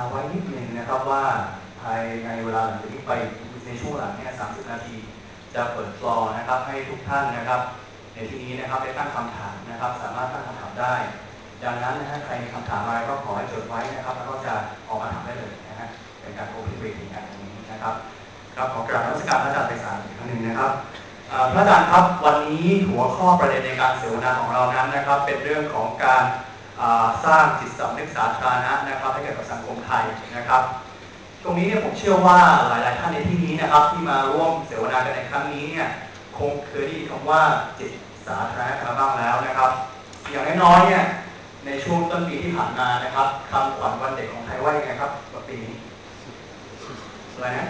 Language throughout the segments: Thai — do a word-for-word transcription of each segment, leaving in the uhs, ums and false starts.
ไว้นิดหนึ่งนะครับว่าภายในเวลาหลังจากนี้ไปในช่วงหลังเนี่ยสามสิบนาทีจะเปิดฟลอร์นะครับให้ทุกท่านนะครับในที่นี้นะครับได้ตั้งคำถามนะครับสามารถตั้งคำถามได้ดังนั้นนะฮะใครมีคำถามอะไรก็ขอให้จดไว้นะครับแล้วก็จะออกมาถามได้เลยนะฮะเป็นการโอเพนเวทีกันตรงนี้นะครับครับขอกราบนมัสการพระอาจารย์ไพศาลอีกครั้งหนึ่งนะครับพระอาจารย์ครับวันนี้หัวข้อประเด็นในการเสวนาของเรานั้นนะครับเป็นเรื่องของการสร้างจิตสำนึกสาธารณะนะครับให้เกิดกับสังคมไทยนะครับตรงนี้เนี่ยผมเชื่อว่าหลายๆท่านในที่นี้นะครับที่มาร่วมเสวนากันในครั้งนี้เนี่ยคงเคยได้ยินคำว่าจิตสาธารณะกันบ้างแล้วนะครับอย่างน้อยๆเนี่ยในช่วงต้นปีที่ผ่านมานะครับคำขวัญวันเด็กของไทยว่ายังไงครับปีนี้อะไรนะ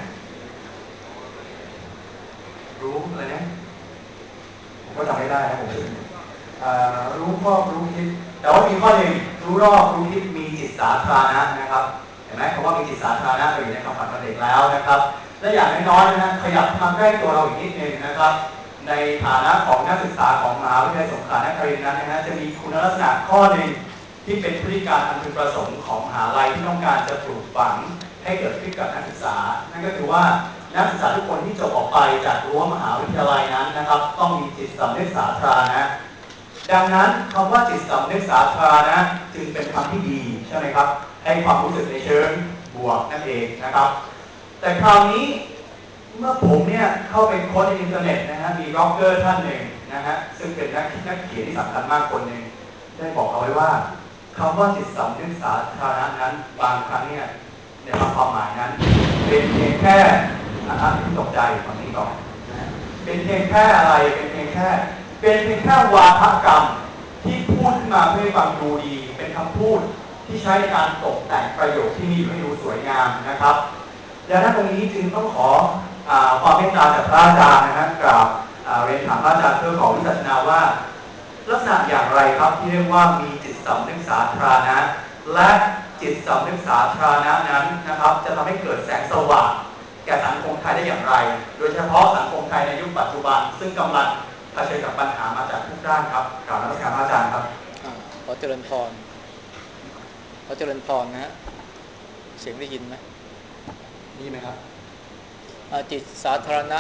รู้อะไรนะผมก็จำไม่ได้นะผมรู้ครอบรู้คิดแต่ว่ามีข้อหนึ่งรู้รอบรู้คิดมีจิตสาธารณะนะครับเห็นไหมคำว่ามีจิตสาธารณะไปอยู่ในคำขวัญวันเด็กแล้วนะครับและอย่างน้อยๆนะฮะขยับมาใกล้ตัวเราอีกนิดนึงนะครับในฐานะของนักศึกษาของมหาวิทยาลัยสงขลานครินทร์นั้นนะฮะจะมีคุณลักษณะข้อหนึ่งที่เป็นพฤติการอันพึงประสงค์ของมหาลัยที่ต้องการจะปลูกฝังให้เกิดขึ้นกับนักศึกษานั่นก็คือว่านักศึกษาทุกคนที่จบออกไปจากรั้วมหาวิทยาลัยนั้นนะครับต้องมีจิตสำนึกสาธารณะดังนั้นคำว่าจิตสำนึกสาธารณะจึงเป็นคำที่ดีใช่ไหมครับให้ความรู้สึกในเชิงบวกนั่นเองนะครับแต่คราวนี้เมื่อผมเนี่ยเข้าไปค้นในอินเทอร์เน็ตนะฮะมีบล็อกเกอร์ท่านหนึ่งนะฮะซึ่งเป็นนักนักเขียนที่สำคัญมากคนหนึ่งได้บอกเอาไว้ว่าคำว่าจิตสำนึกสาธารณะนั้นบางครั้งเนี่ยในความหมายนั้นเป็นเพียงแค่อ่านที่ตกใจฝั่งนี้ก่อนนะเป็นเพียงแค่อะไรเป็นเพียงแค่เป็นเพียงแค่วาทกรรมที่พูดขึ้นมาเพื่อให้ฟังดูดีเป็นคำพูดที่ใช้ในการตกแต่งประโยคที่มีอยู่ให้ดูสวยงามนะครับดังนั้นตรงนี้จึงต้องขอความเมตตาจากพระอาจารย์นะฮะกราบเรียนถามพระอาจารย์เพื่อขอวิจัชนาว่าลักษณะอย่างไรครับที่เรียกว่ามีจิตสำนึกสาธารณะและจิตสำนึกสาธารณะนั้นนะครับจะทำให้เกิดแสงสว่างแก่สังคมไทยได้อย่างไร โดยเฉพาะสังคมไทยในยุคปัจจุบันซึ่งกำลังเผชิญกับปัญหามาจากทุกด้านครับกราบนมัสการพระอาจารย์ครับขอเจริญพรขอเจริญพรนะฮะเสียงได้ยินไหมนี่ไหมครับจิตสาธารณะ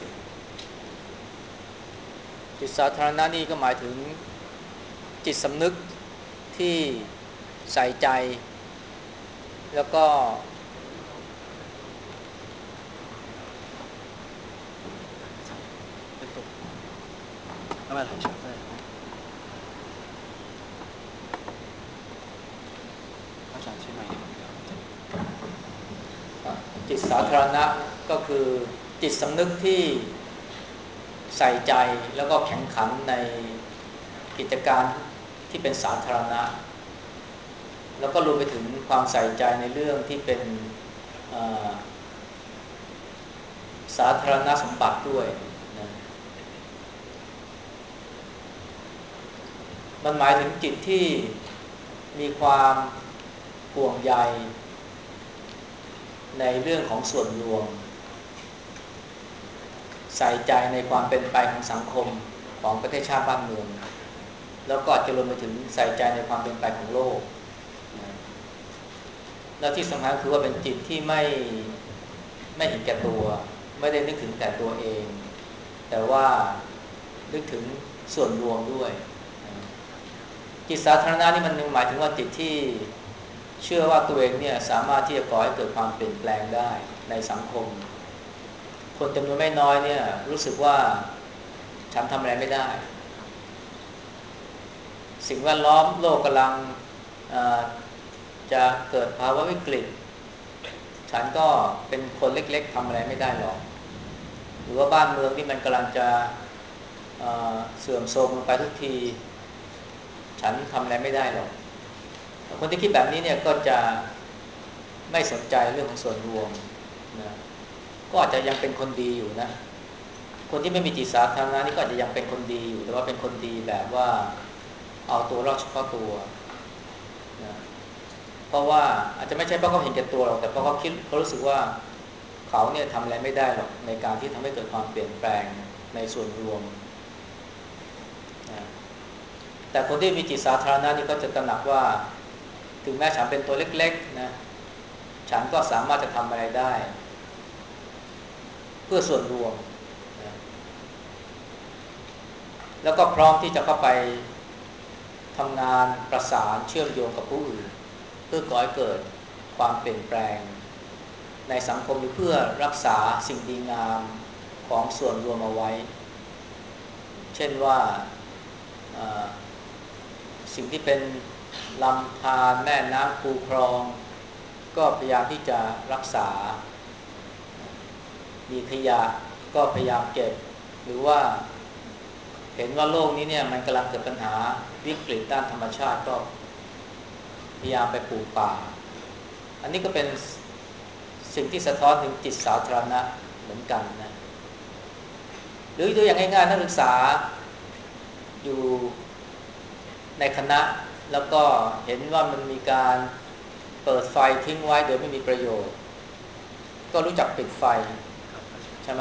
จิตสาธารณะนี่ก็หมายถึงจิตสำนึกที่ใส่ใจแล้วก็ทำไมอาจารย์ใช่ไหมจิตสาธารณะก็คือจิตสำนึกที่ใส่ใจแล้วก็แข่งขันในกิจการที่เป็นสาธารณะแล้วก็รวมไปถึงความใส่ใจในเรื่องที่เป็นสาธารณสมบัติด้วยนะมันหมายถึงจิตที่มีความห่วงใยในเรื่องของส่วนรวมใส่ใจในความเป็นไปของสังคมของประเทศชาติบ้านเมืองแล้วก็อาจจะรวมไปถึงใส่ใจในความเป็นไปของโลกและที่สำคัญคือว่าเป็นจิตที่ไม่ไม่เห็นแก่ตัวไม่ได้นึกถึงแต่ตัวเองแต่ว่านึกถึงส่วนรวมด้วยจิตสาธารณะนี่มันหมายถึงว่าจิตที่เชื่อว่าตัวเองเนี่ยสามารถที่จะก่อให้เกิดความเปลี่ยนแปลงได้ในสังคมคนจำนวนไม่น้อยเนี่ยรู้สึกว่าฉันทำอะไรไม่ได้สิ่งแวดล้อมโลกกำลังจะเกิดภาวะวิกฤตฉันก็เป็นคนเล็กๆทำอะไรไม่ได้หรอกหรือว่าบ้านเมืองที่มันกำลังจะเสื่อมโทรมลงไปทุกทีฉันทำอะไรไม่ได้หรอกคนที่คิดแบบนี้เนี่ยก็จะไม่สนใจเรื่องของส่วนรวมนะก็อาจจะยังเป็นคนดีอยู่นะคนที่ไม่มีจิตสาธารณะนี่ก็อาจจะยังเป็นคนดีอยู่แต่ว่าเป็นคนดีแบบว่าเอาตัวรอดเฉพาะตัวนะเพราะว่าอาจจะไม่ใช่เพราะเขาเห็นแก่ตัวหรอกแต่เพราะเขาคิดเขารู้สึกว่าเขาเนี่ยทำอะไรไม่ได้หรอกในการที่ทำให้เกิดความเปลี่ยนแปลงในส่วนรวมนะแต่คนที่มีจิตสาธารณะนี่ก็จะตระหนักว่าถึงแม้ฉันเป็นตัวเล็กๆนะฉันก็สามารถจะทำอะไรได้เพื่อส่วนรวมนะแล้วก็พร้อมที่จะเข้าไปทำงานประสานเชื่อมโยงกับผู้อื่นเพื่อก่อให้เกิดความเปลี่ยนแปลงในสังคมหรือเพื่อรักษาสิ่งดีงามของส่วนรวมเอาไว้เช่นว่าสิ่งที่เป็นลำธารแม่น้ำคูคลองก็พยายามที่จะรักษามีขยะก็พยายามเก็บหรือว่าเห็นว่าโลกนี้เนี่ยมันกำลังเกิดปัญหาวิกฤตด้านธรรมชาติก็พยายามไปปลูกป่าอันนี้ก็เป็นสิ่งที่สะท้อนถึงจิตสาธารณะเหมือนกันนะหรือตัวอย่างง่ายๆนักศึกษาอยู่ในคณะแล้วก็เห็นว่ามันมีการเปิดไฟทิ้งไว้โดยไม่มีประโยชน์ก็รู้จักปิดไฟใช่ไหม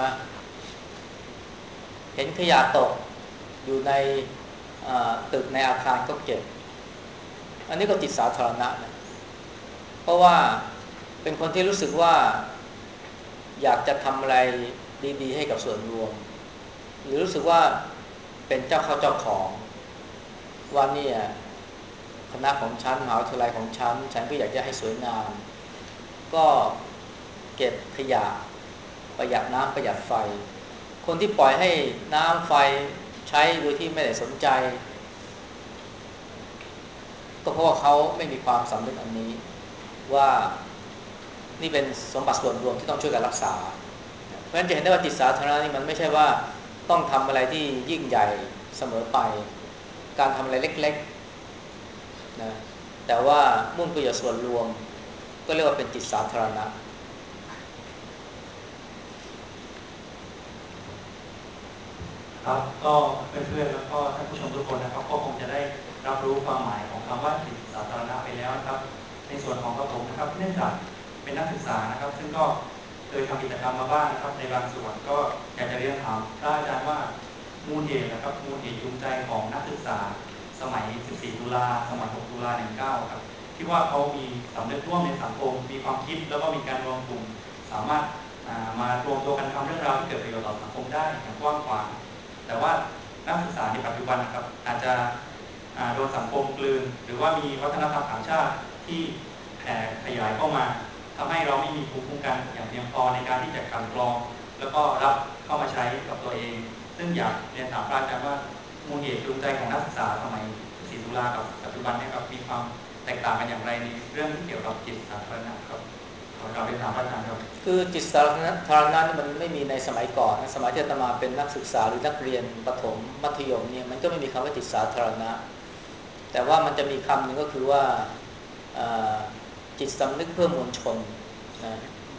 เห็นขยะตกอยู่ในตึกในอาคารก็เก็บอันนี้ก็จิตสาธารณะนะเพราะว่าเป็นคนที่รู้สึกว่าอยากจะทำอะไรดีๆให้กับส่วนรวมหรือรู้สึกว่าเป็นเจ้าเข้าเจ้าของว่านี่คณะของฉันมหาวิทยาลัยของฉันฉันก็อยากจะให้สวยงามก็เก็บขยะประหยัดน้ำประหยัดไฟคนที่ปล่อยให้น้ำไฟใช้โดยที่ไม่ได้สนใจก็เพราะว่าเขาไม่มีความสำนึกอันนี้ว่านี่เป็นสมบัติส่วนรวมที่ต้องช่วยกันรักษาเพราะฉะนั้นจะเห็นได้ว่าจิตสาธารณะนี่มันไม่ใช่ว่าต้องทำอะไรที่ยิ่งใหญ่เสมอไปการทำอะไรเล็กๆนะแต่ว่ามุ่งประโยชน์ส่วนรวมก็เรียกว่าเป็นจิตสาธารณะครับก็เพื่อนๆแล้วก็ท่านผู้ชมทุกคนนะครับก็คงจะได้รับรู้ความหมายของคำว่าจิตสาธารณะไปแล้วนะครับในส่วนของกระผมนะครับเนื่องจากเป็นนักศึกษานะครับซึ่งก็เคยทำกิจกรรมมาบ้างนะครับในบางส่วนก็อยากจะเรียนถามพระอาจารย์ว่ามูลเหตุนะครับมูลเหตุจูงใจของนักศึกษาสมัยสิบสี่ตุลาสมัยหกตุลาหนึ่งเก้าครับที่ว่าเขามีสำนึกร่วมในสังคมมีความคิดแล้วก็มีการรวมกลุ่มสามารถมารวมตัวกันทำเรื่องราวที่เกิดประโยชน์ต่อสังคมได้อย่างกว้างขวางแต่ว่านักศึกษาในปัจจุบันนะครับอาจจะโดนสังคมกลืนหรือว่ามีวัฒนธรรมต่างชาติที่แผ่ขยายเข้ามาทำให้เราไม่มีภูมิคุ้มกันอย่างเพียงพอในการที่จะกลั่นกรองแล้วก็รับเข้ามาใช้กับตัวเองซึ่งอยากเรียนถามพระอาจารย์ว่ามูลเหตุจูงใจของนักศึกษาสมัยสิบสี่ตุลากับปัจจุบันนี้ครับมีความแตกต่างกันอย่างไรในเรื่องที่เกี่ยวกับจิตสาธารณะครับขอเราเรียนถามพระอาจารย์ครับคือจิตสาธารณะนี่มันไม่มีในสมัยก่อนนะสมัยที่อาตมาเป็นนักศึกษาหรือนักเรียนประถมมัธยมเนี่ยมันก็ไม่มีคำว่าจิตสาธารณะแต่ว่ามันจะมีคำหนึ่งก็คือว่าจิตสำนึกเพื่อมวลชนนะ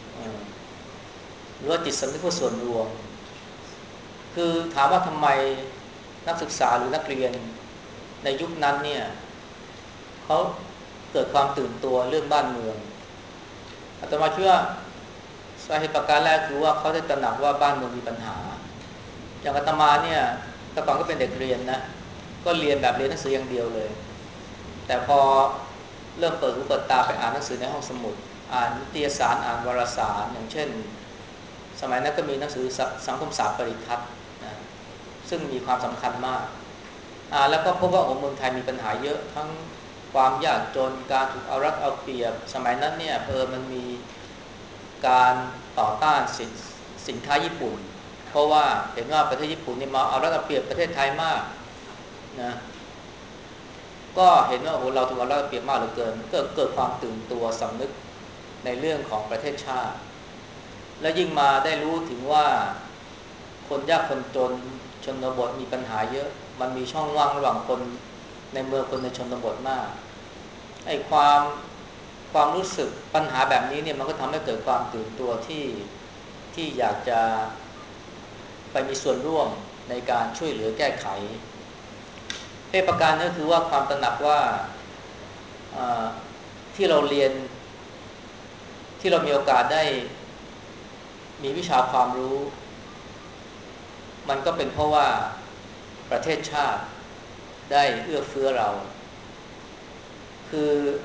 หรือว่าจิตสำนึกเพื่อส่วนรวมคือถามว่าทำไมนักศึกษาหรือนักเรียนในยุคนั้นเนี่ยเขาเกิดความตื่นตัวเรื่องบ้านเมืองอาตมาคิดว่าสาเหตุประการแรกคือว่าเขาได้ตระหนักว่าบ้านเมืองมีปัญหาอย่างอาตมาเนี่ยแต่ก่อนก็เป็นเด็กเรียนนะก็เรียนแบบเรียนหนังสืออย่างเดียวเลยแต่พอเริ่มเปิดหูเปิดตาไปอ่านหนังสือในห้องสมุดอ่านนิตยสารอ่านวารสารอย่างเช่นสมัยนั้นก็มีหนังสือสังคมศาสตร์ปริทัศน์นะซึ่งมีความสำคัญมากอ่านแล้วก็พบว่าเมืองไทยมีปัญหาเยอะทั้งความยากจนการถูกเอารัดเอาเปรียบสมัยนั้นเนี่ยเออมันมีการต่อต้านสินสินค้าญี่ปุ่นเพราะว่าเห็นว่าประเทศญี่ปุ่นนี่มาเอารัดเอาเปรียบประเทศไทยมากนะก็เห็นว่าโอ้เราถูกเอารัดเอาเปรียบมากเหลือเกินก็เกิดความตื่นตัวสำนึกในเรื่องของประเทศชาติและยิ่งมาได้รู้ถึงว่าคนยากคนจนชนบทมีปัญหาเยอะมันมีช่องว่างระหว่างคนในเมืองคนในชนบทมากไอ้ความความรู้สึกปัญหาแบบนี้เนี่ยมันก็ทำให้เกิดความตื่นตัวที่ที่อยากจะไปมีส่วนร่วมในการช่วยเหลือแก้ไขเหตุประการนึงคือว่าความตระหนักว่าที่เราเรียนที่เรามีโอกาสได้มีวิชาความรู้มันก็เป็นเพราะว่าประเทศชาติได้เอื้อเฟื้อเราคือ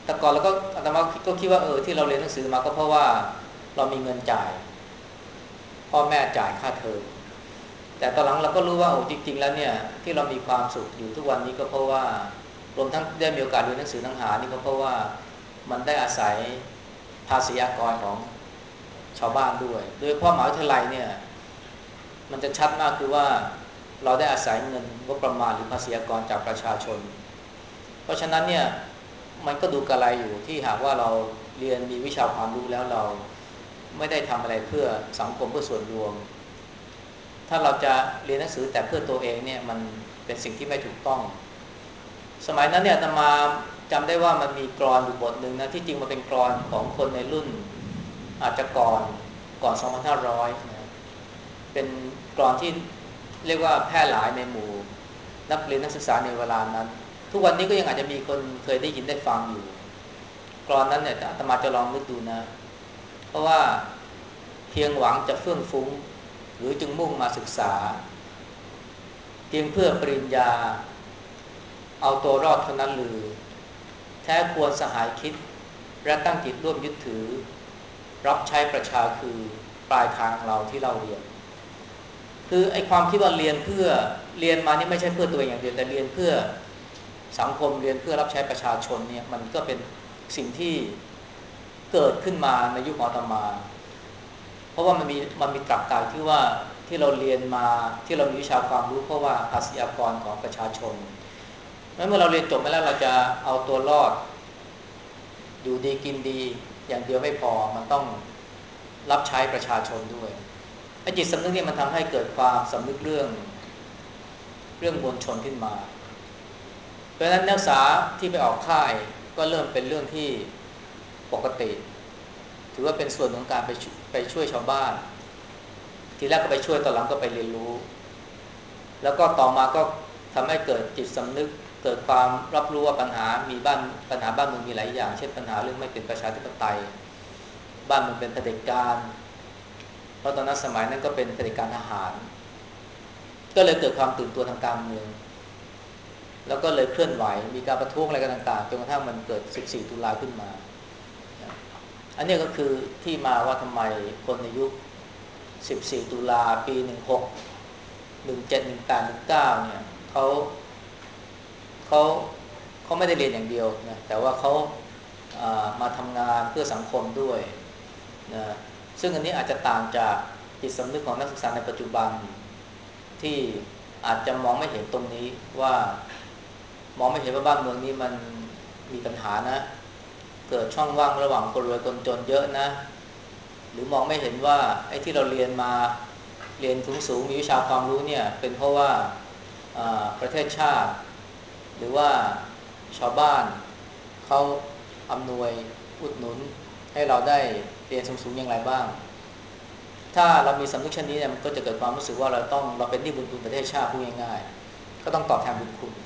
แต่ก่อนเราก็อาตมาก็คิดว่าเออที่เราเรียนหนังสือมาก็เพราะว่าเรามีเงินจ่ายพ่อแม่จ่ายค่าเทอมแต่ตอนหลังเราก็รู้ว่าโอ้จริงๆแล้วเนี่ยที่เรามีความสุขอยู่ทุกวันนี้ก็เพราะว่ารวมทั้งได้มีโอกาสเรียนหนังสือหนังหานี่ก็เพราะว่ามันได้อาศัยภาษีอากรของชาวบ้านด้วยโดยเฉพาะมหาวิทยาลัยเนี่ยมันจะชัดมากคือว่าเราได้อาศัยเงินงบประมาณหรือภาษีอากรจากประชาชนเพราะฉะนั้นเนี่ยมันก็ดูกระไรอยู่ที่หากว่าเราเรียนมีวิชาความรู้แล้วเราไม่ได้ทำอะไรเพื่อสังคมเพื่อส่วนรวมถ้าเราจะเรียนหนังสือแต่เพื่อตัวเองเนี่ยมันเป็นสิ่งที่ไม่ถูกต้องสมัยนั้นเนี่ยอาตมาจำได้ว่ามันมีกลอนอยู่บทหนึ่งนะที่จริงมันเป็นกลอนของคนในรุ่นอาจจะก่อนก่อน สองพันห้าร้อย นะเป็นกลอนที่เรียกว่าแพร่หลายในหมู่นักเรียนนักศึกษาในเวลานั้นทุกวันนี้ก็ยังอาจจะมีคนเคยได้ยินได้ฟังอยู่กลอนนั้นเนี่ยอาตมาจะลองนึกดูนะเพราะว่าเพียงหวังจะเฟื่องฟุ้งหรือจึงมุ่งมาศึกษาเพียงเพื่อปริญญาเอาตัวรอดเท่านั้นหรือแท้ควรสหายคิดและตั้งจิตร่วมยึดถือรับใช้ประชาคือปลายทางเราที่เราเรียนคือไอ้ความคิดว่าเรียนเพื่อเรียนมานี่ไม่ใช่เพื่อตัวเองอย่างเดียวแต่เรียนเพื่อสังคมเรียนเพื่อรับใช้ประชาชนเนี่ยมันก็เป็นสิ่งที่เกิดขึ้นมาในยุคของอาตมาเพราะว่ามันมีมันมีตรรกกะที่ว่าที่เราเรียนมาที่เรามีวิชาความรู้เพราะว่าภาษีอากรของประชาชนเมื่อเราเรียนจบไปแล้วเราจะเอาตัวรอดอยู่ดีกินดีอย่างเดียวไม่พอมันต้องรับใช้ประชาชนด้วยไอ้จิตสำนึกเนี่ยมันทำให้เกิดความสำนึกเรื่องเรื่องมวลชนขึ้นมาเพราะฉะนั้นนักศึกษาที่ไปออกค่ายก็เริ่มเป็นเรื่องที่ปกติถือว่าเป็นส่วนของการไปไปช่วยชาวบ้านทีแรกก็ไปช่วยตอนหลังก็ไปเรียนรู้แล้วก็ต่อมาก็ทำให้เกิดจิตสำนึกเกิดความรับรู้ว่าปัญหามีบ้านปัญหาบ้านเมืองมีหลายอย่างเช่นปัญหาเรื่องไม่เป็นประชาธิปไตยบ้านเมืองเป็นเผด็จการเพราะตอนนั้นสมัยนั้นก็เป็นเผด็จการทหารก็เลยเกิดความตื่นตัวทางการเมืองแล้วก็เลยเคลื่อนไหวมีการประท้วงอะไรกันต่างๆจนกระทั่งมันเกิดสิบสี่ตุลาขึ้นมาอันนี้ก็คือที่มาว่าทำไมคนในยุคสิบสี่ตุลาปีหนึ่งหก หนึ่งเจ็ด หนึ่งแปด หนึ่งเก้าเนี่ยเขาเขาเขาไม่ได้เรียนอย่างเดียวนะแต่ว่าเขาามาทำงานเพื่อสังคมด้วยนะซึ่งอันนี้อาจจะต่างจากจิตสำนึกของนักศึกษาในปัจจุบันที่อาจจะมองไม่เห็นตรงนี้ว่ามองไม่เห็นว่าบ้านเมืองนี้มันมีปัญหานะเกิดช่องว่างระหว่างคนรวยคนจนเยอะนะหรือมองไม่เห็นว่าไอ้ที่เราเรียนมาเรียนสูงๆมีวิชาความรู้เนี่ยเป็นเพราะว่าประเทศชาติหรือว่าชาวบ้านเขาอำนวยอุดหนุนให้เราได้เรียนสูงๆอย่างไรบ้างถ้าเรามีสำนึกเช่นนี้เนี่ยมันก็จะเกิดความรู้สึกว่าเราต้องเราเป็นหนี้บุญคุณประเทศชาติพูดง่ายๆก็ต้องตอบแทนบุญคุณ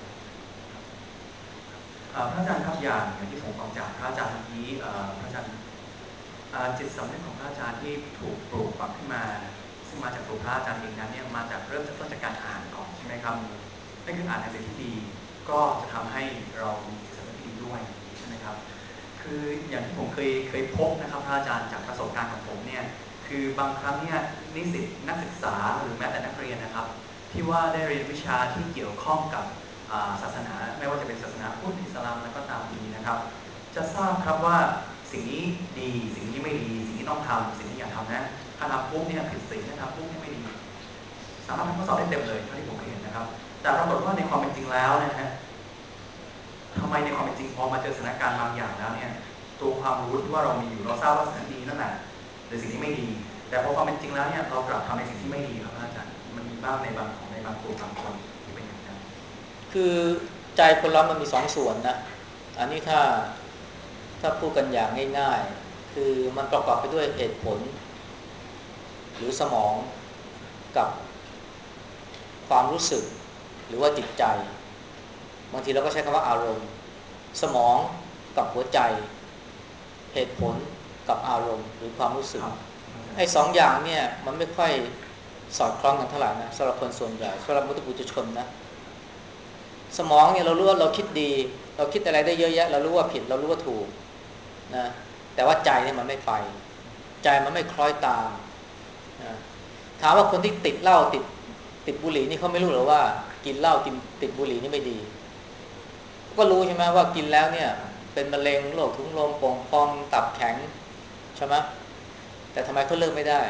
พระอาจารย์ครับอย่างอย่างที่ผมฟังจากพระอาจารย์เมื่อกี้พระอาจารย์จิตสำนึกของพระอาจารย์ที่ถูกปลูกฝังขึ้นมาซึ่งมาจากตัวพระอาจารย์เองนั้นเนี่ยมาจากเริ่มจากต้นจากการอ่านก่อนใช่ไหมครับนั่นคืออ่านหนังสือที่ดีก็จะทำให้เรามีจิตสำนึกที่ดีด้วยใช่ไหมครับคืออย่างที่ผมเคยเคยพบนะครับพระอาจารย์จากประสบการณ์ของผมเนี่ยคือบางครั้งเนี่ยนิสิตนักศึกษาหรือแม้แต่นักเรียนนะครับที่ว่าได้เรียนวิชาที่เกี่ยวข้องกับศาสนาไม่ว่าจะเป็นศาสนาพุทธอิสลามและก็ตามทีนะครับจะทราบครับว่าสิ่งนี้ดีสิ่งนี้ไม่ดีสิ่งนี้ต้องทำสิ่งนี้อย่าทำนะถ้าทำปุ๊บเนี่ยผิดศีลถ้าทำปุ๊บเนี่ยไม่ดีสามารถทำข้อสอบได้เต็มเลยเท่าที่ผมเคยเห็นนะครับแต่ปรากฏว่าในความเป็นจริงแล้วนะฮะทำไมในความเป็นจริงพอมาเจอสถานการณ์บางอย่างแล้วเนี่ยตัวความรู้ที่ว่าเรามีอยู่เราทราบว่าสิ่งนั้นดีนั่นแหละหรือสิ่งนี้ไม่ดีแต่พอความเป็นจริงแล้วเนี่ยเรากลับทำในสิ่งที่ไม่ดีครับอาจารย์มันมีบ้างในบางของในบางกลุ่มบางคนที่เป็นอย่างนั้นคือใจคนเรามันมีสองส่วนนะอันนี้ถ้าถ้าพูดกันอย่างง่ายๆคือมันประกอบไปด้วยเหตุผลหรือสมองกับความรู้สึกหรือว่าจิตใจบางทีเราก็ใช้คำว่าอารมณ์สมองกับหัวใจเหตุผลกับอารมณ์หรือความรู้สึกไอ้สองอย่างเนี่ยมันไม่ค่อยสอดคล้องกันเท่าไหร่นะสำหรับคนส่วนใหญ่สำหรับมุตตะปุถุชนนะสมองเนี่ยเรารู้ว่าเราคิดดีเราคิดอะไรได้เยอะแยะเรารู้ว่าผิดเรารู้ว่าถูกนะแต่ว่าใจเนี่ยมันไม่ไปใจมันไม่คล้อยตามนะถามว่าคนที่ติดเหล้าติดติดบุหรี่นี่เขาไม่รู้หรอว่ากินเหล้ากินติดบุหรี่นี่ไม่ดีก็รู้ใช่ไหมว่ากินแล้วเนี่ยเป็นมะเร็งโรคถุงลมโป่งพองตับแข็งใช่ไหมแต่ทำไมเขาเลิกไม่ได้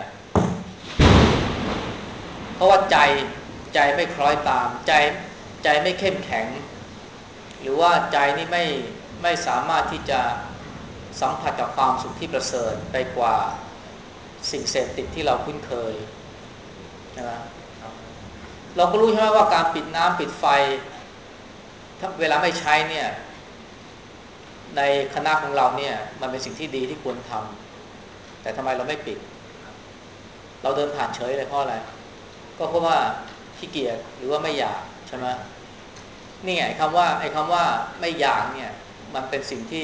เพราะว่าใจใจไม่คล้อยตามใจใจไม่เข้มแข็งหรือว่าใจนี่ไม่ไม่สามารถที่จะสัมผัสกับความสุขที่ประเสริฐไปกว่าสิ่งเสพติดที่เราคุ้นเคยใช่ไหมเราก็รู้ใช่ไหมว่าการปิดน้ำปิดไฟถ้าเวลาไม่ใช้เนี่ยในคณะของเราเนี่ยมันเป็นสิ่งที่ดีที่ควรทำแต่ทำไมเราไม่ปิดเราเดินผ่านเฉยเลยเพราะอะไรก็เพราะว่าขี้เกียจหรือว่าไม่อยากใช่ไหมนี่ไงคำว่าไอ้คำว่าไม่อยากเนี่ยมันเป็นสิ่งที่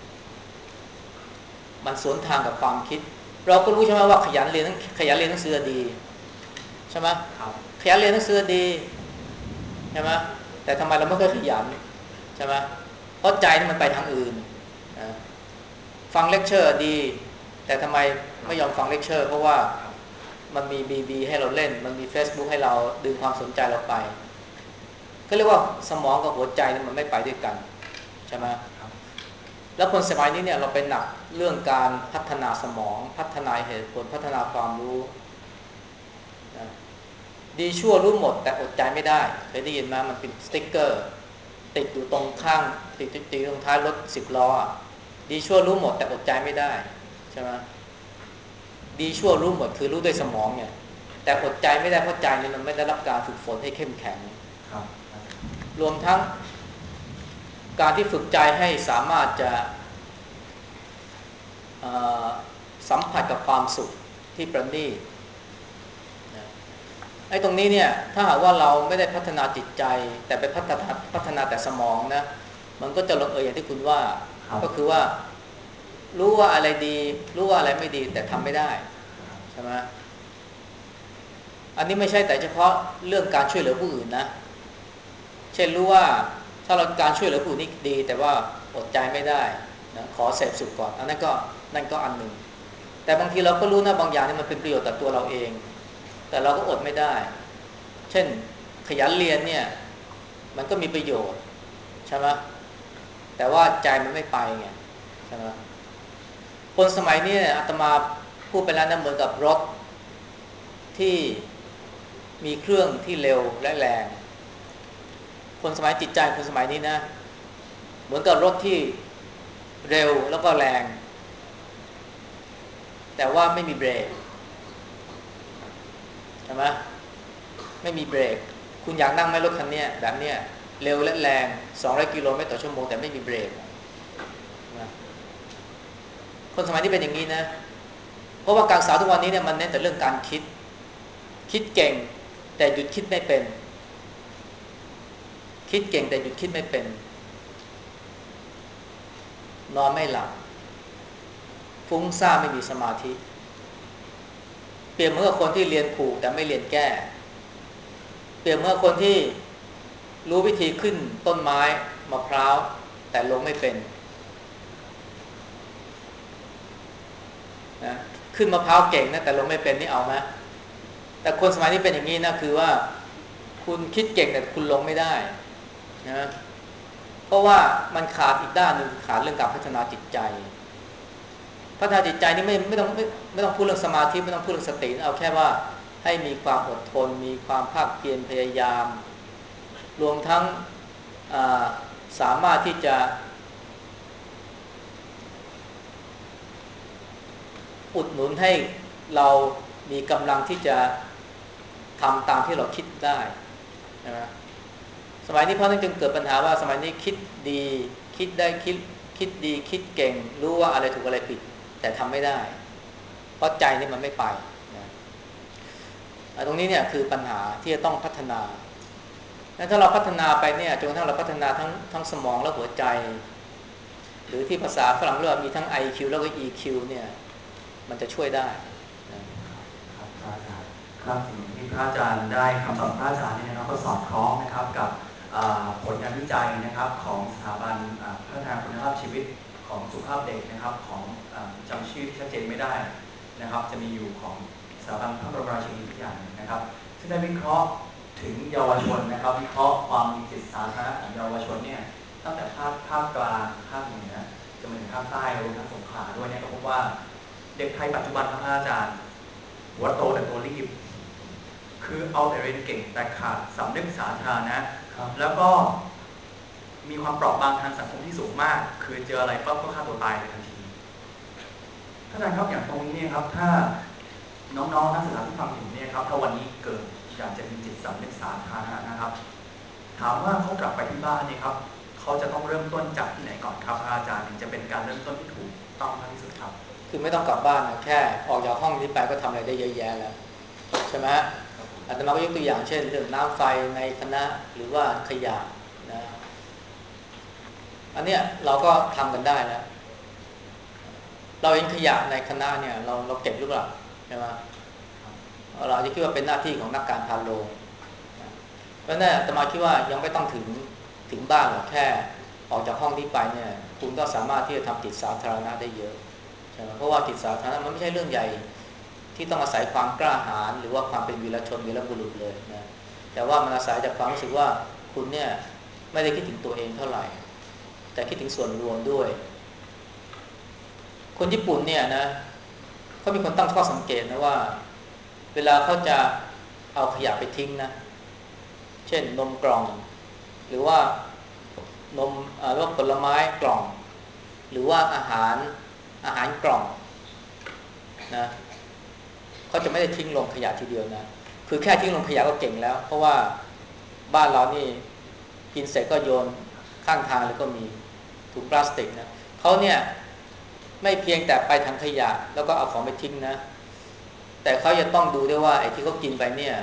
มันสวนทางกับความคิดเราก็รู้ใช่ไหมว่าขยันเรียนขยันเรียนหนังสือดีใช่ไหมขยันเรียนหนังสือดีใช่ไหมแต่ทำไมเราไม่ค่อยขยันใช่ไหมเพราะใจนี่มันไปทางอื่นฟังเลคเชอร์ดีแต่ทำไมไม่ยอมฟังเลคเชอร์เพราะว่ามันมี บี บี ให้เราเล่นมันมี Facebook ให้เราดึงความสนใจเราไปก็เรียกว่าสมองกับหัวใจนี่มันไม่ไปด้วยกันใช่ไหมแล้วคนสมัยนี้เนี่ยเราเป็นหนักเรื่องการพัฒนาสมองพัฒนาเหตุผลพัฒนาความรู้นะดีชั่วรู้หมดแต่อดใจไม่ได้เคยได้ยินไหมมันเป็นสติ๊กเกอร์ติดอยู่ตรงข้างติดติดตรงท้ายรถสิบล้อดีชั่วรู้หมดแต่อดใจไม่ได้ใช่ไหมดีชั่วรู้หมดคือรู้ด้วยสมองเนี่ยแต่อดใจไม่ได้เพราะใจเนี่ยมันไม่ได้รับการฝึกฝนให้เข้มแข็งรวมทั้งการที่ฝึกใจให้สามารถจะสัมผัสกับความสุขที่ประณีตไอ้ตรงนี้เนี่ยถ้าหากว่าเราไม่ได้พัฒนาจิตใจแต่ไปพัฒนาพัฒนาแต่สมองนะมันก็จะลงเอยอย่างที่คุณว่าก็คือว่ารู้ว่าอะไรดีรู้ว่าอะไรไม่ดีแต่ทำไม่ได้ใช่ไหมอันนี้ไม่ใช่แต่เฉพาะเรื่องการช่วยเหลือผู้อื่นนะเช่นรู้ว่าถ้าเราการช่วยเหลือผู้อื่นนี่ดีแต่ว่าอดใจไม่ได้นะขอเสพสุขก่อนอันนั้นก็นั่นก็อันหนึ่งแต่บางทีเราก็รู้นะบางอย่างนี่มันเป็นประโยชน์ต่อตัวเราเองแต่เราก็อดไม่ได้เช่นขยันเรียนเนี่ยมันก็มีประโยชน์ใช่ไหมแต่ว่าใจมันไม่ไปไงใช่ไหมคนสมัยนี้อาตมาพูดไปแล้วนะเหมือนกับรถที่มีเครื่องที่เร็วและแรงคนสมัยจิตใจคนสมัยนี้นะเหมือนกับรถที่เร็วแล้วก็แรงแต่ว่าไม่มีเบรกใช่ไหมไม่มีเบรกคุณอยากนั่งไหมรถคันนี้แบบเนี้ยเร็วและแรงสองร้อยกิโลเมตรต่อชั่วโมงแต่ไม่มีเบรกนะคนสมัยนี้เป็นอย่างนี้นะเพราะว่าการสาวทุกวันนี้เนี่ยมันเน้นแต่เรื่องการคิดคิดเก่งแต่หยุดคิดไม่เป็นคิดเก่งแต่หยุดคิดไม่เป็นนอนไม่หลับฟุ้งซ่านไม่มีสมาธิเปรียบเหมือนกับคนที่เรียนผูกแต่ไม่เรียนแก้เปรียบเหมือนคนที่รู้วิธีขึ้นต้นไม้มะพร้าวแต่ลงไม่เป็นนะขึ้นมะพร้าวเก่งนะแต่ลงไม่เป็นนี่เอาไหมแต่คนสมัยนี้เป็นอย่างนี้นะคือว่าคุณคิดเก่งแต่คุณลงไม่ได้นะเพราะว่ามันขาดอีกด้านหนึ่งขาดเรื่องการพัฒนาจิตใจพัฒนาจิตใจนี่ไม่ไม่ต้องไม่ไม่ต้องพูดเรื่องสมาธิไม่ต้องพูดเรื่องสติเอาแค่ว่าให้มีความอดทนมีความภาคเพียรพยายามรวมทั้งสามารถที่จะอุดหนุนให้เรามีกำลังที่จะทำตามที่เราคิดได้นะสมัยนี้เพราะนั้นจึงเกิดปัญหาว่าสมัยนี้คิดดีคิดได้คิดคิดดีคิดเก่งรู้ว่าอะไรถูกอะไรผิดแต่ทำไม่ได้เพราะใจนี่มันไม่ไปนะตรงนี้เนี่ยคือปัญหาที่จะต้องพัฒนาแล้วถ้าเราพัฒนาไปเนี่ยจนกระทั่งเราพัฒนาทั้งทั้งสมองและหัวใจหรือที่ภาษาฝรั่งเรียกว่ามีทั้ง ไอ คิว แล้วก็ อี คิว เนี่ยมันจะช่วยได้ครับพระอาจารย์ครับสิ่งที่พระอาจารย์ได้คำสอนพระอาจารย์เนี่ยนะครับก็สอดคล้องนะครับกับผลงานวิจัยนะครับของสถาบันพัฒนาคุณภาพชีวิตของสุขภาพเด็กนะครับของจำชื่อที่ชัดเจนไม่ได้นะครับจะมีอยู่ของสถาบันพระบรมราชินีทุกอย่างนะครับซึ่งได้วิเคราะห์ถึงเยาวชนนะครับวิเคราะห์ความมีจิตสาธารณะของเยาวชนเนี่ยตั้งแต่ภาคภาคกลางภาคเหนือจนมาถึงภาคใต้รวมทั้งสงขลาด้วยเนี่ยก็พบว่าเด็กไทยปัจจุบันครับอาจารย์หัวโตแต่ตัวรีบคือเอาแต่เรียนเก่งแต่ขาดสำนึกสาธารณะแล้วก็มีความเปราะบางทางสังคมที่สูงมากคือเจออะไรปั๊บก็ฆ่าตัวตายเลยทันทีท่านอาจารย์ครับอย่างตรงนี้เนี่ยครับถ้าน้องๆนักศึกษาที่ฟังอยู่เนี่ยครับถ้าวันนี้เกิดอยากจะมีจิตสำนึกสาธารณะนะครับถามว่าเขากลับไปที่บ้านเนี่ยครับเขาจะต้องเริ่มต้นจากที่ไหนก่อนครับอาจารย์ถึงจะเป็นการเริ่มต้นที่ถูกต้องมากที่สุดครับคือไม่ต้องกลับบ้านนะแค่ออกจากห้องนี้ไปก็ทำอะไรได้เยอะแยะแล้วใช่ไหมอาตมาก็ยกตัวอย่างเช่นเรื่องน้ำไฟในคณะหรือว่าขยะนะอันเนี้ยเราก็ทำกันได้แล้วเราเห็นขยะในคณะเนี่ยเราเราเก็บหรือเปล่าใช่ไหมเราจะคิดว่าเป็นหน้าที่ของนักการพาโรงเพราะนั่นอาตมาคิดว่ายังไม่ต้องถึงถึงบ้านหรอกแค่ออกจากห้องนี้ไปเนี่ยคุณก็สามารถที่จะทำกิจสาธารณะได้เยอะใช่ไหมเพราะว่ากิจสาธารณะมันไม่ใช่เรื่องใหญ่ที่ต้องอาศัยความกล้าหาญหรือว่าความเป็นวีรชนวีรบุรุษเลยนะแต่ว่ามันอาศัยจากความรู้สึกว่าคุณเนี่ยไม่ได้คิดถึงตัวเองเท่าไหร่แต่คิดถึงส่วนรวมด้วยคนญี่ปุ่นเนี่ยนะเขามีคนตั้งข้อสังเกตนะว่าเวลาเขาจะเอาขยะไปทิ้งนะเช่นนมกล่องหรือว่านมหรือว่าผลไม้กล่องหรือว่าอาหารอาหารกล่องนะเขาจะไม่ได้ทิ้งลงขยะทีเดียวนะคือแค่ทิ้งลงขยะก็เก่งแล้วเพราะว่าบ้านเรานี่กินเสร็จก็โยนข้างทางแล้วก็มีถุงพลาสติกนะเขาเนี่ยไม่เพียงแต่ไปถังขยะแล้วก็เอาของไปทิ้งนะแต่เขาจะต้องดูด้วยว่าไอ้ที่เขากินไปเนี่ย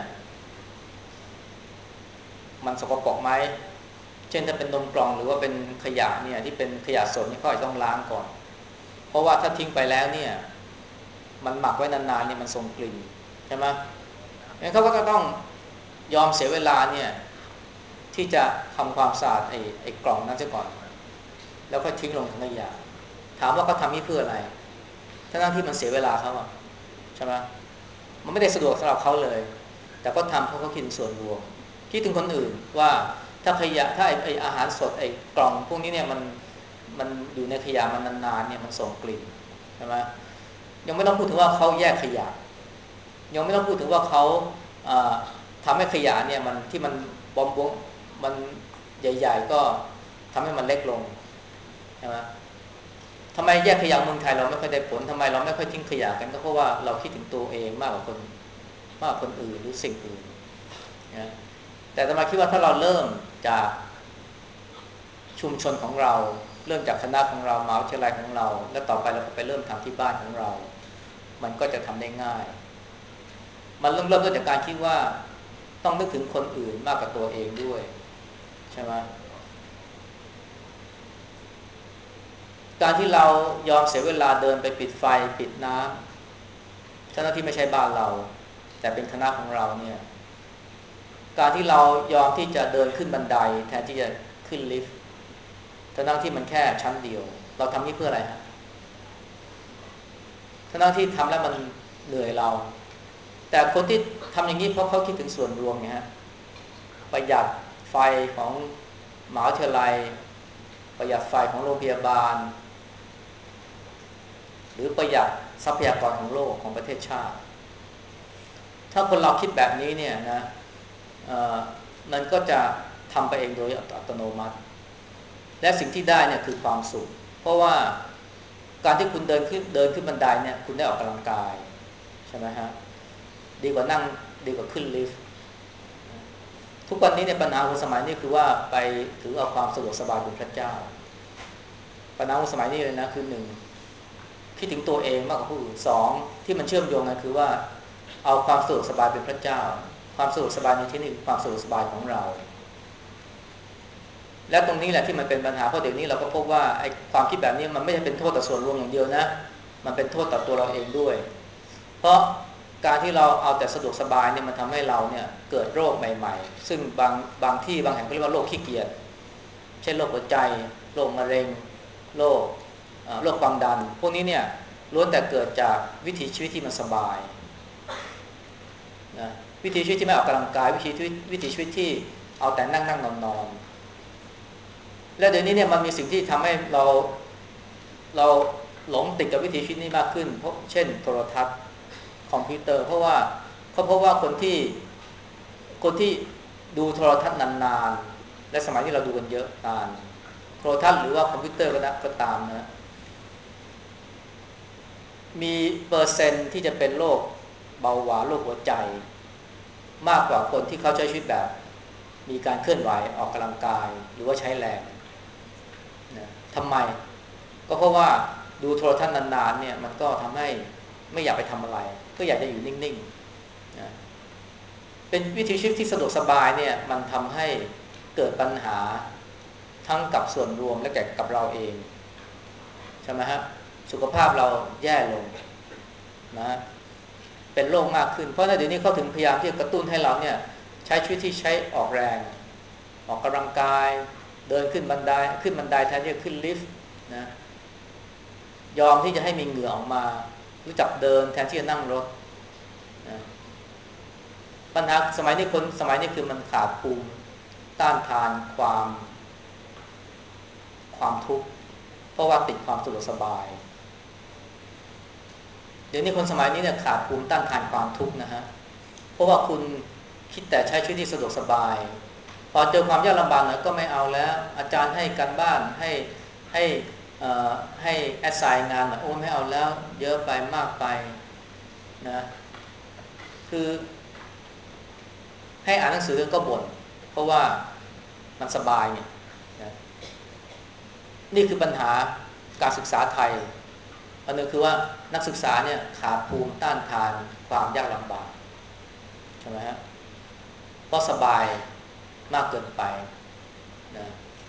มันสกปรกไหมเช่นถ้าเป็นนมกล่องหรือว่าเป็นขยะเนี่ยที่เป็นขยะสดนี่เขาจะต้องล้างก่อนเพราะว่าถ้าทิ้งไปแล้วเนี่ยมันหมักไว้นานๆเนี่ยมันส่งกลิ่นใช่ไหมงั้นเขาก็ต้องยอมเสียเวลาเนี่ยที่จะทำความสะอาดไอ้ไอ้กล่องนั้นซะก่อนแล้วก็ทิ้งลงถังขยะถามว่าเขาทำนี่เพื่ออะไรทั้งที่มันเสียเวลาเขาอะใช่ไหมมันไม่ได้สะดวกสำหรับเขาเลยแต่ก็ทำเพราะเขาคิดถึงส่วนรวมคิดถึงคนอื่นว่าถ้าขยะถ้าไอ้ไอ้อาหารสดไอ้กล่องพวกนี้เนี่ยมันมันอยู่ในขยะมันนานๆเนี่ยมันส่งกลิ่นใช่ไหมยังไม่ต้องพูดถึงว่าเขาแยกขยะยังไม่ต้องพูดถึงว่าเขาทำให้ขยะเนี่ยมันที่มันบอมบงมันใหญ่ๆก็ทำให้มันเล็กลงใช่ไหมทำไมแยกขยะเมืองไทยเราไม่ค่อยได้ผลทำไมเราไม่ค่อยทิ้งขยะกันก็เพราะว่าเราคิดถึงตัวเองมากกว่าคนมากกว่าคนอื่นหรือสิ่งอื่นนะแต่อาตมาคิดว่าถ้าเราเริ่มจากชุมชนของเราเริ่มจากคณะของเรามหาวิทยาลัยของเราแล้วต่อไปเราก็ไปเริ่มทำที่บ้านของเรามันก็จะทำได้ง่ายมันเริ่มเริ่มต้นจากการคิดว่าต้องนึกถึงคนอื่นมากกว่าตัวเองด้วยใช่ไหมการที่เรายอมเสียเวลาเดินไปปิดไฟปิดน้ำทั้งที่ไม่ใช่บ้านเราแต่เป็นคณะของเราเนี่ยการที่เรายอมที่จะเดินขึ้นบันไดแทนที่จะขึ้นลิฟต์ทั้งที่มันแค่ชั้นเดียวเราทำนี่เพื่ออะไรฮะทั้งที่ทำแล้วมันเหนื่อยเราแต่คนที่ทำอย่างนี้เพราะเขาคิดถึงส่วนรวมไงฮะประหยัดไฟของมหาวิทยาลัยประหยัดไฟของโรงพยาบาลหรือประหยัดทรัพยากรของโลกของประเทศชาติถ้าคนเราคิดแบบนี้เนี่ยนะมันก็จะทำไปเองโดยอัตโนมัติและสิ่งที่ได้เนี่ยคือความสุขเพราะว่าการที่คุณเดินขึ้นเดินขึ้นบันไดเนี่ยคุณได้ออกกำลังกายใช่ไหมฮะดีกว่านั่งดีกว่าขึ้นลิฟต์ทุกวันนี้เนี่ยปัญหาของสมัยนี้คือว่าไปถือเอาความสะดวกสบายเป็นพระเจ้าปัญหาของสมัยนี้เลยนะคือหนึ่งคิดถึงตัวเองมากกว่าผู้อื่นสองที่มันเชื่อมโยงกันคือว่าเอาความสะดวกสบายเป็นพระเจ้าความสะดวกสบายในที่นี้คือความสะดวกสบายของเราและตรงนี้แหละที่มันเป็นปัญหาเพราะเดี๋ยวนี้เราก็พบว่าไอ้ความคิดแบบนี้มันไม่ใช่เป็นโทษต่อส่วนรวมอย่างเดียวนะมันเป็นโทษต่อตัวเราเองด้วยเพราะการที่เราเอาแต่สะดวกสบายเนี่ยมันทำให้เราเนี่ยเกิดโรคใหม่ๆซึ่งบางบางที่บางแห่งก็เรียกว่าโรคขี้เกียจเช่นโรคหัวใจโรคมะเร็งโรคโรคความดันพวกนี้เนี่ยล้วนแต่เกิดจากวิถีชีวิตที่มันสบายนะวิถีชีวิตที่ไม่ออกกำลังกายวิถีชีวิตวิถีชีวิตที่เอาแต่นั่งนั่งนอนนอนและเดี๋ยวนี้เนี่ยมันมีสิ่งที่ทำให้เราเราหลงติดกับวิถีชีวิตนี้มากขึ้นเพราะเช่นโทรทัศน์คอมพิวเตอร์เพราะว่าเขาพบว่าคนที่คนที่ดูโทรทัศน์นานๆและสมัยที่เราดูกันเยอะนานโทรทัศน์หรือว่าคอมพิวเตอร์ก็ได้ก็ตามนะมีเปอร์เซ็นต์ที่จะเป็นโรคเบาหวานโรคหัวใจมากกว่าคนที่เขาใช้ชีวิตแบบมีการเคลื่อนไหวออกกำลังกายหรือว่าใช้แรงนะทำไมก็เพราะว่าดูโทรทัศน์นานๆเนี่ยมันก็ทำให้ไม่อยากไปทำอะไรก็อยากจะอยู่นิ่งๆนะเป็นวิถีชีวิตที่สะดวกสบายเนี่ยมันทำให้เกิดปัญหาทั้งกับส่วนรวมและแก่กับเราเองใช่ไหมฮะสุขภาพเราแย่ลงนะเป็นโรคมากขึ้นเพราะในเดี๋ยวนี้เขาถึงพยายามที่จะกระตุ้นให้เราเนี่ยใช้ชีวิตที่ใช้ออกแรงออกกำลังกายเดินขึ้นบันไดขึ้นบันไดแทนที่จะขึ้นลิฟต์นะยอมที่จะให้มีเหงื่อออกมารู้จักเดินแทนที่จะนั่งรถนะปัญหาสมัยนี้คนสมัยนี้คือมันขาดภูมิต้านทานความความทุกข์เพราะว่าติดความสะดวกสบายเดี๋ยวนี้คนสมัยนี้เนี่ยขาดภูมิต้านทานความทุกข์นะฮะเพราะว่าคุณคิดแต่ใช้ชีวิตที่สะดวกสบายพอเจอความยากลำบากเนี่ยก็ไม่เอาแล้วอาจารย์ให้การบ้านให้ให้ให้แอสไซน์งานโอ้ไม่เอาแล้วเยอะไปมากไปนะคือให้อ่านหนังสือก็บ่นเพราะว่ามันสบายเนี่ยนะนี่คือปัญหาการศึกษาไทยอันนึงคือว่านักศึกษาเนี่ยขาดภูมิต้านทานความยากลำบากใช่ไหมฮะเพราะสบายมากเกินไปนะ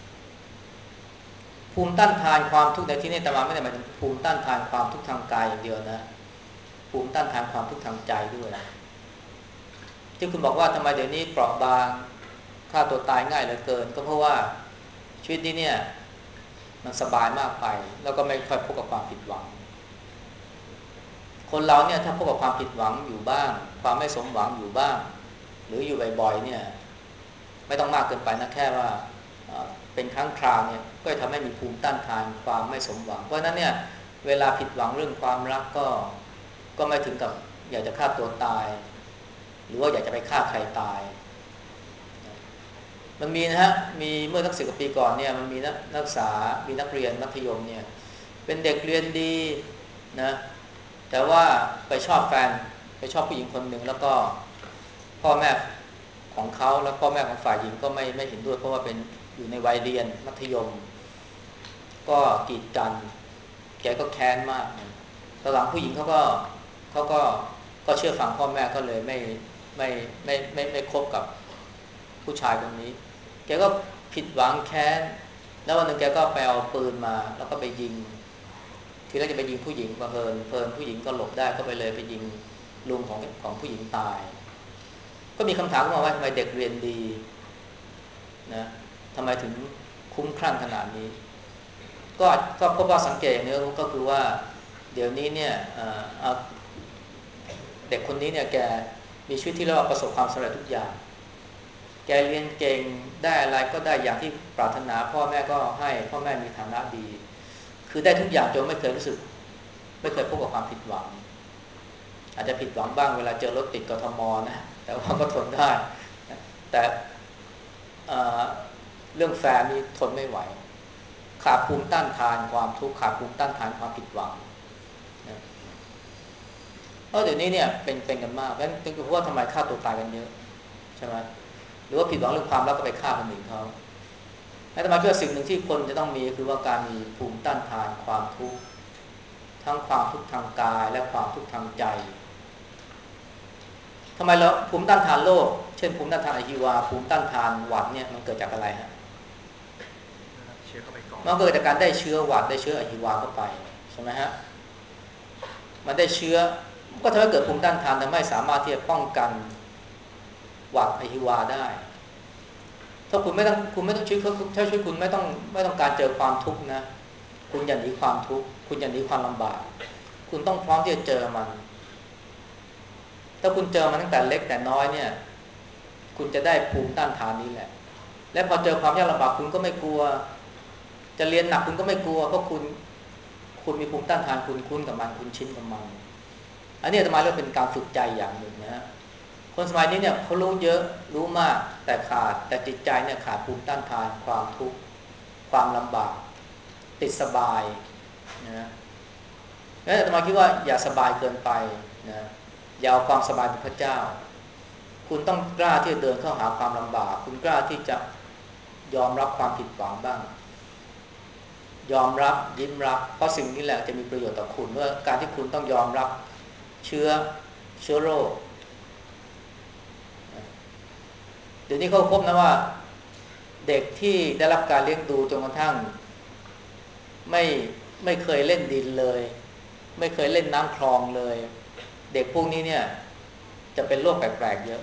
ภูมิต้านทานความทุกข์ในที่นี้แต่มาไม่ได้หมายถึงภูมิต้านทานความทุกข์ทางกายอย่างเดียวนะภูมิต้านทานความทุกข์ทางใจด้วยที่คุณบอกว่าทำไมเดี๋ยวนี้เปราะบางฆ่าตัวตายง่ายเหลือเกินก็เพราะว่าชีวิตนี้เนี่ยมันสบายมากไปแล้วก็ไม่ค่อยพบกับความผิดหวังคนเราเนี่ยถ้าพบกับความผิดหวังอยู่บ้างความไม่สมหวังอยู่บ้างหรืออยู่บ่อยๆเนี่ยไม่ต้องมากเกินไปนะแค่ว่าเป็นครั้งคราวเนี่ยก็จะทำให้มีภูมิต้านทานความไม่สมหวังเพราะฉะนั้นเนี่ยเวลาผิดหวังเรื่องความรักก็ก็ไม่ถึงกับอยากจะฆ่าตัวตายหรือว่าอยากจะไปฆ่าใครตายมันมีนะฮะมีเมื่อสักสิบกว่าปีก่อนเนี่ยมันมีนักนักศึกษามีนักเรียนมัธยมเนี่ยเป็นเด็กเรียนดีนะแต่ว่าไปชอบแฟนไปชอบผู้หญิงคนหนึ่งแล้วก็พ่อแม่ของเขาและพ่อแม่ของฝ่ายหญิงก็ไม่ไม่เห็นด้วยเพราะว่าเป็นอยู่ในวัยเรียนมัธยมก็กีดกันแกก็แค้นมากตอนหลังผู้หญิงเขาก็เขาก็ก็เชื่อฟังพ่อแม่ก็เลยไม่ไม่ไม่ไม่ไม่คบกับผู้ชายคนนี้แกก็ผิดหวังแค้นแล้ววันหนึ่งแกก็ไปเอาปืนมาแล้วก็ไปยิงทีแรกจะไปยิงผู้หญิงบังเอิญเพลินผู้หญิงก็หลบได้ก็ไปเลยไปยิงลุงของของผู้หญิงตายก็มีคำถามขึ้นมาว่าทำไมเด็กเรียนดีนะทำไมถึงคุ้มคลั่งขนาดนี้ก็ก็พบว่าสังเกตอย่างนี้ก็คือว่าเดี๋ยวนี้เนี่ยเด็กคนนี้เนี่ยแกมีชีวิตที่เรียกว่าประสบความสำเร็จทุกอย่างแกเรียนเก่งได้อะไรก็ได้อย่างที่ปรารถนาพ่อแม่ก็ให้พ่อแม่มีฐานะดีคือได้ทุกอย่างจนไม่เคยรู้สึกไม่เคยพบกับความผิดหวังอาจจะผิดหวังบ้างเวลาเจอรถติดกทมนะแต่ว่าก็ทนได้แต่เรื่องแฟนนี่ทนไม่ไหวขาดภูมิต้านทานความทุกข์ขาดภูมิต้านทานความผิดหวังนะเพราะเดี๋ยวนี้เนี่ยเป็นเป็นกันมากเพราะฉะนั้นจึงรู้ว่าทำไมฆ่าตัวตายกันเยอะใช่ไหมหรือว่าผิดหวังเรื่องความรักก็ไปฆ่าคนอื่นเขาแต่มาเพื่อสิ่งหนึ่งที่คนจะต้องมีคือว่าการมีภูมิต้านทานความทุกข์ทั้งความทุกข์ทางกายและความทุกข์ทางใจทำไมเราภูมิต้านทานโรคเช่นภูมิต้านทานอหิวาภูมิต้านทานหวัดเนี่ยมันเกิดจากอะไรฮะเชื้อเข้าไปก่อนมันเกิดจากการได้เชื้อหวัดได้เชื้ออหิวาเข้าไปใช่ไหมฮะมันได้เชื้อก็ทำให้เกิดภูมิต้านทานทำให้สามารถที่จะป้องกันหวัดอหิวาได้ถ้าคุณไม่ต้องคุณไม่ต้องช่วยเขาถ้าช่วยคุณไม่ต้องไม่ต้องการเจอความทุกข์นะคุณอย่าหนีความทุกข์คุณอย่าหนีความลำบากคุณต้องพร้อมที่จะเจอมันถ้าคุณเจอมันตั้งแต่เล็กแต่น้อยเนี่ยคุณจะได้ภูมิต้านทานนี้แหละและพอเจอความยากลำบากคุณก็ไม่กลัวจะเรียนหนักคุณก็ไม่กลัวเพราะคุณคุณมีภูมิต้านทานคุณคุ้นกับมันคุณชินกับมันอันนี้อาตมาเรียกเป็นการฝึกใจอย่างหนึ่งนะคนสมัยนี้เนี่ยเขารู้เยอะรู้มากแต่ขาดแต่จิตใจเนี่ยขาดภูมิต้านทานความทุกข์ความลำบากติดสบายนะงั้นอาตมาคิดว่าอย่าสบายเกินไปนะอย่าเอาความสบายเป็นพระเจ้าคุณต้องกล้าที่จะเดินเข้าหาความลำบากคุณกล้าที่จะยอมรับความผิดหวังบ้างยอมรับยิ้มรับเพราะสิ่งนี้แหละจะมีประโยชน์ต่อคุณเมื่อการที่คุณต้องยอมรับเชื้อเชื้อโรคเดี๋ยวนี้เขาพบนะว่าเด็กที่ได้รับการเลี้ยงดูจนกระทั่งไม่ไม่เคยเล่นดินเลยไม่เคยเล่นน้ำคลองเลยเด็กพวกนี้เนี่ยจะเป็นโรคแปลกๆเยอะ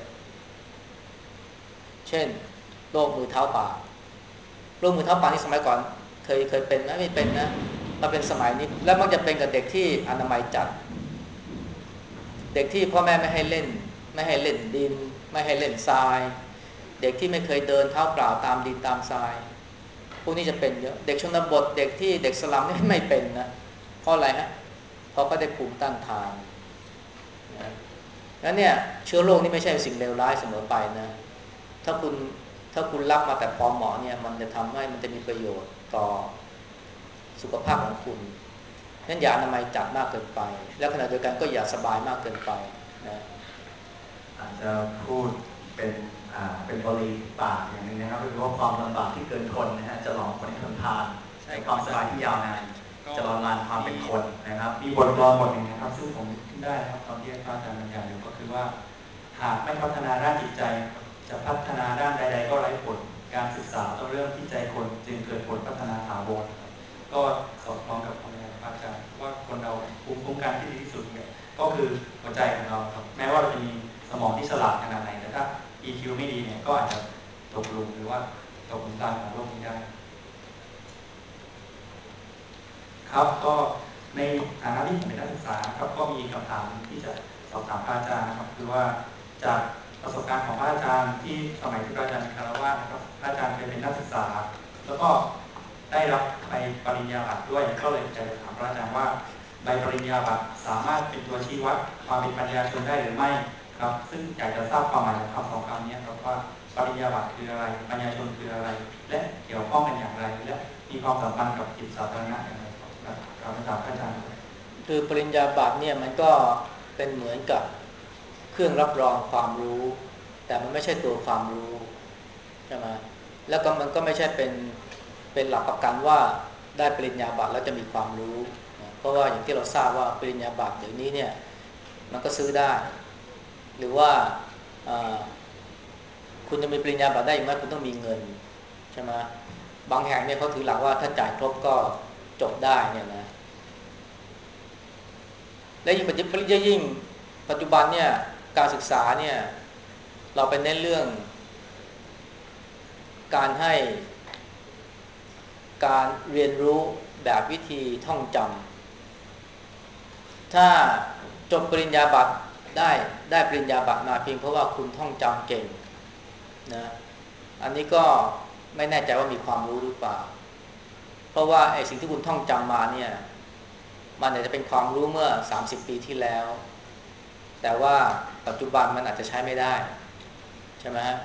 เช่นโรคมือเท้าปากโรคมือเท้าปากที่สมัยก่อนเคยเคยเป็นไหมไม่เป็นนะมาเป็นสมัยนี้แล้วมักจะเป็นกับเด็กที่อนามัยจัดเด็กที่พ่อแม่ไม่ให้เล่นไม่ให้เล่นดินไม่ให้เล่นทรายเด็กที่ไม่เคยเดินเท้าเปล่าตามดินตามทรายพวกนี้จะเป็นเยอะเด็กชนบทเด็กที่เด็กสลัมนี่ไม่เป็นนะเพราะอะไรฮะเพราะเขาได้ภูมิต้านทานนะแล้วเนี่ยเชื้อโรคนี่ไม่ใช่สิ่งเลวร้ายเสมอไปนะถ้าคุณถ้าคุณรับมาแต่พอเหมาะเนี่ยมันจะทำให้มันจะมีประโยชน์ต่อสุขภาพของคุณนั้นอย่าอนามัยจัดมากเกินไปแล้วขณะเดียวกันก็อย่าสบายมากเกินไปนะอาจจะพูดเป็นอ่าเป็นบริปากอย่างหนึงนะครับก็คือว่าความลำบากที่เกินทนนะฮะจะหลอกคนให้ทนทานในความสบายที่ยาวนานจะรอนานความเป็นคนนะครับมีบทกลอนบทหนึ่งนะครับซึ่งผมขึ้นได้นะครับตอนที่พระอาจารย์บรรยายอยู่ก็คือว่าหากไม่พัฒนาด้านจิตใจจะพัฒนาด้านใดๆก็ไร้ผลการศึกษาต้องเริ่มที่ใจคนจึงเกิดผลพัฒนาถาวรก็สอดคล้องกับคำบรรยายของพระอาจารย์ว่าคนเราภูมิคุ้มกันที่ดีที่สุดเนี่ยก็คือหัวใจของเราครับแม้ว่าเราจะมีสมองที่ฉลาดขนาดไหนแต่ถ้า อี คิว ไม่ดีเนี่ยก็อาจจะตกหลุมหรือว่าตกหลุมตามของโลกนี้ได้ครับก็ในฐานะที่ผมเป็นนักศึกษาครับก็มีคำถามที่จะสอบถามพระอาจารย์นะครับคือว่าจากประสบการณ์ของพระอาจารย์ที่สมัยที่พระอาจารย์เป็นคารวะนะครับพระอาจารย์เคยเป็นนักศึกษาแล้วก็ได้รับใบปริญญาบัตรด้วยก็เลยจะถามพระอาจารย์ว่าใบปริญญาบัตรสามารถเป็นตัวชี้วัดความเป็นปัญญาชนได้หรือไม่ครับซึ่งอยากจะทราบความหมายของคำสองคำนี้ครับว่าปริญญาบัตรคืออะไรปัญญาชนคืออะไรและเกี่ยวข้องกันอย่างไรและมีความสัมพันธ์กับจิตสาธารณะอย่างไรครับครับอาจารย์อาจารย์คือปริญญาบัตรเนี่ยมันก็เป็นเหมือนกับเครื่องรับรองความรู้แต่มันไม่ใช่ตัวความรู้ใช่ไหมแล้วก็มันก็ไม่ใช่เป็นเป็นหลักประกันว่าได้ปริญญาบัตรแล้วจะมีความรู้นะเพราะว่าอย่างที่เราทราบว่าปริญญาบัตรเดี๋ยวนี้เนี่ยมันก็ซื้อได้หรือว่าคุณจะมีปริญญาบัตรได้อย่างไรคุณต้องมีเงินใช่ไหมบางแห่งเนี่ยเขาถือหลักว่าถ้าจ่ายครบก็จบได้เนี่ยนะและยิ่งปัจจุบันยิ่งปัจจุบันเนี่ยการศึกษาเนี่ยเราไปเน้นเรื่องการให้การเรียนรู้แบบวิธีท่องจำถ้าจบปริญญาบัตรได้ได้ปริญญาบัตรมาเพียงเพราะว่าคุณท่องจำเก่งนะอันนี้ก็ไม่แน่ใจว่ามีความรู้หรือเปล่าเพราะว่าไอ้สิ่งที่คุณท่องจำมาเนี่ยมันอาจจะเป็นความรู้เมื่อสามสิบปีที่แล้วแต่ว่าปัจจุบันมันอาจจะใช้ไม่ได้ใช่ไหมฮะ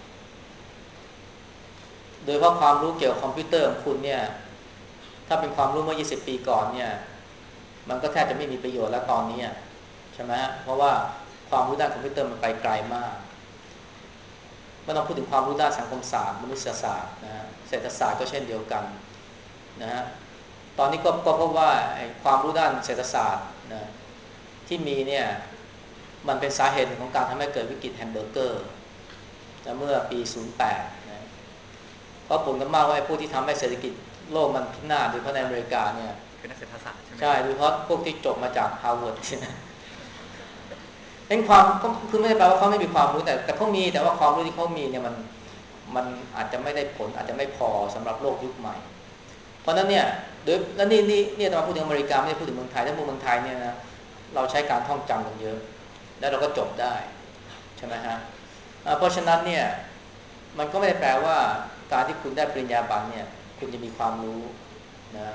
โดยเพราะความรู้เกี่ยวกับคอมพิวเตอร์ของคุณเนี่ยถ้าเป็นความรู้เมื่อยี่สิบปีก่อนเนี่ยมันก็แทบจะไม่มีประโยชน์แล้วตอนนี้ใช่ไหมฮะเพราะว่าความรู้ด้านคอมพิวเตอร์มันไปไกลมากไม่ต้องพูดถึงความรู้ด้านสังคมศาสตร์มนุษยศาสตร์นะฮะเศรษฐศาสตร์ก็เช่นเดียวกันนะฮะตอนนี้ก็ก็พบว่าความรู้ด้านเศรษฐศาสตร์นะที่มีเนี่ยมันเป็นสาเหตุของการทำให้เกิดวิกฤตแฮมเบอร์เกอร์เมื่อปีศูนย์แปดนะเพราะผลกันมากว่าผู้ที่ทำให้เศรษฐกิจโลกมันพินาศโดยเฉพาะในอเมริกาเนี่ยคือนักเศรษฐศาสตร์ใช่ไหมใช่โดยเฉพาะพวกที่จบมาจากฮาร์วาร์ดเป็นความก็คือไม่ได้แปลว่าเขาไม่มีความรู้แต่แต่เขามีแต่ว่าความรู้ที่เขามีเนี่ยมันมันอาจจะไม่ได้ผลอาจจะไม่พอสำหรับโลกยุคใหม่เพราะนั้นเนี่ยโดยแล้วนี่นี่นี่ตอนพูดถึงอเมริกาไม่ได้พูดถึงเมืองไทยถ้าพูดเมืองไทยเนี่ยนะเราใช้การท่องจำกันเยอะแล้วเราก็จบได้ใช่ไหมฮะเพราะฉะนั้นเนี่ยมันก็ไม่ได้แปลว่าการที่คุณได้ปริญญาบัตรเนี่ยคุณจะมีความรู้นะ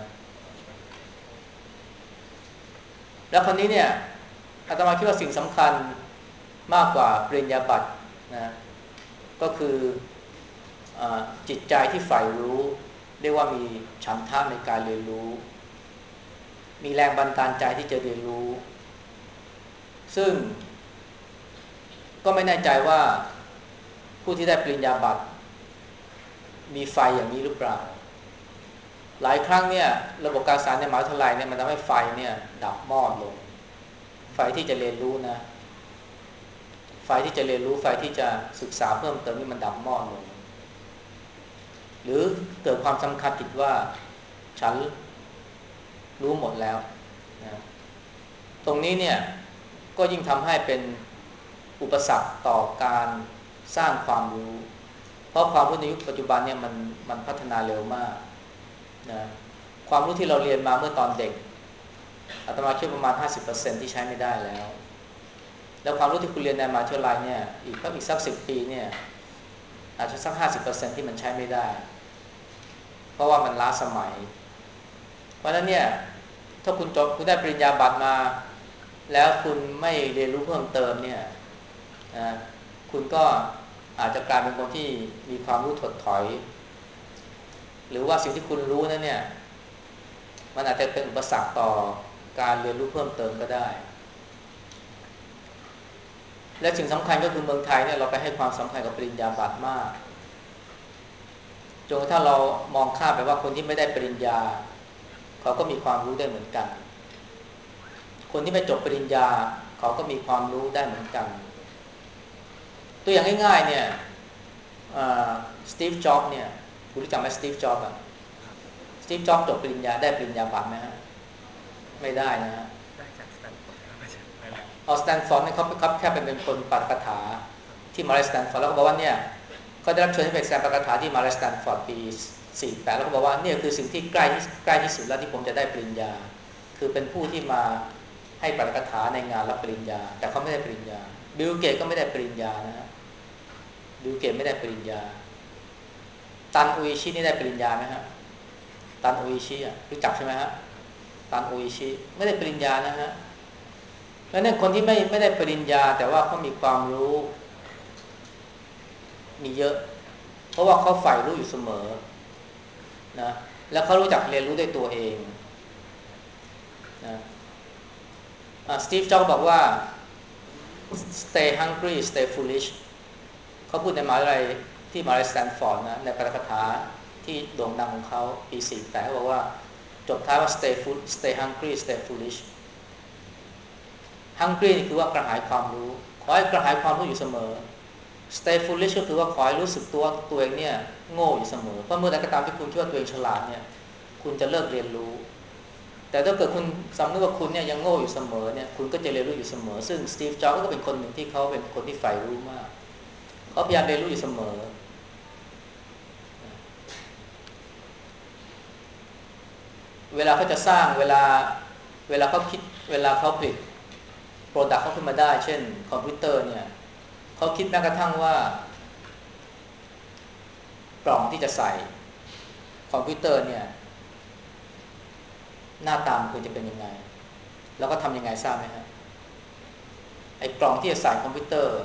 แล้วคนนี้เนี่ยอาตมาคิดว่าสิ่งสำคัญมากกว่าปริญญาบัตรนะก็คืออจิตใจที่ใฝ่รู้เรียกว่ามีฉันทะในการเรียนรู้มีแรงบันดาลใจที่จะเรียนรู้ซึ่งก็ไม่แน่ใจว่าผู้ที่ได้ปริญญาบัตรมีไฟอย่างนี้หรือเปล่าหลายครั้งเนี่ยระบบการศึกษาในมหาวิทยาลัยเนี่ยมันทำให้ไฟเนี่ยดับมอดลงไฟที่จะเรียนรู้นะไฟที่จะเรียนรู้ไฟที่จะศึกษาเพิ่มเติมนี่มันดับมอดลงหรือเกิดความสำคัญผิดว่าฉันรู้หมดแล้วนะตรงนี้เนี่ยก็ยิ่งทำให้เป็นอุปสรรคต่อการสร้างความรู้เพราะความรู้ในยุคปัจจุบันเนี่ยมันมันพัฒนาเร็วมากนะความรู้ที่เราเรียนมาเมื่อตอนเด็กอาตมาคิดประมาณ ห้าสิบเปอร์เซ็นต์ ที่ใช้ไม่ได้แล้วแล้วความรู้ที่คุณเรียนในมหาวิทยาลัยเนี่ยอีกสักอีกสักสิบปีเนี่ยอาจจะสัก ห้าสิบเปอร์เซ็นต์ ที่มันใช้ไม่ได้เพราะว่ามันล้าสมัยเพราะฉะนั้นเนี่ยถ้าคุณจบคุณได้ปริญญาบัตรมาแล้วคุณไม่เรียนรู้เพิ่มเติมเนี่ยนะคุณก็อาจจะกลายเป็นคนที่มีความรู้ถดถอยหรือว่าสิ่งที่คุณรู้นั้นเนี่ยมันอาจจะเป็นอุปสรรคต่อการเรียนรู้เพิ่มเติมก็ได้และสิ่งสำคัญก็คือเมืองไทยเนี่ยเราไปให้ความสำคัญกับปริญญาบัตรมากจนกระทั่งเรามองข้ามไปว่าคนที่ไม่ได้ปริญญาเขาก็มีความรู้ได้เหมือนกันคนที่ไม่จบปริญญาเขาก็มีความรู้ได้เหมือนกันตัวอย่างง่ายๆเนี่ยสตีฟจ็อบส์เนี่ยคุณรู้จักไหมสตีฟจ็อบส์อ่ะสตีฟจ็อบส์จบปริญญาได้ปริญญาบัตรไหมฮะไม่ได้นะฮะได้จากสแตนฟอร์ดไม่ใช่ไม่ละเอาสแตนฟอร์ดเนี่ยเขาเขาแค่เป็นคนปาฐกถาที่มหาวิทยาลัยสแตนฟอร์ดแล้วก็บอกว่าเนี่ยเขาได้รับเชิญให้ไปแสดงปาฐกถาที่มหาวิทยาลัยสแตนฟอร์ดปีสี่สิบแปดแล้วก็บอกว่าเนี่ยคือสิ่งที่ใกล้ที่ใกล้ที่สุดแล้วที่ผมจะได้ปริญญาคือเป็นผู้ที่มาให้ปาฐกถาในงานรับปริญญาแต่เขาไม่ได้ปริญญาบิลเกตก็ไม่ได้ปริญญานะฮะบิลเกตไม่ได้ปริญญาตันอุยชินี่ได้ปริญญาไหมฮะตันอุยชิอ่ะรู้จักใช่ไหมฮะตันอุยชิไม่ได้ปริญญานะฮะแล้วเนี่ยคนที่ไม่ไม่ได้ปริญญาแต่ว่าเขามีความรู้มีเยอะเพราะว่าเขาใฝ่รู้อยู่เสมอนะแล้วเขารู้จักเรียนรู้ด้วยตัวเองนะสตีฟจ็อบส์บอกว่า stay hungry stay foolish เขาพูดในมหาวิทยาลัยที่มหาวิทยาลัยสแตนฟอร์ดนะในปาฐกถาที่โด่งดังของเขาปีสี่สิบแปดเขาบอกว่าจบท้ายว่า stay food stay hungry stay foolish hungry นี่คือว่ากระหายความรู้ขอให้กระหายความรู้อยู่เสมอ stay foolish ก็คือว่าขอให้รู้สึกตัวตัวเองเนี่ยโง่อยู่เสมอเพราะเมื่อใดก็ตามที่คุณคิดว่าตัวเองฉลาดเนี่ยคุณจะเลิกเรียนรู้แต่ถ้าเกิดคุณสำนึกว่าคุณเนี่ยยังโง่อยู่เสมอเนี่ยคุณก็จะเรียนรู้อยู่เสมอซึ่งสตีฟจ็อบส์ก็เป็นคนหนึ่งที่เขาเป็นคนที่ใฝ่รู้มากเขาพยายามเรียนรู้อยู่เสมอเวลาเขาจะสร้างเวลาเวลาเขาคิดเวลาเขาผลิตโปรดักต์เขาขึ้นมาได้เช่นคอมพิวเตอร์เนี่ยเขาคิดแม้กระทั่งว่ากล่องที่จะใส่คอมพิวเตอร์เนี่ยหน้าตามควรจะเป็นยังไงแล้วก็ทำยังไงทราบไหมครับไอ้กล่องที่จะใส่คอมพิวเตอร์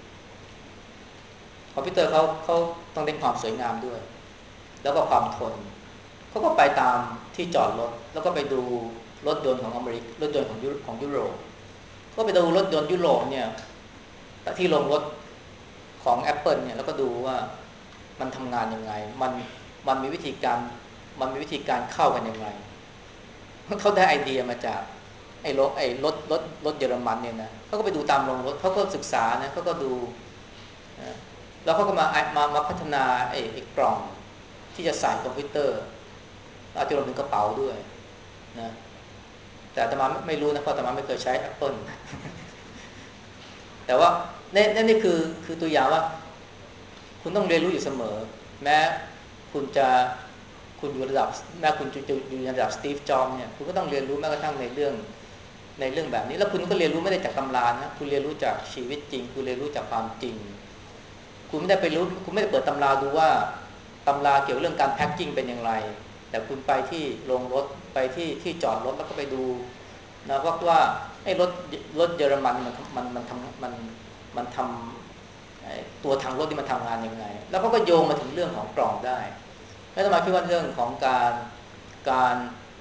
คอมพิวเตอร์เขาเขาต้องเน้นความสวยงามด้วยแล้วก็ความทนเขาก็ไปตามที่จอดรถแล้วก็ไปดูรถยนต์ของอเมริกรถยนต์ของยุของยุโรปก็ไปดูรถยนต์ยุโรปเนี่ยที่ลงรถของ Apple เนี่ยแล้วก็ดูว่ามันทำงานยังไงมันมันมีวิธีการมันมีวิธีการเข้ากันยังไงเขาได้ไอเดียมาจากไอ้รถไอ้รถรถรถเยอรมันเนี่ยนะเขาก็ไปดูตามโรงรถเขาก็ศึกษานะเขาก็ดูนะแล้วเขาก็มามามาพัฒนาไอ้ไอ้กล่องที่จะใส่คอมพิวเตอร์อาจจะรวมถึงกระเป๋าด้วยนะแต่อาตมาไม่รู้นะเพราะอาตมาไม่เคยใช้ Apple แต่ว่านี่นนี่คือคือตัวอย่างว่าคุณต้องเรียนรู้อยู่เสมอแม้คุณจะคุณอยู่ระดับแม้คุณจะอยู่ในระดับสตีฟจ็อบส์เนี่ยคุณก็ต้องเรียนรู้แม้กระทั่งในเรื่องในเรื่องแบบนี้แล้วคุณก็เรียนรู้ไม่ได้จากตำรานะคุณเรียนรู้จากชีวิตจริงคุณเรียนรู้จากความจริงคุณไม่ได้ไปรู้คุณไม่ได้เปิดตำราดูว่าตำราเกี่ยวเรื่องการแพ็คกิ้งเป็นอย่างไรแต่คุณไปที่โรงรถไปที่ที่จอดรถแล้วก็ไปดูนะว่าว่าไอ้รถรถเยอรมันมันมันมันทำมันมันทำตัวทางรถที่มันทำงานยังไงแล้วก็ก็โยงมาถึงเรื่องของกล่องได้ไม่ต้องมาคิดว่าเรื่องของการการ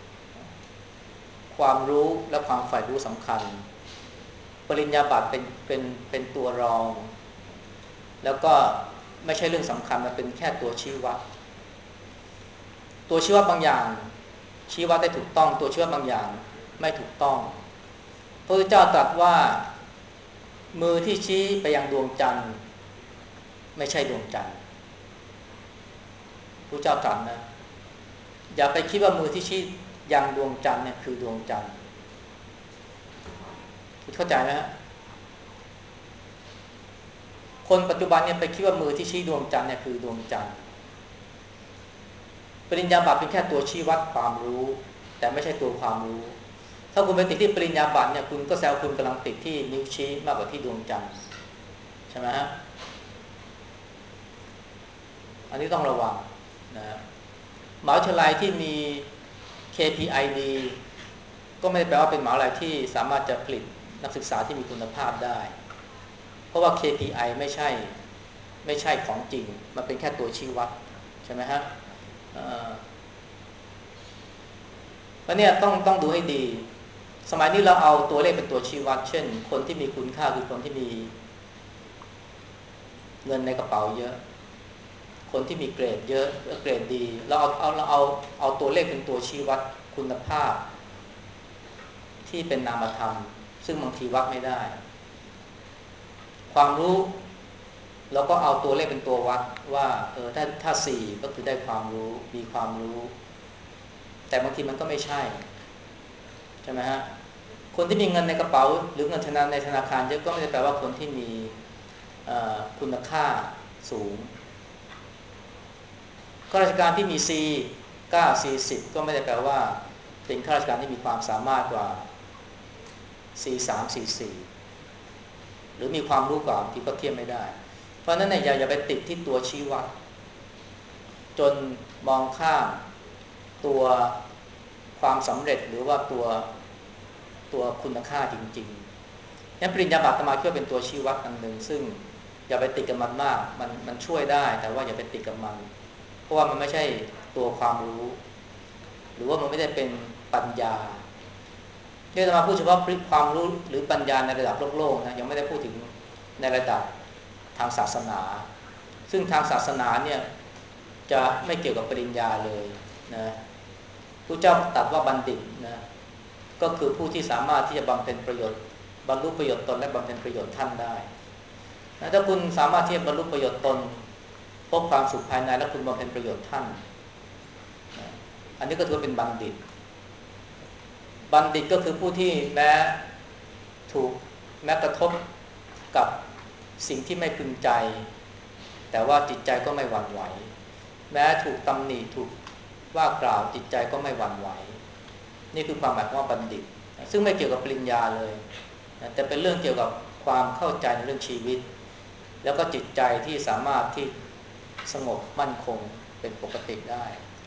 ความรู้และความใฝ่รู้สำคัญปริญญาบัตรเป็นเป็นเป็นตัวรองแล้วก็ไม่ใช่เรื่องสำคัญมันเป็นแค่ตัวชี้วัดตัวชี้วัดบางอย่างชี้วัดได้ถูกต้องตัวชี้วัดบางอย่างไม่ถูกต้องพระพุทธเจ้าตรัสว่ามือที่ชี้ไปยังดวงจันทร์ไม่ใช่ดวงจันทร์พระเจ้าตรัสนะอย่าไปคิดว่ามือที่ชี้ยังดวงจันทร์เนี่ยคือดวงจันทร์เข้าใจไหมฮะคนปัจจุบันเนี่ยไปคิดว่ามือที่ชี้ดวงจันทร์เนี่ยคือดวงจันทร์ปริญญาบัตรเป็นแค่ตัวชี้วัดความรู้แต่ไม่ใช่ตัวความรู้ถ้าคุณไปติดที่ปริญญาบัตรเนี่ยคุณก็แซวคุณกำลังติดที่นิ้วชี้มากกว่าที่ดวงจันทร์ใช่ไหมฮะอันนี้ต้องระวังนะมหาวิทยาลัยที่มี เค พี ไอ ดี ก็ไม่ได้แปลว่าเป็นมหาวิทยาลัยที่สามารถจะผลิตนักศึกษาที่มีคุณภาพได้เพราะว่า เค พี ไอ ไม่ใช่ไม่ใช่ของจริงมันเป็นแค่ตัวชี้วัดใช่ไหมฮะเพราะเนี่ยต้องต้องดูให้ดีสมัยนี้เราเอาตัวเลขเป็นตัวชี้วัดเช่นคนที่มีคุณค่าคือคนที่มีเงินในกระเป๋าเยอะคนที่มีเกรดเยอะเกรดดีเราเอาเอาเราเอาเอาตัวเลขเป็นตัวชี้วัดคุณภาพที่เป็นนามธรรมซึ่งบางทีวัดไม่ได้ความรู้เราก็เอาตัวเลขเป็นตัววัดว่าเออถ้าถ้าสี่ก็คือได้ความรู้มีความรู้แต่บางทีมันก็ไม่ใช่ใช่ไหมฮะคนที่มีเงินในกระเป๋าหรือเงินธนาในธนาคารเยอะก็ไม่ได้แปลว่าคนที่มีคุณค่าสูงข้าราชการที่มี C เก้า C สิบก็ไม่ได้แปลว่าเป็นข้าราชการที่มีความสามารถกว่า C สาม C สี่หรือมีความรู้กว่าที่ก็เทียบไม่ได้เพราะฉะนั้นเนี่ยอย่าอย่าไปติดที่ตัวชี้วัดจนมองข้ามตัวความสำเร็จหรือว่าตัวตัวคุณค่าจริงๆงั้นปริญญาบัตรอาตมาคิดว่าเป็นตัวชี้วัดอันหนึ่งซึ่งอย่าไปติดกับมันมากมันมันช่วยได้แต่ว่าอย่าไปติดกับมันเพราะว่ามันไม่ใช่ตัวความรู้หรือว่ามันไม่ได้เป็นปัญญาเนี่ยอาตมาพูดเฉพาะความรู้หรือปัญญาในระดับโลกโลกนะยังไม่ได้พูดถึงในระดับทางศาสนาซึ่งทางศาสนาเนี่ยจะไม่เกี่ยวกับปริญญาเลยนะพระเจ้าตรัสว่าบัณฑิตนะก็คือผู้ที่สามารถที่จะบำเพ็ญประโยชน์บรรลุประโยชน์ตนและบำเพ็ญประโยชน์ท่านได้นะถ้าคุณสามารถที่จะบรรลุประโยชน์ตนพบความสุขภายในและคุณบำเพ็ญประโยชน์ท่านนะอันนี้ก็ถือว่าเป็นบัณฑิตบัณฑิตก็คือผู้ที่แม้ถูกแม้กระทบกับสิ่งที่ไม่พึงใจแต่ว่าจิตใจก็ไม่หวั่นไหวแม้ถูกตำหนิถูกว่ากล่าวจิตใจก็ไม่หวั่นไหวนี่คือความหมายของบัณฑิตซึ่งไม่เกี่ยวกับปริญญาเลยแต่เป็นเรื่องเกี่ยวกับความเข้าใจในเรื่องชีวิตแล้วก็จิตใจที่สามารถที่สงบมั่นคงเป็นปกติได้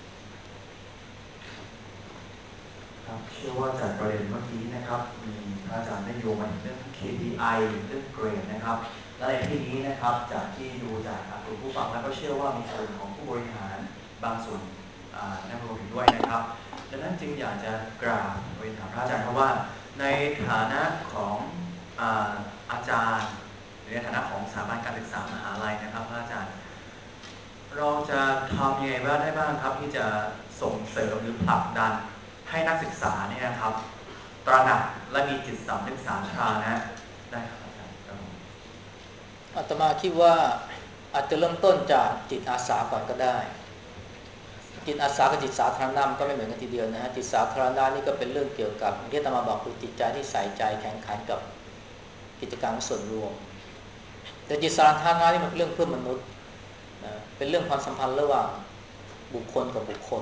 ครับเชื่อว่าจากประเด็นเมื่อกี้นะครับมีพระอาจารย์ได้โยงมาถึงเรื่อง เค พี ไอ เรื่องเกรดนะครับและในที่นี้นะครับจากที่ดูจากกลุ่มผู้ฟังแล้วก็เชื่อว่ามีส่วนของผู้บริหารบางส่วนนั่งรวมอยู่ด้วยนะครับดังนั้นจึงอยากจะกราบเรียนถามพระอาจารย์เพราะว่าในฐานะของอาอาจารย์หรือในฐานะของสถาบันการศึกษามหาลัยนะครับพระอาจารย์เราจะทำยังไงบ้างได้บ้างครับที่จะส่งเสริมหรือผลักดันให้นักศึกษาเนี่ยนะครับตระหนักและมีจิตสำนึกสาธารณะได้ครับอาจารย์ครับอาตมาคิดว่าอาจจะเริ่มต้นจากจิตอาสาก่อนก็ได้จิตอาสากับจิตสาธารณะมันก็ไม่เหมือนกันทีเดียวนะฮะจิตสาธารณะนี่ก็เป็นเรื่องเกี่ยวกับที่อาตมาบอกคือจิตใจที่ใส่ใจแข่งขันกับกิจการของส่วนรวมแต่จิตสาธารณะนี่มันเป็นเรื่องเพื่อมนุษย์นะเป็นเรื่องความสัมพันธ์ระหว่างบุคคลกับบุคคล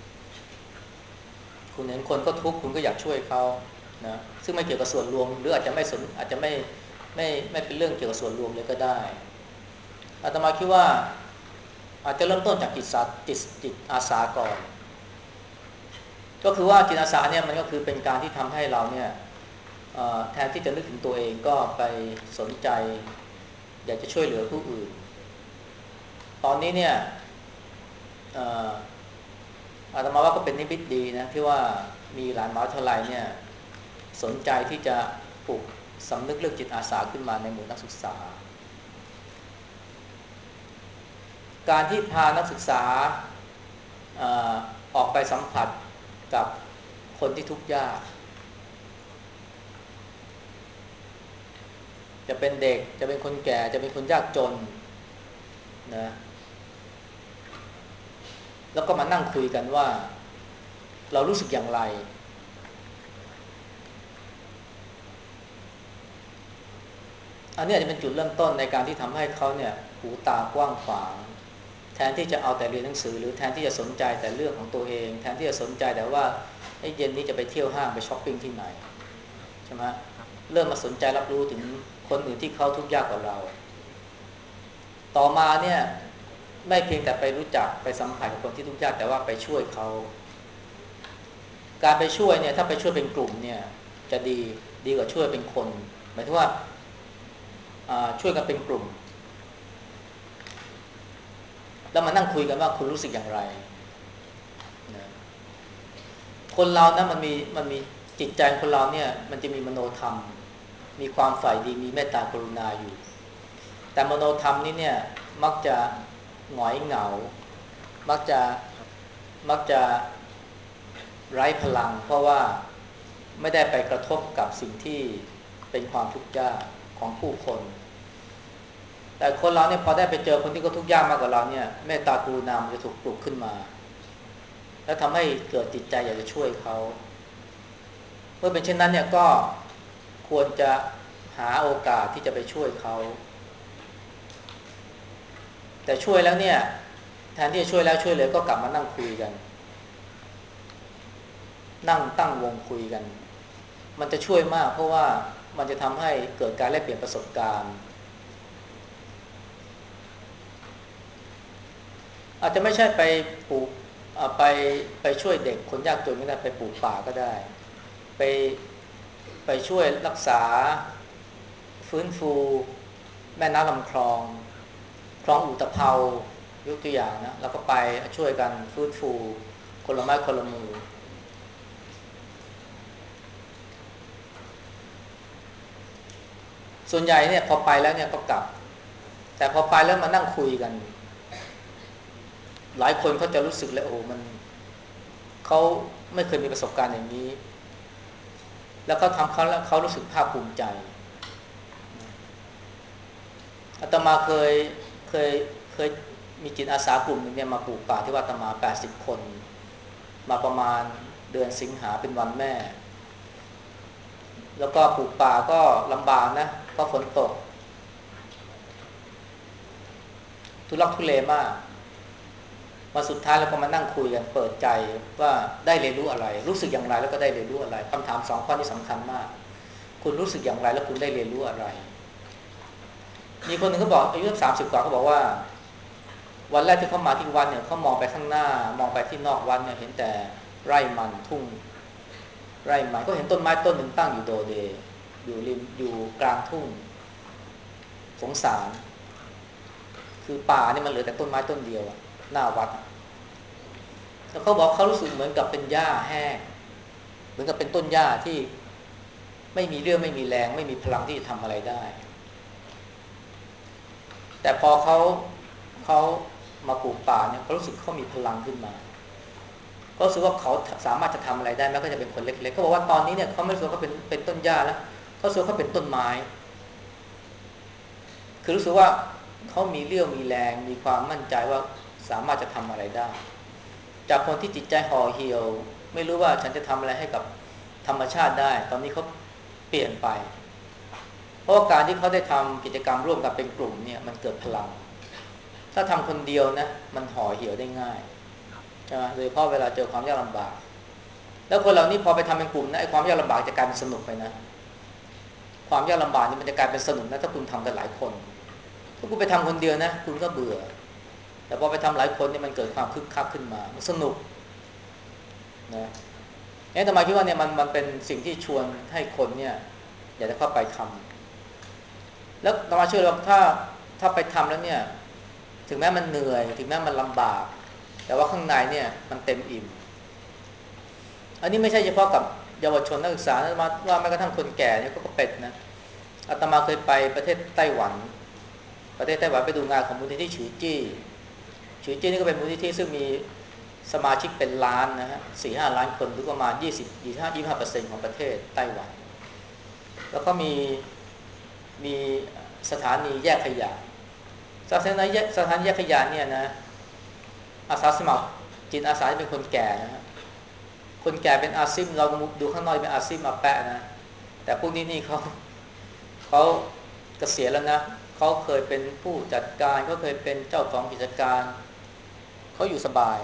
คุณเห็นคนก็ทุกข์คุณก็อยากช่วยเขานะซึ่งไม่เกี่ยวกับส่วนรวมหรืออาจจะไม่สนอาจจะไม่ไม่ไม่เป็นเรื่องเกี่ยวกับส่วนรวมเลยก็ได้อาตมาคิดว่าอาจจะเริ่มต้นจากจิตอาจิตจิตอาสาก่อนก็คือว่าจิตอาสาเนี่ยมันก็คือเป็นการที่ทำให้เราเนี่ยแทนที่จะนึกถึงตัวเองก็ไปสนใจอยากจะช่วยเหลือผู้อื่นตอนนี้เนี่ยอาตมาว่าก็เป็นนิมิตดีนะที่ว่ามีหลายมหาวิทยาลัยเนี่ยสนใจที่จะปลูกสำนึกเรื่องจิตอาสาขึ้นมาในหมู่นักศึกษาการที่พานักศึกษาออกไปสัมผัสกับคนที่ทุกข์ยากจะเป็นเด็กจะเป็นคนแก่จะเป็นคนยากจนนะแล้วก็มานั่งคุยกันว่าเรารู้สึกอย่างไรอันนี้อาจจะเป็นจุดเริ่มต้นในการที่ทำให้เขาเนี่ยหูตากว้างขวางแทนที่จะเอาแต่เรียนหนังสือหรือแทนที่จะสนใจแต่เรื่องของตัวเองแทนที่จะสนใจแต่ว่าไอ้เย็นนี้จะไปเที่ยวห้างไปช้อปปิ้งที่ไหนใช่ไหมเริ่มมาสนใจรับรู้ถึงคนอื่นที่เขาทุกข์ยากกว่าเราต่อมาเนี่ยไม่เพียงแต่ไปรู้จักไปสัมผัสกับคนที่ทุกข์ยากแต่ว่าไปช่วยเขาการไปช่วยเนี่ยถ้าไปช่วยเป็นกลุ่มเนี่ยจะดีดีกว่าช่วยเป็นคนหมายถึงว่าช่วยกันเป็นกลุ่มแล้วมานั่งคุยกันว่าคุณรู้สึกอย่างไรนะคนเรานะมันมีมันมีจิตใจคนเราเนี่ยมันจะมีมโนธรรมมีความใฝ่ดีมีเมตตากรุณาอยู่แต่มโนธรรมนี้เนี่ยมักจะหงอยเหงามักจะมักจะไร้พลังเพราะว่าไม่ได้ไปกระทบกับสิ่งที่เป็นความทุกข์ยากของผู้คนแต่คนเราเนี่ยพอได้ไปเจอคนที่เขาทุกข์ยากมากกว่าเราเนี่ยเมตตากรุณามันจะถูกปลุกขึ้นมาแล้วทำให้เกิดจิตใจอยากจะช่วยเขาเมื่อเป็นเช่นนั้นเนี่ยก็ควรจะหาโอกาสที่จะไปช่วยเขาแต่ช่วยแล้วเนี่ยแทนที่จะช่วยแล้วช่วยเลยก็กลับมานั่งคุยกันนั่งตั้งวงคุยกันมันจะช่วยมากเพราะว่ามันจะทำให้เกิดการแลกเปลี่ยนประสบการณ์อาจจะไม่ใช่ไปปลูกไปไปช่วยเด็กคนยากจนก็ได้ไปปลูกป่าก็ได้ไปไปช่วยรักษาฟื้นฟูแม่น้ำลำคลองคลองอุตภเปายกตัวอย่างนะแล้วก็ไปช่วยกันฟื้นฟูคนละไม้คนละมือส่วนใหญ่เนี่ยพอไปแล้วเนี่ยก็กลับแต่พอไปแล้วมานั่งคุยกันหลายคนเขาจะรู้สึกเลยโอ้มันเขาไม่เคยมีประสบการณ์อย่างนี้แล้วเขาทำเขาแล้วเขารู้สึกภาคภูมิใจอาตมาเคยเคยเคยมีจิตอาสากลุ่มหนึ่งเนี่ยมาปลูกป่าที่วัดอาตมาแปดสิบคนมาประมาณเดือนสิงหาเป็นวันแม่แล้วก็ปลูกป่าก็ลำบากนะเพราะฝนตกทุลักทุเลมากวันสุดท้ายเราก็มานั่งคุยกันเปิดใจว่าได้เรียนรู้อะไรรู้สึกอย่างไรแล้วก็ได้เรียนรู้อะไรคำถามสองข้อนี้สำคัญมากคุณรู้สึกอย่างไรแล้วคุณได้เรียนรู้อะไรมีคนหนึ่งเขาบอกอายุสามสิบกว่าเขาบอกว่าวันแรกที่เขามาที่วัดเนี่ยเขามองไปข้างหน้ามองไปที่นอกวัดเนี่ยเห็นแต่ไร่มันทุ่งไร่มันก็เห็นต้นไม้ต้นหนึ่งตั้งอยู่โดดเด่นอยู่ริมอยู่กลางทุ่งสงสารคือป่านี่มันเหลือแต่ต้นไม้ต้นเดียวหน้าวัดแล้วเขาบอกเขารู้สึกเหมือนกับเป็นหญ้าแห้งเหมือนกับเป็นต้นหญ้าที่ไม่มีเรี่ยวไม่มีแรงไม่มีพลังที่จะทำอะไรได้แต่พอเขาเขามาปลูกป่าเนี่ยเขารู้สึกเขามีพลังขึ้นมาก็รู้สึกว่าเขาสามารถจะทำอะไรได้แม้ก็จะเป็นคนเล็กๆเขาบอกว่าตอนนี้เนี่ยเขาไม่รู้สึกว่าเขาเป็นเป็นต้นหญ้าแล้วเขารู้สึกว่าเขาเป็นต้นไม้คือรู้สึกว่าเขามีเรี่ยวมีแรงมีความมั่นใจว่าสามารถจะทำอะไรได้จากคนที่จิตใจห่อเหี่ยวไม่รู้ว่าฉันจะทำอะไรให้กับธรรมชาติได้ตอนนี้เขาเปลี่ยนไปราะว่าการที่เขาได้ทำกิจกรรมร่วมกันเป็นกลุ่มเนี่ยมันเกิดพลังถ้าทำคนเดียวนะมันห่อเหี่ยวได้ง่ายใช่ไหมโดยเฉพาะเวลาเจอความยากลำบากแล้วคนเหล่านี้พอไปทำเป็นกลุ่มนะไอ้ความยากลำบากจะกลายเป็นสนุกไปนะความยากลำบากนี่มันจะกลายเป็นสนุกนะถ้าคุณทำกันหลายคนถ้าคุณไปทำคนเดียวนะคุณก็เบื่อแต่พอไปทำหลายคนนี่มันเกิดความคึกคักขึ้นมามันสนุกนะเนี่ยทำไมคิดว่าเนี่ยมันมันเป็นสิ่งที่ชวนให้คนเนี่ยอยากจะเข้าไปทำแล้วธรรมาเชื่อว่าถ้าถ้าไปทำแล้วเนี่ยถึงแม้มันเหนื่อยถึงแม้มันลำบากแต่ว่าข้างในเนี่ยมันเต็มอิ่มอันนี้ไม่ใช่เฉพาะกับเยาวชนนักศึกษานะมาว่าแม้กระทั่งคนแก่เนี่ยก็เป็นนะอาตมาเคยไปประเทศไต้หวันประเทศไต้หวันไปดูงานของมูลนิธิฉือจี้ฉือจี้นี่ก็เป็นมูลนิธิซึ่งมีสมาชิกเป็นล้านนะฮะสี่ห้าล้านคนหรือประมาณยี่สิบยี่ห้ายี่ห้าเปอร์เซ็นต์ของประเทศไต้หวันแล้วก็มีมีสถานีแยกขยะสถานีแยกสถานีแยกขยะเนี่ยนะอาสาสมัครจิตอาสาเป็นคนแก่นะฮะคนแก่เป็นอาซิมเราดูข้างนอกเป็นอาซิมมาแปะนะแต่พวกนี้นี่เขาเขาเกษียณแล้วนะเขาเคยเป็นผู้จัดการเขาเคยเป็นเจ้าของกิจการเขาอยู่สบาย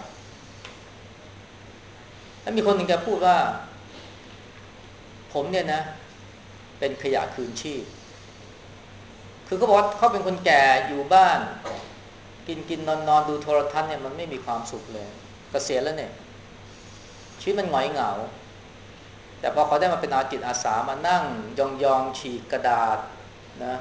แล้วมีคนหนึ่งแกพูดว่าผมเนี่ยนะเป็นขยะคืนชีพคือเขาบอกว่าเขาเป็นคนแก่อยู่บ้านกินกินนอนนอนดูโทรทัศน์เนี่ยมันไม่มีความสุขเลยเกษียณแล้วเนี่ยชีวิตมันหงอยเหงาแต่พอเขาได้มาเป็นอาจิตอาสามานั่งยองยองฉีกกระดาษนะ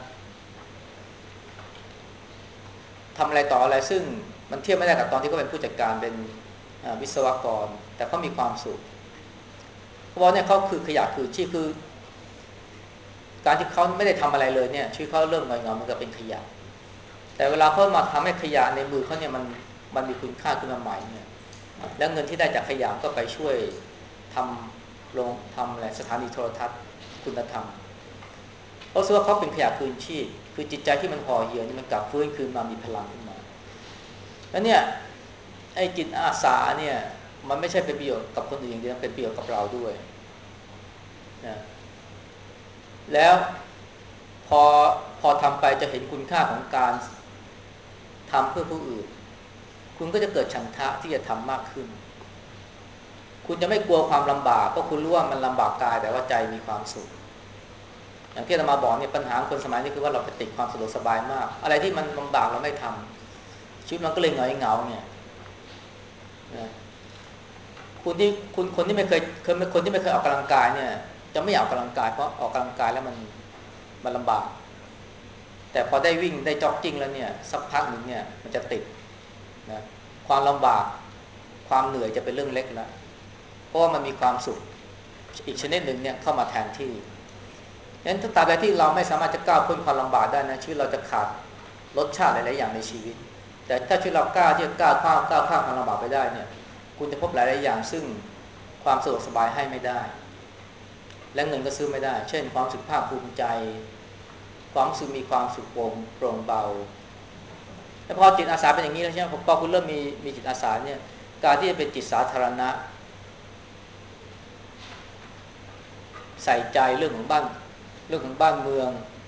ทำอะไรต่ออะไรซึ่งมันเทียบไม่ได้กับตอนที่เขาเป็นผู้จัดการเป็นวิศวกรแต่เขามีความสุขเพราะว่าเนี่ยเขาคือขยะคืนชีพคือการที่เขาไม่ได้ทำอะไรเลยเนี่ยชีวิตเขาเริ่มหงอยเหงามันก็เป็นขยะแต่เวลาเขามาทำให้ขยะในมือเขาเนี่ยมันมันมีคุณค่าขึ้นมาใหม่เนี่ยแล้วเงินที่ได้จากขยะก็ไปช่วยทำโรงทำอะไรสถานีโทรทัศน์คุณธรรมเพราะว่าเขาเป็นขยะคืนชีพคือจิตใจที่มันห่อเหี่ยวนี่มันกลับฟื้นคืนมามีพลังขึ้นมาแล้วเนี่ยไอ้จิตอาสาเนี่ยมันไม่ใช่เป็นประโยชน์กับคนอื่นอย่างเดียวเป็นประโยชน์กับเราด้วยนะแล้วพอพอทำไปจะเห็นคุณค่าของการทำเพื่อผู้อื่นคุณก็จะเกิดฉันทะที่จะทำมากขึ้นคุณจะไม่กลัวความลำบากเพราะคุณรู้ว่ามันลำบากกายแต่ว่าใจมีความสุขอย่างที่เรามาบอกเนี่ยปัญหาคนสมัยนี้คือว่าเราไปติดความสะดวกสบายมากอะไรที่มันลำบากเราไม่ทำชีวิตมันก็เลยหงอยเหงาเนี่ยนะคุณที่คุณคนที่ไม่เคยเคยคนที่ไม่เคยออกกำลังกายเนี่ยจะไม่อยากออกกำลังกายเพราะออกกำลังกายแล้วมันมันลำบากแต่พอได้วิ่งได้จ็อกกิ้งแล้วเนี่ยสักพักหนึ่งเนี่ยมันจะติดนะความลำบากความเหนื่อยจะเป็นเรื่องเล็กแล้วเพราะว่ามันมีความสุขอีกชนิดหนึ่งเนี่ยเข้ามาแทนที่งั้นถ้าตราบใดที่เราไม่สามารถจะก้าวพ้นความลำบากได้นะชีวิตเราจะขาดรสชาติหลายๆอย่างในชีวิตแต่ถ้าชีวิตเรากล้าที่จะก้าวข้ามก้าวข้ามความลำบากไปได้เนี่ยคุณจะพบหลายๆอย่างซึ่งความสะดวกสบายให้ไม่ได้และเงินก็ซื้อไม่ได้เช่นความสุขภาคภูมิใจความรู้สึกมีความสุขโปร่งโปร่งเบาแล้วพอจิตอาสาเป็นอย่างนี้แล้วใช่ไหมพอคุณเริ่มมีมีจิตอาสาเนี่ยการที่จะเป็นจิตสาธารณะใส่ใจเรื่องของบ้านเรื่องของบ้านเมือง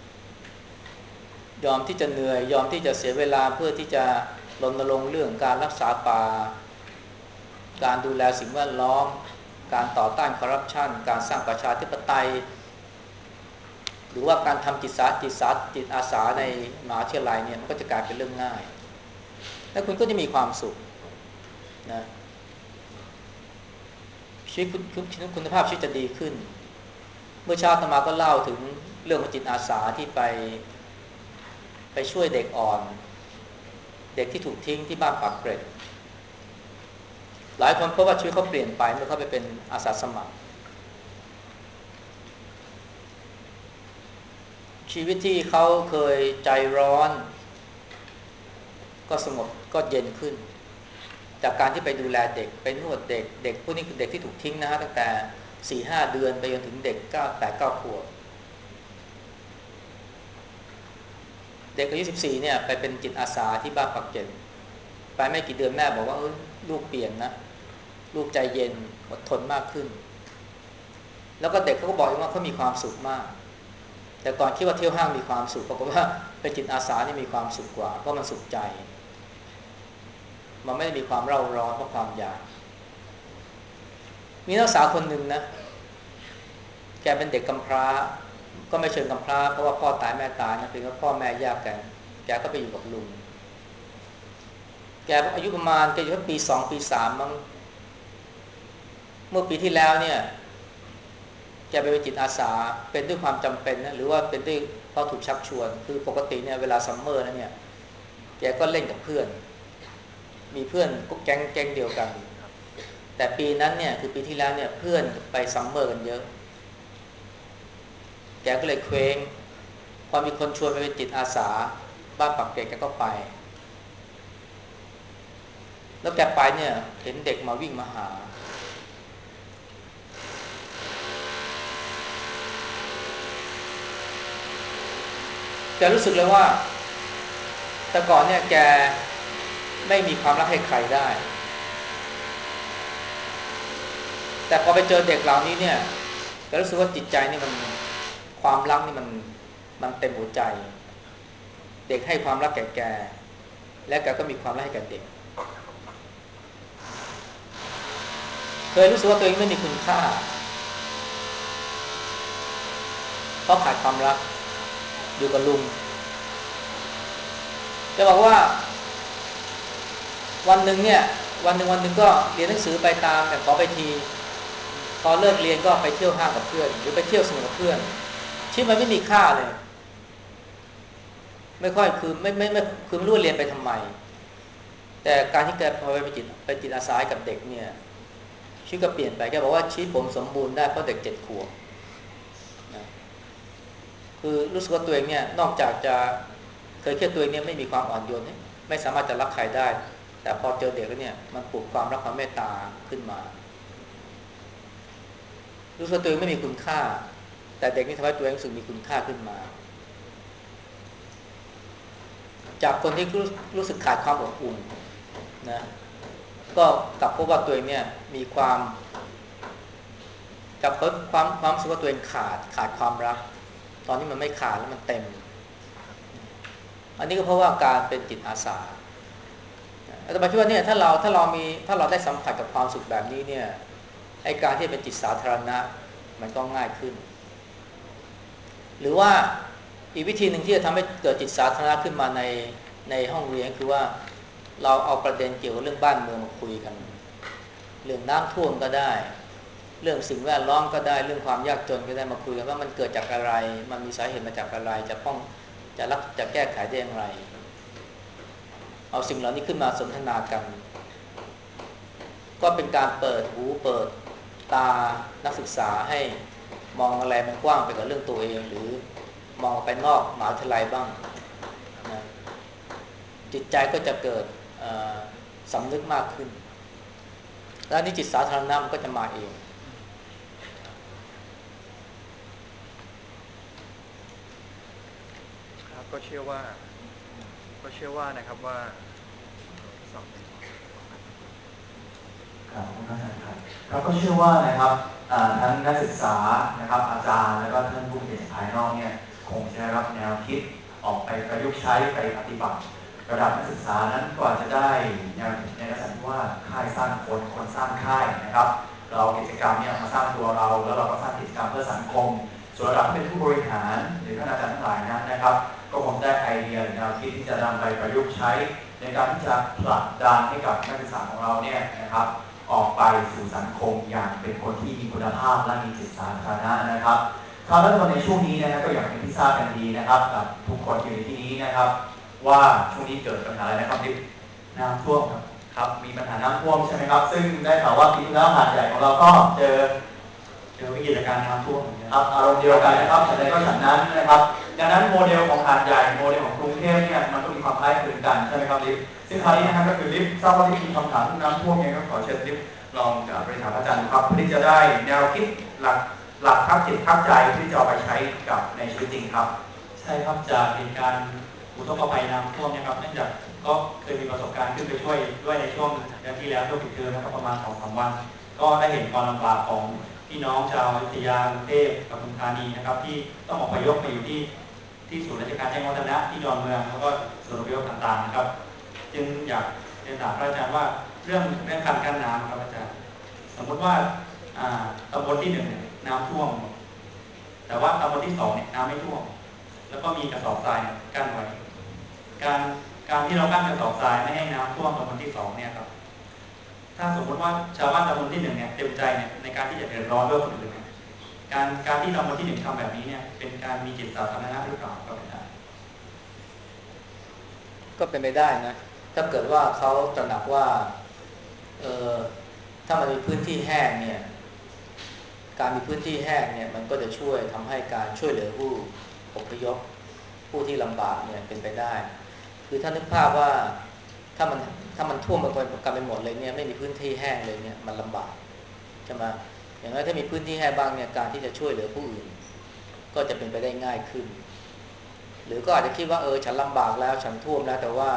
ยอมที่จะเหนื่อยยอมที่จะเสียเวลาเพื่อที่จะรณรงค์เรื่องการรักษาป่าการดูแลสิ่งแวดล้อมการต่อต้านคอร์รัปชันการสร้างประชาธิปไตยหรือว่าการทำจิตสาจิตสาจิตอาสาในมหาวิทยาลัยเนี่ยมันก็จะกลายเป็นเรื่องง่ายและคุณก็จะมีความสุขนะชีวิตคุณคุณภาพชีวิตจะดีขึ้นเมื่อเช้าอาตมาก็เล่าถึงเรื่องของจิตอาสาที่ไปไปช่วยเด็กอ่อนเด็กที่ถูกทิ้งที่บ้านปากเกร็ดหลายคนพบว่าชีวิตเขาเปลี่ยนไปเมื่อเขาไปเป็นอาสาสมัครชีวิตที่เขาเคยใจร้อนก็สงบก็เย็นขึ้นจากการที่ไปดูแลเด็กไปนวดเด็กเด็กพวกนี้คือเด็กที่ถูกทิ้งนะฮะตั้งแต่ สี่ห้า เดือนไปจนถึงเด็กเก้า แปด เก้า ขวบเด็กอายุสิบสี่เนี่ยไปเป็นจิตอาสาที่บ้านปากเกร็ดไปไม่กี่เดือนแม่บอกว่าเออลูกเปลี่ยนนะลูกใจเย็นอดทนมากขึ้นแล้วก็เด็กเขาก็บอกว่าเขามีความสุขมากแต่ก่อนคิดว่าเที่ยวห้างมีความสุขปรากฏว่าเป็นจิตอาสานี่มีความสุขกว่าเพราะมันสุขใจมันไม่ได้มีความเร่าร้อนเพราะความอยากมีนักศึกษาคนหนึ่งนะแกเป็นเด็กกำพร้าก็ไม่เชิงกำพร้าเพราะว่าพ่อตายแม่ตายนะคือว่าพ่อแม่แยกกันแกก็ไปอยู่กับลุงแกอายุประมาณแกอยู่แค่ปีสองปีสามมั้งเมื่อปีที่แล้วเนี่ยแกไปเป็นจิตอาสาเป็นด้วยความจำเป็นนะหรือว่าเป็นด้วยเพราะถูกชักชวนคือปกติเนี่ยเวลาซัมเมอร์นะเนี่ยแกก็เล่นกับเพื่อนมีเพื่อนก็แก๊งแก๊งเดียวกันแต่ปีนั้นเนี่ยคือปีที่แล้วเนี่ยเพื่อนไปซัมเมอร์กันเยอะแกก็เลยเคว้งพอมีคนชวนไปเป็นจิตอาสาบ้านปักเกร็ดแกก็ไปแล้วแกไปเนี่ยเห็นเด็กมาวิ่งมาหาแกรู้สึกเลยว่าแต่ก่อนเนี่ยแกไม่มีความรักให้ใครได้แต่พอไปเจอเด็กเหล่านี้เนี่ยแกรู้สึกว่าจิตใจนี่มันความรักนี่มันมันเต็มหัวใจเด็กให้ความรักแก่แกและแกก็มีความรักให้แก่เด็กเคยรู้สึกว่าตัวเองไม่มีคุณค่าเพราะขาดความรักอยู่กับลุงจะบอกว่าวันหนึ่งเนี่ยวันหนึ่งวันหนึ่งก็เรียนหนังสือไปตามแต่ขอไปทีตอนเลิกเรียนก็ไปเที่ยวห้างกับเพื่อนหรือไปเที่ยวสนุกกับเพื่อนชีวิตมันไม่มีค่าเลยไม่ค่อยคือไม่ไม่ไม่คือไม่รู้เรียนไปทำไมแต่การที่แกพอไปจิตไปจิตอาสากับเด็กเนี่ยชีวิตก็เปลี่ยนไปแกบอกว่าชีวิตผมสมบูรณ์ได้เพราะเด็กเจ็ดขวบนะคือรู้สึกว่าตัวเองเนี่ยนอกจากจะเคยคิดตัวเองเนี่ยไม่มีความอ่อนโยนไม่สามารถจะรักใครได้แต่พอเจอเด็กแล้วเนี่ยมันปลุกความรักความเมตตาขึ้นมารู้สึกตัวเองไม่มีคุณค่าแต่เด็กนี่ทำให้ตัวเองรู้สึกมีคุณค่าขึ้นมาจากคนที่รู้สึกขาดความอบอุ่นนะก็กลับพบว่าตัวเองเนี่ยมีความกับความความรู้สึกว่าตัวเองขาดขาดความรักตอนนี้มันไม่ขาดแล้วมันเต็มอันนี้ก็เพราะว่าการเป็นจิตอาสาแต่มาคิดว่าเนี่ยถ้าเราถ้าเรามีถ้าเราได้สัมผัสกับความสุขแบบนี้เนี่ยไอ้การที่เป็นจิตสาธารณะมันก็ง่ายขึ้นหรือว่าอีกวิธีหนึ่งที่จะทำให้เกิดจิตสาธารณะขึ้นมาในในห้องเรียนคือว่าเราเอาประเด็นเกี่ยวกับเรื่องบ้านเมืองมาคุยกันเรื่องน้ำท่วมก็ได้เรื่องสิ่งแวดล้อมก็ได้เรื่องความยากจนก็ได้มาคุยกันว่ามันเกิดจากอะไรมันมีสาเหตุมาจากอะไรจะป้องจะรักจะแก้ไขได้อย่างไรเอาสิ่งเหล่านี้ขึ้นมาสนทนากันก็เป็นการเปิดหูเปิดตานักศึกษาให้มองอะไรมันกว้างไปกับเรื่องตัวเองหรือมองไปนอกมหาวิทยาลัยบ้างนะจิตใจก็จะเกิดสำนึกมากขึ้นแล้วนี่จิตสาธารณะมันก็จะมาเองครับก็เชื่อว่าก็เชื่อว่านะครับว่าสองครับท่านครับเราก็เชื่อว่านะครับทั้งนักศึกษานะครับอาจารย์แล้วก็ท่านผู้มีภายนอกเนี่ยคงจะได้รับแนวคิดออกไปประยุกต์ใช้ไปปฏิบัติระดับนักศึกษานั้นก็อาจจะได้แนวในลักษณะที่ว่าค่ายสร้างคนคนสร้างค่ายนะครับเรากิจกรรมเนี่ยมาสร้างตัวเราแล้วเราก็สร้างกิจกรรมเพื่อสังคมส่วนระดับเป็นผู้บริหารหรือคณาจารย์ทั้งหลายนั้นนะครับก็คงได้ไอเดียแนวคิดที่จะนำไปประยุกต์ใช้ในการที่จะผลักดันให้กับนักศึกษาของเราเนี่ยนะครับออกไปสู่สังคมอย่างเป็นคนที่มีคุณภาพและมีจิตสาธารณะนะครับครับแล้วในช่วงนี้นะครับก็อย่างที่ทราบกันดีนะครับกับทุกคนอยู่ในที่นี้นะครับว่าช่วงนี้เกิดปัญหาอะไรนะครับน้ำท่วมครับครับมีปัญหาน้ำท่วมใช่ไหมครับซึ่งได้ข่าวว่าปีที่แล้วหาดใหญ่ของเราก็เจอเจอวิกฤตการณ์น้ำท่วมครับอารมณ์เดียวกันนะครับฉันใดก็ฉันนั้นนะครับดังนั้นโมเดลของหาดใหญ่โมเดลของกรุงเทพเนี่ยมันก็มีความคล้ายคลึงกันใช่ไหมครับลิฟซึ่งคราวนี้นะครับก็คือลิฟทราบว่าลิฟมีคำถามเรื่องน้ำท่วมเนี่ยก็ขอเชิญลิฟลองกับบริษัทอาจารย์ดูครับเพื่อที่จะได้แนวคิดหลักหลักทับจิตทับใจที่จะเอาไปใช้กับในชีวิตจริงครับใช่ครับจากเหตุการณ์อุทกภัยน้ำท่วมนะครับเนื่องจากก็เคยมีประสบการณ์ขึ้นไปช่วยด้วยในช่วงเดือนที่แล้วช่วงปิดเทอมนะครับประมาณสองสามวันก็ได้เห็นความลำบากของพี่น้องชาวอยุธยากรุงเทพปทุมธานีนะครับที่ต้องอพยพมาอยู่ที่ที่ศูนย์ราชการแจ้งวัฒนะที่ดอนเมืองแล้วก็ศูนย์อพยพต่างๆนะครับจึงอยากเรียนถามพระอาจารย์ว่าเรื่องเรื่องการกั้นน้ำครับอาจารย์สมมติว่าตำบลที่หนึ่งน้ำท่วมแต่ว่าตำบลที่สองเนี่ยน้ำไม่ท่วมแล้วก็มีกระสอบทรายกั้นไว้การการที่เรากั้นกระสอบทรายไม่ให้น้ำท่วมตำบลที่สองเนี่ยครับถ้าสมมติว่าชาวบ้านตำบลที่หนึ่งเนี่ยเต็มใจเนี่ยในการที่จะเดือดร้อนเรื่องคนอื่นเนี่ยการการที่ตำบลที่หนึ่งทำแบบนี้เนี่ยเป็นการมีจิตสาธารณะหรือเปล่าครับอาจารย์ก็เป็นไปได้นะถ้าเกิดว่าเขาตระหนักว่าเออถ้ามันมีพื้นที่แห้งเนี่ยการมีพื้นที่แห้งเนี่ยมันก็จะช่วยทำให้การช่วยเหลือผู้อพยพผู้ที่ลำบากเนี่ยเป็นไปได้คือถ้านึกภาพว่าถ้ามันถ้ามันท่วมไปกันไปหมดเลยเนี่ยไม่มีพื้นที่แห้งเลยเนี่ยมันลำบากใช่ไหมอย่างน้อยถ้ามีพื้นที่แห้งบ้างเนี่ยการที่จะช่วยเหลือผู้อื่นก็จะเป็นไปได้ง่ายขึ้นหรือก็อาจจะคิดว่าเออฉันลำบากแล้วฉันท่วมแล้วแต่ว่า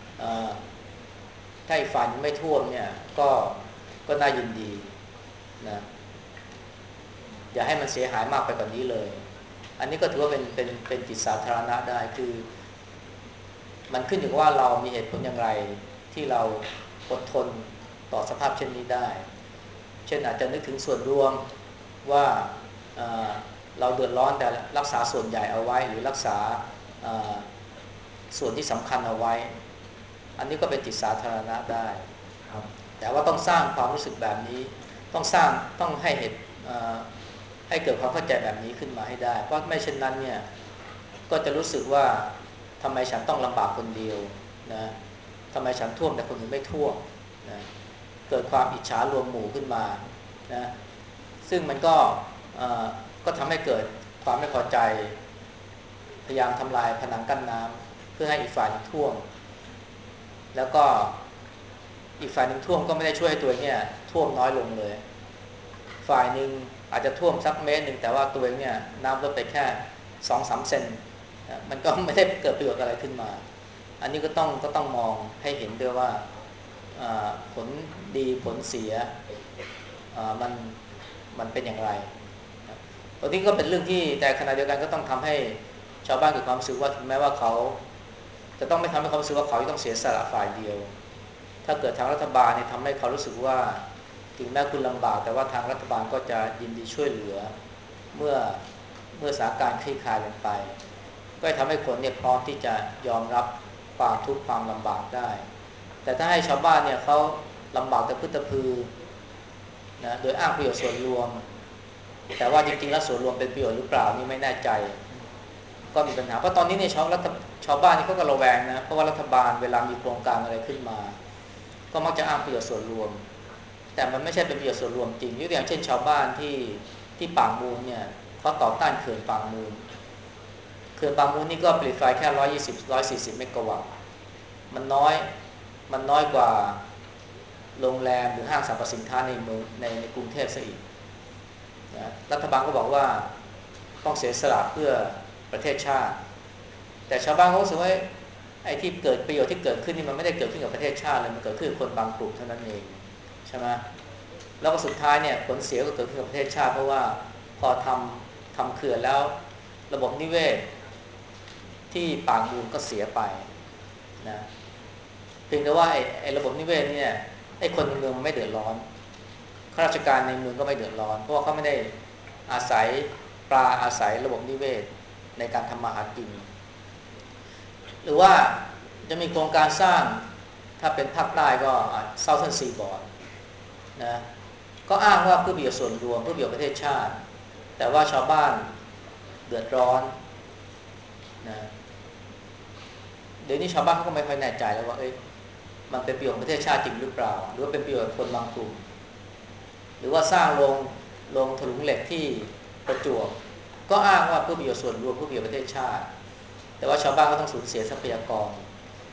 ถ้าอีกฝ่ายไม่ท่วมเนี่ยก็ก็น่ายินดีนะอย่าให้มันเสียหายมากไปกว่านี้เลยอันนี้ก็ถือว่าเป็นเป็นเป็นจิตสาธารณะได้คือมันขึ้นอยู่ว่าเรามีเหตุผลอย่างไรที่เราอดทนต่อสภาพเช่นนี้ได้เช่นอาจจะนึกถึงส่วนรวมว่าเอ่อเราเดือดร้อนแต่รักษาส่วนใหญ่เอาไว้หรือรักษาส่วนที่สำคัญเอาไว้อันนี้ก็เป็นจิตสาธารณะได้ครับแต่ว่าต้องสร้างความรู้สึกแบบนี้ต้องสร้างต้องให้เหตุให้เกิดความเข้าใจแบบนี้ขึ้นมาให้ได้เพราะไม่เช่นนั้นเนี่ยก็จะรู้สึกว่าทำไมฉันต้องลำบากคนเดียวนะทำไมฉันท่วมแต่คนอื่นไม่ท่วมนะเกิดความอิจฉารวมหมู่ขึ้นมานะซึ่งมันก็ก็ทำให้เกิดความไม่พอใจพยายามทำลายผนังกั้นน้ำเพื่อให้อีกฝ่ายท่วมแล้วก็อีกฝ่ายหนึ่งท่วมก็ไม่ได้ช่วยให้ตัวเนี่ยท่วมน้อยลงเลยฝ่ายหนึ่งอาจจะท่วมสักเมตรหนึ่งแต่ว่าตัวเองเนี่ยน้ำลดไปแค่สองสามเซนมันก็ไม่ได้เกิดประโยชน์อะไรขึ้นมาอันนี้ก็ต้องก็ต้องมองให้เห็นด้วยว่าผลดีผลเสียมันมันเป็นอย่างไรตรงนี้ก็เป็นเรื่องที่แต่ขณะเดียวกันก็ต้องทำให้ชาวบ้านเกิดความรู้สึกว่าถึงแม้ว่าเขาจะต้องไม่ทำให้เขารู้สึกว่าเขาต้องเสียสละฝ่ายเดียวถ้าเกิดทางรัฐบาลเนี่ยทำให้เขารู้สึกว่าถึงแม้คุณลำบากแต่ว่าทางรัฐบาลก็จะยินดีช่วยเหลือเมื่อเมื่อสถานการณ์คลี่คลายลงไปก็ทำให้คนเนี่ยพร้อมที่จะยอมรับความทุกข์ความลำบากได้แต่ถ้าให้ชาวบ้านเนี่ยเขาลำบากแต่พึ่งตะพือนะโดยอ้างประโยชน์ส่วนรวมแต่ว่าจริงๆแล้วส่วนรวมเป็นประโยชน์หรือเปล่านี่ไม่แน่ใจก็มีปัญหาเพราะตอนนี้เนี่ยชาวรัฐชาวบ้านนี่เขาก็ระแวงนะเพราะว่ารัฐบาลเวลามีโครงการอะไรขึ้นมาก็มักจะอ้างประโยชน์ส่วนรวมแต่มันไม่ใช่เป็นประโยชน์ส่วนรวมจริงยกตัวอย่างเช่นชาวบ้านที่ที่ปากมูลเนี่ยเขาต่อต้านเขื่อนปากมูลเขื่อนปากมูลนี่ก็ผลิตไฟแค่ร้อยยี่สิบ ร้อยสี่สิบเมกะวัตต์มันน้อยมันน้อยกว่าโรงแรมหรือห้างสรรพสินค้าในเมืองในในกรุงเทพซะอีกนะรัฐบาลก็บอกว่าต้องเสียสละเพื่อประเทศชาติแต่ชาวบ้านเขารู้สึกว่าไอ้ที่เกิดประโยชน์ที่เกิดขึ้นนี่มันไม่ได้เกิดขึ้นกับประเทศชาติเลยมันเกิดขึ้นกับคนบางกลุ่มเท่านั้นเองใช่ไหมแล้วก็สุดท้ายเนี่ยผลเสียก็เกิดขึ้นกับประเทศชาติเพราะว่าพอทำทำเขื่อนแล้วระบบนิเวศที่ปางมูลก็เสียไปนะเพียงแต่ว่าไอ้ไอ้ระบบนิเวศเนี่ยไอ้คนในเมืองมันไม่เดือดร้อนข้าราชการในเมืองก็ไม่เดือดร้อนเพราะว่าเขาไม่ได้อาศัยปลาอาศัยระบบนิเวศในการทำมาหากินหรือว่าจะมีโครงการสร้างถ้าเป็นภาคใต้ก็เซาเทิร์นซีบอร์ดนะก็อ้างว่าเพื่อประโยชน์ส่วนรวมเพื่อประโยชน์ประเทศชาติแต่ว่าชาวบ้านเดือดร้อนนะเดี๋ยวนี้ชาวบ้านเขาก็ไม่ค่อยแน่ใจแล้วว่าเอ้ยมันเป็นประโยชน์ประเทศชาติจริงหรือเปล่าหรือว่าเป็นประโยชน์คนบางกลุ่มหรือว่าสร้างโรงโรงถลุงเหล็กที่ประจวบก็อ้างว่าเพื่อประโยชน์ส่วนรวมเพื่อประโยชน์ประเทศชาติแต่ว่าชาวบ้านก็ต้องสูญเสียทรัพยากร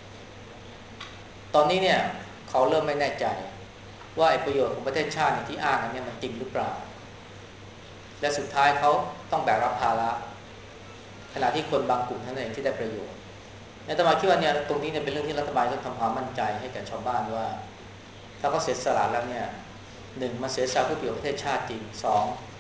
ตอนนี้เนี่ยเขาเริ่มไม่แน่ใจว่าไอ้ประโยชน์ของประเทศชาติที่อ้างกันเนี่ยมันจริงหรือเปล่าและสุดท้ายเขาต้องแบกรับภาระขณะที่คนบางกลุ่มเท่านั้นเองที่ได้ประโยชน์อาตมาคิดว่าเนี่ยตรงนี้เนี่ยเป็นเรื่องที่รัฐบาลต้องทำความมั่นใจให้แก่ชาวบ้านว่าถ้าเขาเสียสละแล้วเนี่ยหนึ่งมาเสียสละเพื่อประโยชน์ประเทศชาติจริงสอง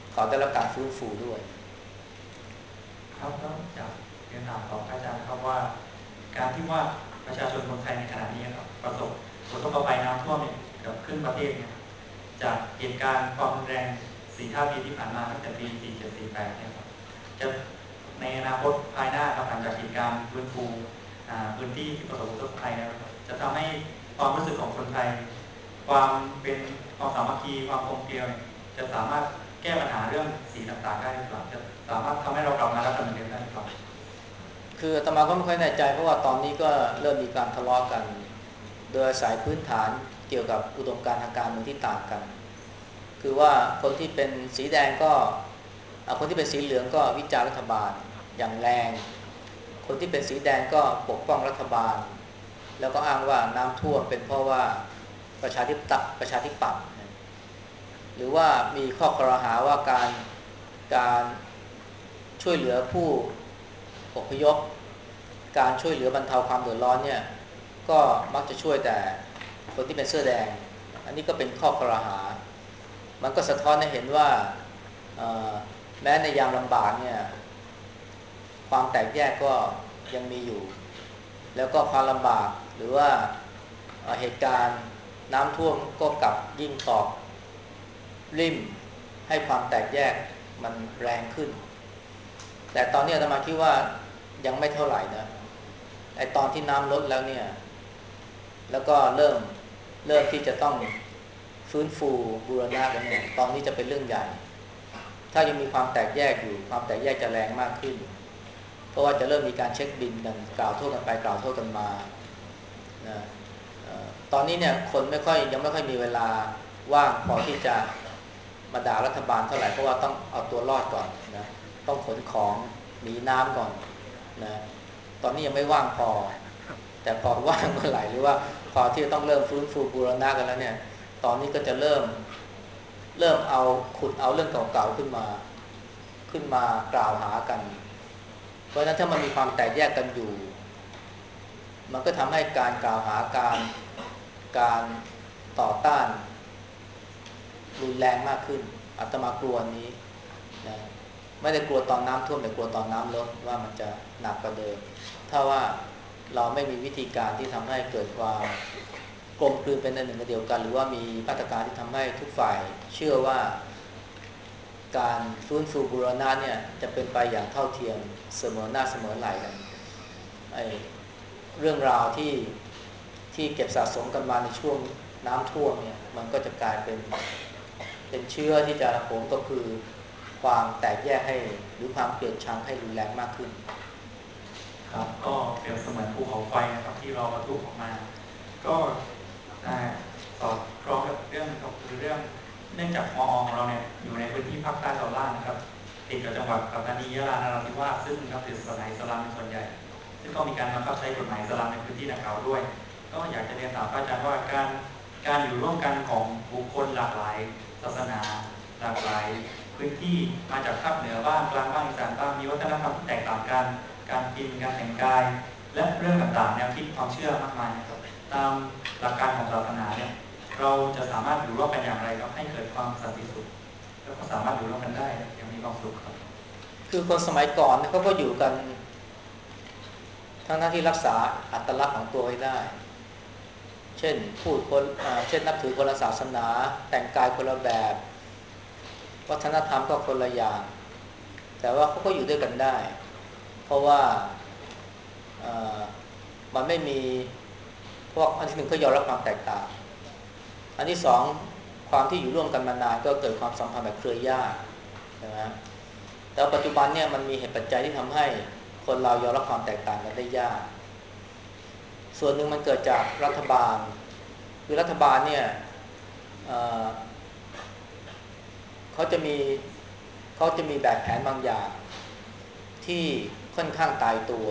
เขาได้รับการฟื้นฟูด้วยครับก็อยากเรียนถามต่ออาจารย์ครับว่าการที่ว่าประชาชนคนไทยในขณะนี้ครับประสบผลกระทบภัยน้ำท่วมเนี่ยเกือบครึ่งประเทศเนี่ยจากเหตุการณ์ความรุนแรงสี่ห้าปีที่ผ่านมาตั้งแต่ปีสี่เจ็ดสี่แปดเนี่ยครับจะในอนาคตภายหน้าครับหลังจากเหตุการณ์ฟื้นฟูพื้นที่ที่ประสบอุทกภัยแล้วจะทำให้ความรู้สึกของคนไทยความเป็นความสามัคคีความกลมเกลียวจะสามารถแก้ปัญหาเรื่องสีต่างๆได้หรือเปล่าจะสามารถทำให้เรากลับมารักกันเหมือนเดิมได้หรือเปล่าคืออาตมาก็ไม่ค่อยแน่ใจเพราะว่าตอนนี้ก็เริ่มมีการทะเลาะกันโดยอาศัยพื้นฐานเกี่ยวกับอุดมการณ์ทางการเมืองที่ต่างกันคือว่าคนที่เป็นสีแดงก็คนที่เป็นสีเหลืองก็วิจารณ์รัฐบาลอย่างแรงคนที่เป็นสีแดงก็ปกป้องรัฐบาลแล้วก็อ้างว่าน้ำท่วมเป็นเพราะว่าประชาธิปไตยประชาธิปัตย์หรือว่ามีข้อคอรหาว่าการการช่วยเหลือผู้อพยพการช่วยเหลือบรรเทาความเดือดร้อนเนี่ยก็มักจะช่วยแต่คนที่เป็นเสื้อแดงอันนี้ก็เป็นข้อคอรหามันก็สะท้อนให้เห็นว่าแม้ในยามลำบากเนี่ยความแตกแยกก็ยังมีอยู่แล้วก็ความลำบากหรือว่าเหตุการณ์น้ำท่วมก็กลับยิ่งตอกริ่มให้ความแตกแยกมันแรงขึ้นแต่ตอนนี้อาตมาคิดว่ายังไม่เท่าไหร่นะไอตอนที่น้ำลดแล้วเนี่ยแล้วก็เริ่มเริ่มที่จะต้องฟื้นฟูบูรณะกันเนี่ยตอนนี้จะเป็นเรื่องใหญ่ถ้ายังมีความแตกแยกอยู่ความแตกแยกจะแรงมากขึ้นเพราะว่าจะเริ่มมีการเช็คบินกันกล่าวโทษกันไปกล่าวโทษกันมานะตอนนี้เนี่ยคนไม่ค่อยยังไม่ค่อยมีเวลาว่างพอที่จะมาด่ารัฐบาลเท่าไหร่เพราะว่าต้องเอาตัวรอดก่อนนะต้องขนของหนีน้ำก่อนนะตอนนี้ยังไม่ว่างพอแต่พอว่างเมื่อไหร่หรือว่าพอที่จะต้องเริ่มฟื้นฟูบูรณะกันแล้วเนี่ยตอนนี้ก็จะเริ่มเริ่มเอาขุดเอาเรื่องเก่าๆขึ้นมาขึ้นมากล่าวหากันเพราะฉะนั้นถ้ามันมีความแตกแยกกันอยู่มันก็ทำให้การกล่าวหาการการต่อต้านรุนแรงมากขึ้นอาตมากลัวนี้นะไม่ได้กลัวตอนน้ำท่วมแต่กลัวตอนน้ำลดว่ามันจะหนักกว่าเดิมถ้าว่าเราไม่มีวิธีการที่ทำให้เกิดความกลมกลืนเป็นอันหนึ่งอันเดียวกันหรือว่ามีมาตรการที่ทำให้ทุกฝ่ายเชื่อว่าการฟื้นฟูบูรณะเนี่ยจะเป็นไปอย่างเท่าเทียมเสมอหน้าเสมอไหล่กันไอ้เรื่องราวที่ที่เก็บสะสมกันมาในช่วงน้ำท่วมเนี่ยมันก็จะกลายเป็นเป็นเชื้อที่จะผมก็คือความแตกแยกให้หรือความเกลียดชังให้รุนแรงมากขึ้นครับก็เปรียบเสมือนภูเขาไฟนะครับที่เราบรรทุกออกมาก็สอดคล้องกับเรื่องก็คือเรื่องเนื่องจากมอของเราเนี่ยอยู่ในพื้นที่ภาคใต้ตอนล่างนะครับติดกับจังหวัดปัตตานียะลานราธิวาสซึ่งนับถือศาสนาอิสลามเป็นส่วนใหญ่ซึ่งก็มีการบังคับใช้กฎหมายอิสลามในพื้นที่ดังกล่าวด้วยก็อยากจะเรียนถามอาจารย์ว่าการการอยู่ร่วมกันของบุคคลหลากหลายศาสนาหลากหลายพื้นที่มาจากภาคเหนือบ้างกลางบ้างอีสานบ้างมีวัฒนธรรมที่แตกต่างกันการกินการแต่งกายและเรื่องต่างๆแนวคิดความเชื่อมากมายนะครับตามหลักการของศาสนาเนี่ยเราจะสามารถอยู่ร่วมกันอย่างไรครับให้เกิดความสันติสุขแล้วก็สามารถอยู่ร่วมกันได้อย่างมีความสุขครับคือคนสมัยก่อนเขาก็อยู่กันทั้งหน้าที่รักษาอัตลักษณ์ของตัวไว้ได้เช่นพูดคนเช่นนับถือคนละศาสนาแต่งกายคนละแบบวัฒนธรรมก็คนละอย่างแต่ว่าเขาก็อยู่ด้วยกันได้เพราะว่ามันไม่มีเพราะอันที่หนึ่งเขายอมรับความแตกต่างอันที่สองความที่อยู่ร่วมกันมานานก็เกิดความสัมพันธ์แบบเครือญาติใช่ไหมแต่ปัจจุบันเนี่ยมันมีเหตุปัจจัยที่ทำให้คนเรายอมรับความแตกต่างกันได้ยากส่วนหนึ่งมันเกิดจากรัฐบาลคือรัฐบาลเนี่ยเเขาจะมีเขาจะมีแบบแผนบางอย่างที่ค่อนข้างตายตัว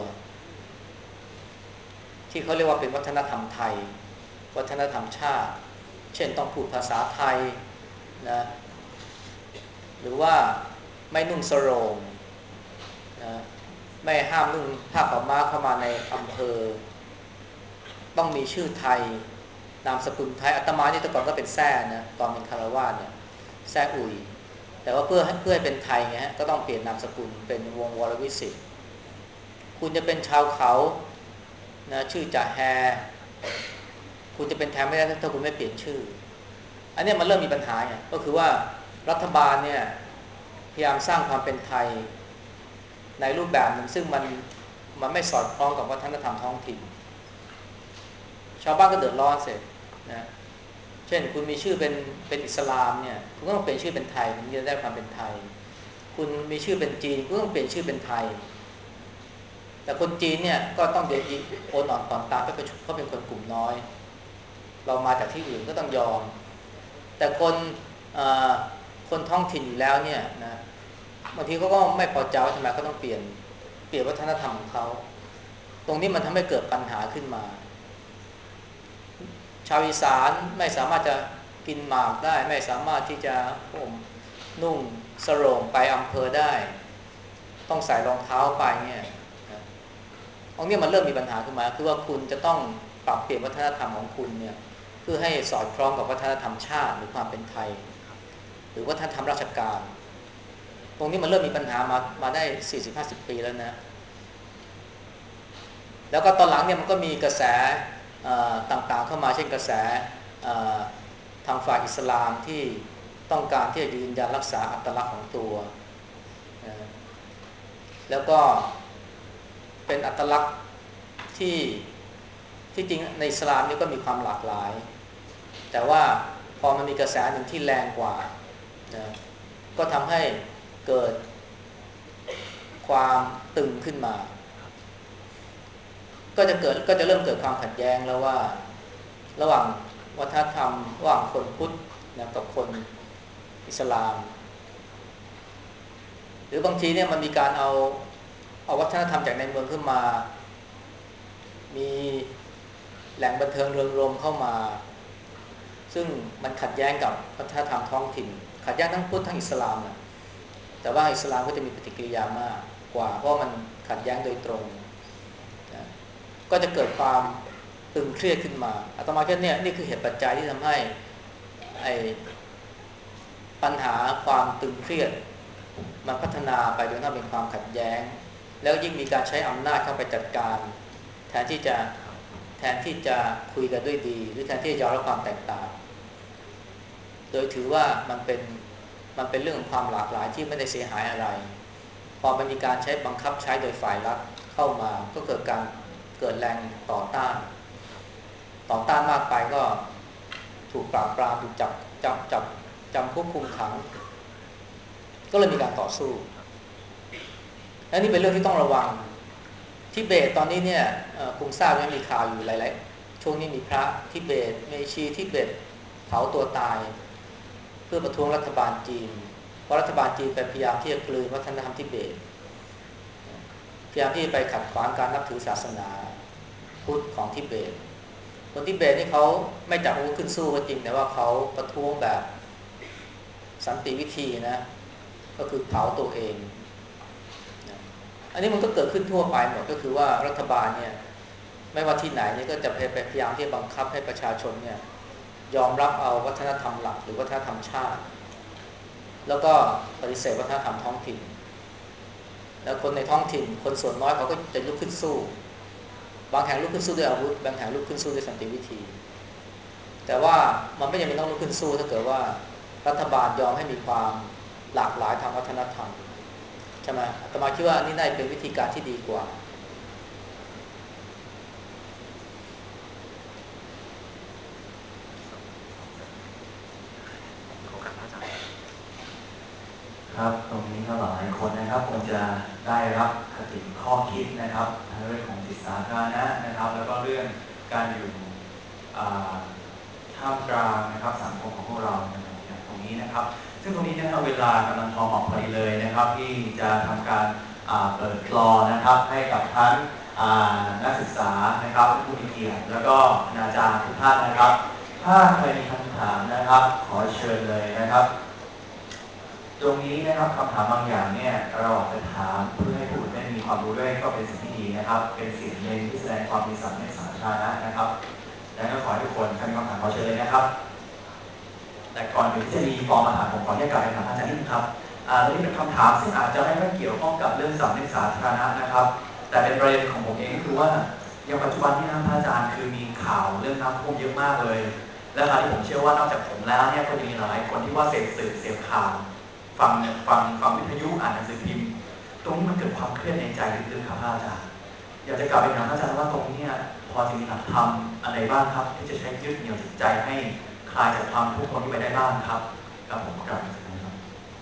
ที่เขาเรียกว่าเป็นวัฒนธรรมไทยวัฒนธรรมชาติเช่นต้องพูดภาษาไทยนะหรือว่าไม่นุ่งสโรงนะไม่ห้ามนุ่งผ้าขาวม้าเข้ามาในอำเภอต้องมีชื่อไทยนามสกุลไทยอาตมานี่แต่ก่อนก็เป็นแซ่นะตอนเป็นคารวาสเนี่ยแซ่อุยแต่แต่ว่าเพื่อให้เพื่อให้เป็นไทยไงฮะก็ต้องเปลี่ยนนามสกุลเป็นวงศ์วรวิสิทธิ์คุณจะเป็นชาวเขานะชื่อจ่าแฮคุณจะเป็นไทยไม่ได้ถ้าคุณไม่เปลี่ยนชื่ออันนี้มันเริ่มมีปัญหาไงก็คือว่ารัฐบาลเนี่ยพยายามสร้างความเป็นไทยในรูปแบบหนึ่งซึ่งมันมันไม่สอดคล้องกับวัฒนธรรมท้องถิ่นชาวบ้านก็เดือดร้อนเสร็จนะเช่นคุณมีชื่อเป็นเป็นอิสลามเนี่ยคุณก็ต้องเปลี่ยนชื่อเป็นไทยถึงจะได้ความเป็นไทยคุณมีชื่อเป็นจีนคุณก็ต้องเปลี่ยนชื่อเป็นไทยแต่คนจีนเนี่ยก็ต้องเดี๋ยวอีโอนอ่อนผ่อนตามเพราะเป็นคนกลุ่มน้อยเรามาจากที่อื่นก็ต้องยอมแต่คนคนท้องถิ่นอยู่แล้วเนี่ยนะบางทีเขาก็ไม่พอใจทำไมเขาต้องเปลี่ยนเปลี่ยนวัฒนธรรมของเขาตรงนี้มันทำให้เกิดปัญหาขึ้นมาชาวอีสานไม่สามารถจะกินหมากได้ไม่สามารถที่จะผมนุ่งสโรงไปอำเภอได้ต้องใส่รองเท้าไปเนี่ยตรงนี้มันเริ่มมีปัญหาขึ้นมาคือว่าคุณจะต้องปรับเปลี่ยนวัฒนธรรมของคุณเนี่ยเพื่อให้สอดคล้องกับวัฒนธรรมชาติหรือความเป็นไทยหรือวัฒนธรรมราชการตรงนี้มันเริ่มมีปัญหามามาได้ สี่สิบถึงห้าสิบ ปีแล้วนะแล้วก็ตอนหลังเนี่ยมันก็มีกระแสต่างๆเข้ามาเช่นกระแสทางฝ่ายอิสลามที่ต้องการที่จะยืนยันรักษาอัตลักษณ์ของตัวแล้วก็เป็นอัตลักษณ์ที่ที่จริงในอิสลามนี่ก็มีความหลากหลายแต่ว่าพอมันมีกระแสหนึ่งที่แรงกว่านะก็ทำให้เกิดความตึงขึ้นมาก็จะเกิดก็จะเริ่มเกิดความขัดแย้งแล้วว่าระหว่างวัฒนธรรมระหว่างคนพุทธนะกับคนอิสลามหรือบางทีเนี่ยมันมีการเอาเอาวัฒนธรรมจากในเมืองขึ้นมามีแหล่งบันเทิงเริงรมย์เข้ามาซึ่งมันขัดแย้งกับวัฒนธรรมท้องถิ่นขัดแย้งทั้งพุทธทั้งอิสลามนะแต่ว่าอิสลามก็จะมีปฏิกิริยามากกว่าเพราะมันขัดแย้งโดยตรงนะก็จะเกิดความตึงเครียดขึ้นมาอาตมาคิดเนี่ยนี่คือเหตุปัจจัยที่ทำให้ไอ้ปัญหาความตึงเครียดมันพัฒนาไปจนกระทั่งเป็นความขัดแย้งแล้วยิ่งมีการใช้อำนาจเข้าไปจัดการแทนที่จะแทนที่จะคุยกันด้วยดีหรือแทนที่จะยอมรับความแตกต่างโดยถือว่ามันเป็นมันเป็นเรื่องของความหลากหลายที่ไม่ได้เสียหายอะไรพอมันมีการใช้บังคับใช้โดยฝ่ายรัฐเข้ามาก็เกิดการเกิดแรงต่อต้านต่อต้านมากไปก็ถูกปราบปรามถูกจับจับจับจำคุกคุมขังก็เลยมีการต่อสู้และนี่เป็นเรื่องที่ต้องระวังทิเบตตอนนี้เนี่ยคงทราบว่ามีข่าวอยู่หลายๆช่วงนี้มีพระทิเบตเมชีทิเบตเผาตัวตายเพื่อประท้วงรัฐบาลจีนเพราะรัฐบาลจีนไปพยายามที่จะกลืนวัฒนธรรมทิเบตพยายามที่จะไปขัดขวางการนับถือศาสนาพุทธของทิเบตคนทิเบตนี่เขาไม่จับอาวุธขึ้นสู้ก็จริงแต่ว่าเขาประท้วงแบบสันติวิธีนะก็คือเผาตัวเองอันนี้มันก็เกิดขึ้นทั่วไปหมดก็คือว่ารัฐบาลเนี่ยไม่ว่าที่ไหนเนี่ยก็จะพยายามที่จะบังคับให้ประชาชนเนี่ยยอมรับเอาวัฒนธรรมหลักหรือวัฒนธรรมชาติแล้วก็ปฏิเสธวัฒนธรรมท้องถิ่นแล้วคนในท้องถิ่นคนส่วนน้อยเขาก็จะลุกขึ้นสู้บางแห่งลุกขึ้นสู้ด้วยอาวุธบางแห่งลุกขึ้นสู้ด้วยสันติวิธีแต่ว่ามันไม่จำเป็นต้องลุกขึ้นสู้ถ้าเกิดว่ารัฐบาลยอมให้มีความหลากหลายทางวัฒนธรรมใช่ไหมอาตมาคิดว่านี่น่าจะเป็นวิธีการที่ดีกว่าครับตรงนี้ก็หลายคนนะครับคงจะได้รับคติข้อคิดนะครับทั้งเรื่องของจิตสาธารณะนะครับแล้วก็เรื่องการอยู่ท่ามกลางนะครับสังคมของพวกเราอย่างตรงนี้นะครับซึ่งตรงนี้นะครับเวลากำลังพอเหมาะพอดีเลยนะครับที่จะทำการเปิดคลอนะครับให้กับทั้งนักศึกษานะครับผู้มีเกียรติแล้วก็อาจารย์ทุกท่านนะครับถ้าใครมีคำถามนะครับขอเชิญเลยนะครับตรงนี้นะครับคำถามบางอย่างเนี่ยเราอาจจะถามเพื่อให้ผู้อื่นได้มีความรู้ด้วยก็เป็นสิ่งที่ดีนะครับเป็นสิ่งหนึ่งที่แสดงความมีสัมพันธ์ในสาธารณะนะครับและก็ขอให้ทุกคนถ้ามีคำถามขอเชิญเลยนะครับแต่ก่อนอื่นที่จะมีฟอร์มมาถามผมขออนุญาตกลับไปถามอาจารย์นิดนึงครับอ่าเรื่องนี้เป็นคำถามซึ่งอาจจะไม่ค่อยเกี่ยวข้องกับเรื่องสำนึกสาธารณะนะครับแต่เป็นประเด็นของผมเองก็คือว่าอย่างปัจจุบันนี้นะพระอาจารย์คือมีข่าวเรื่องน้ำท่วมเยอะมากเลยและคราวนี้ผมเชื่อว่านอกจากผมแล้วเนี่ยก็มีหลายคนที่ว่าเสพสื่อเสพข่าวฟังฟังฟังวิทยุอ่านหนังสือพิมพ์ตรงนี้มันเกิดความเครียดในใจลึกๆครับพระอาจารย์อยากจะกลับไปถามพระอาจารย์ว่าตรงนี้พอจะมีหลักธรรมอะไรบ้างครับที่จะใช้ยึดเหนี่ยวจิตใจให้คลายจากความทุกข์ตรงนี้ไปได้บ้างครับครับผมกลับมาจากนั้นครับ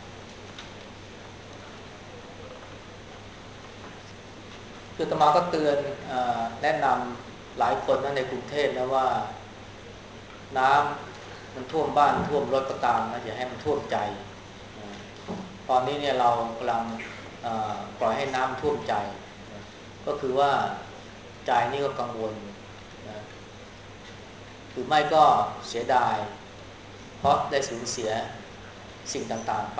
คืออาตมาก็เตือนเอ่อแนะนำหลายคนนะในกรุงเทพนะว่าน้ำมันท่วมบ้านท่วมรถก็ตามนะอย่าให้มันท่วมใจนะตอนนี้เนี่ยเรากำลังเอ่อปล่อยให้น้ำท่วมใจนะก็คือว่าใจนี่ก็กังวลนะหรือไม่ก็เสียดายเพราะได้สูญเสียสิ่งต่างๆไป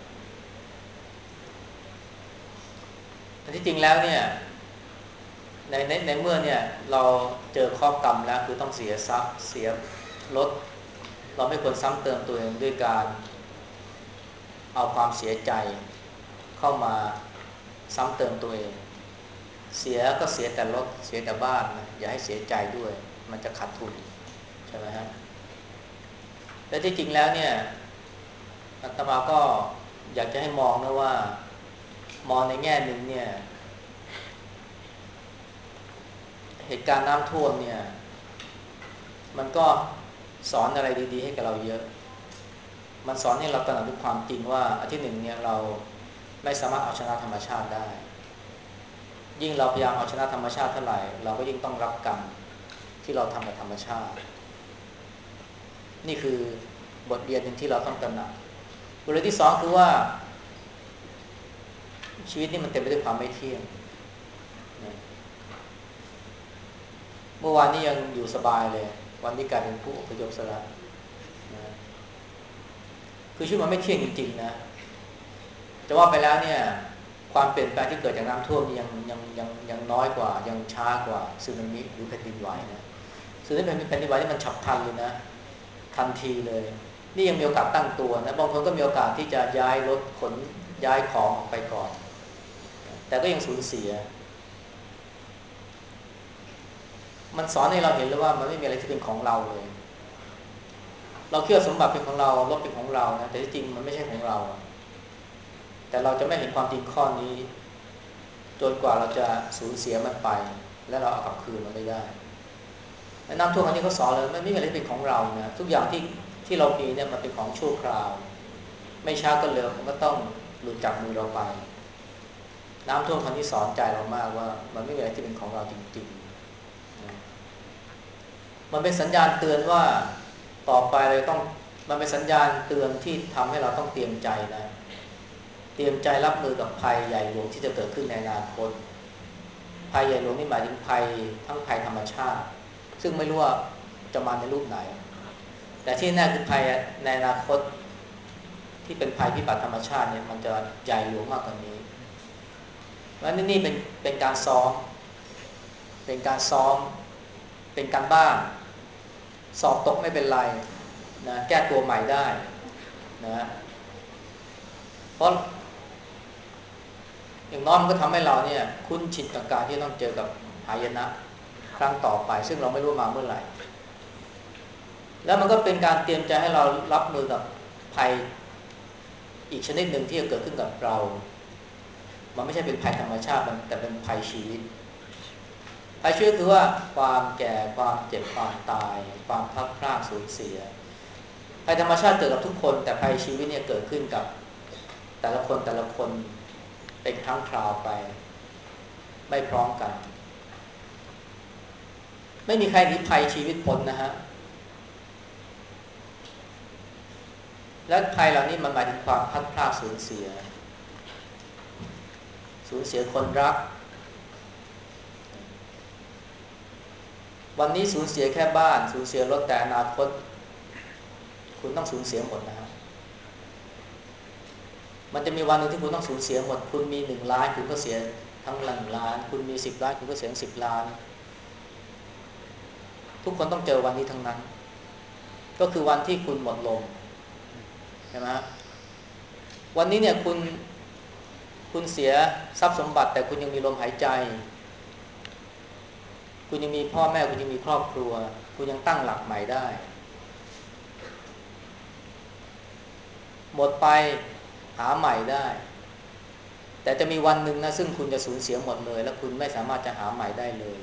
แต่ที่จริงแล้วเนี่ยในในในเมื่อเนี่ยเราเจอข้อกรรมแล้วคือต้องเสียทรัพย์เสียรถเราไม่ควรซ้ำเติมตัวเองด้วยการเอาความเสียใจเข้ามาซ้ำเติมตัวเองเสียก็เสียแต่รถเสียแต่บ้านนะอย่าให้เสียใจด้วยมันจะขาดทุนใช่ไหมฮะและที่จริงแล้วเนี่ยอาตมาก็อยากจะให้มองนะว่ามองในแง่หนึ่งเนี่ยเหตุการณ์น้ำท่วมเนี่ยมันก็สอนอะไรดีๆให้กับเราเยอะมันสอนให้เราตระหนักถึงความจริงว่าอันที่หนึ่งเนี่ยเราไม่สามารถเอาชนะธรรมชาติได้ยิ่งเราพยายามเอาชนะธรรมชาติเท่าไหร่เราก็ยิ่งต้องรับกรรมที่เราทำกับธรรมชาตินี่คือบทเรียนหนึ่งที่เราต้องตระหนักบทเรียนที่สองคือว่าชีวิตนี่มันเต็มไปด้วยความไม่เที่ยงเมื่อวานนี้ยังอยู่สบายเลยวันนี้กลายเป็นผู้อพยพซะแล้วนะคือชีวิตมันไม่เที่ยงจริงๆนะจะว่าไปแล้วเนี่ยความเปลี่ยนแปลงที่เกิดจากน้ำท่วมยังยังยังยังน้อยกว่ายังช้ากว่าสึนามิหรือแผ่นดินไหวนะสึนามิแผ่นดินไหวนี่มันฉับพลันเลยนะทันทีเลยนี่ยังมีโอกาสตั้งตัวนะบางคนก็มีโอกาสที่จะย้ายรถขนย้ายของออกไปก่อนแต่ก็ยังสูญเสียมันสอนให้เราเห็นเลยว่ามันไม่มีอะไรที่เป็นของเราเลยเราคิดว่าสมบัติเป็นของเรารถเป็นของเรานะแต่ที่จริงมันไม่ใช่ของเราแต่เราจะไม่เห็นความจริงข้อนี้จนกว่าเราจะสูญเสียมันไปและเราเอากลับคืนมันไม่ได้น้ำท่วมอันนี้เขาสอนเลยมันไม่มีอะไรเป็นของเรานะทุกอย่างที่ที่เรามีเนี่ยมันเป็นของชั่วคราวไม่ช้าก็เร็วมันก็ต้องหลุดจากมือเราไปน้ำท่วมครั้งนี้สอนใจเรามากว่ามันไม่มีอะไรที่เป็นของเราจริงๆมันเป็นสัญญาณเตือนว่าต่อไปเราต้องมันเป็นสัญญาณเตือนที่ทำให้เราต้องเตรียมใจนะเตรียมใจรับมือกับภัยใหญ่หลวงที่จะเกิดขึ้นในอนาคตภัยใหญ่หลวงนี่หมายถึงภัยทั้งภัยธรรมชาติซึ่งไม่รู้ว่าจะมาในรูปไหนแต่ที่แน่คือภัยในอนาคตที่เป็นภัยพิบัติธรรมชาติเนี่ยมันจะใหญ่หลวงมากกว่านี้เพราะนี่นี่เป็นเป็นการซ้อมเป็นการซ้อมเป็นการบ้านสอบตกไม่เป็นไรนะแก้ตัวใหม่ได้นะเพราะอย่างน้อยมันก็ทำให้เราเนี่ยคุ้นชินกับการที่ต้องเจอกับหายนะครั้งต่อไปซึ่งเราไม่รู้มาเมื่อไหร่แล้วมันก็เป็นการเตรียมใจให้เรารับมือกับภัยอีกชนิดหนึ่งที่จะเกิดขึ้นกับเรามันไม่ใช่เป็นภัยธรรมชาติมันแต่เป็นภัยชีวิตภัยชีวิตคือว่าความแก่ความเจ็บความตายความพลัดพรากสูญเสียภัยธรรมชาติเกิดกับทุกคนแต่ภัยชีวิตเนี่ยเกิดขึ้นกับแต่ละคนแต่ละคนเป็นครั้งคราวไปไม่พร้อมกันไม่มีใครหนีภัยชีวิตพ้นนะฮะและภัยเหล่านี้มันหมายถึงความพลัดพรากสูญเสียสูญเสียคนรักวันนี้สูญเสียแค่บ้านสูญเสียรถแต่อนาคตคุณต้องสูญเสียหมดนะฮะมันจะมีวันหนึ่งที่คุณต้องสูญเสียหมดคุณมีหนึ่งล้านคุณก็เสียทั้งหนึ่งล้านคุณมีสิบล้านคุณก็เสียสิบล้านทุกคนต้องเจอวันนี้ทั้งนั้นก็คือวันที่คุณหมดลมใช่ไหมวันนี้เนี่ยคุณคุณเสียทรัพย์สมบัติแต่คุณยังมีลมหายใจคุณยังมีพ่อแม่คุณยังมีครอบครัวคุณยังตั้งหลักใหม่ได้หมดไปหาใหม่ได้แต่จะมีวันหนึ่งนะซึ่งคุณจะสูญเสียหมดเลยแล้วคุณไม่สามารถจะหาใหม่ได้เลย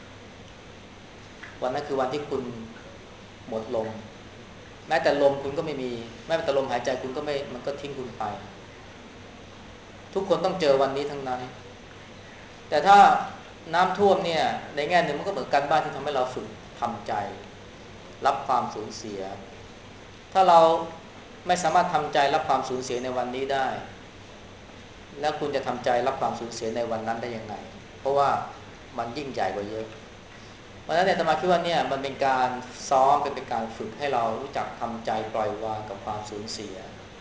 วันนั้นคือวันที่คุณหมดลมแม้แต่ลมคุณก็ไม่มีแม้แต่ลมหายใจคุณก็ไม่มันก็ทิ้งคุณไปทุกคนต้องเจอวันนี้ทั้งนั้นแต่ถ้าน้ำท่วมเนี่ยในแง่หนึ่งมันก็เหมือนกันบ้านที่ทำให้เราฝึกทำใจรับความสูญเสียถ้าเราไม่สามารถทำใจรับความสูญเสียในวันนี้ได้แล้วคุณจะทำใจรับความสูญเสียในวันนั้นได้ยังไงเพราะว่ามันยิ่งใหญ่กว่าเยอะเพราะฉะนั้นเนี่ยอาตมาคิดว่าเนี่ยมันเป็นการซ้อมเป็นการฝึกให้เรารู้จักทำใจปล่อยวางกับความสูญเสีย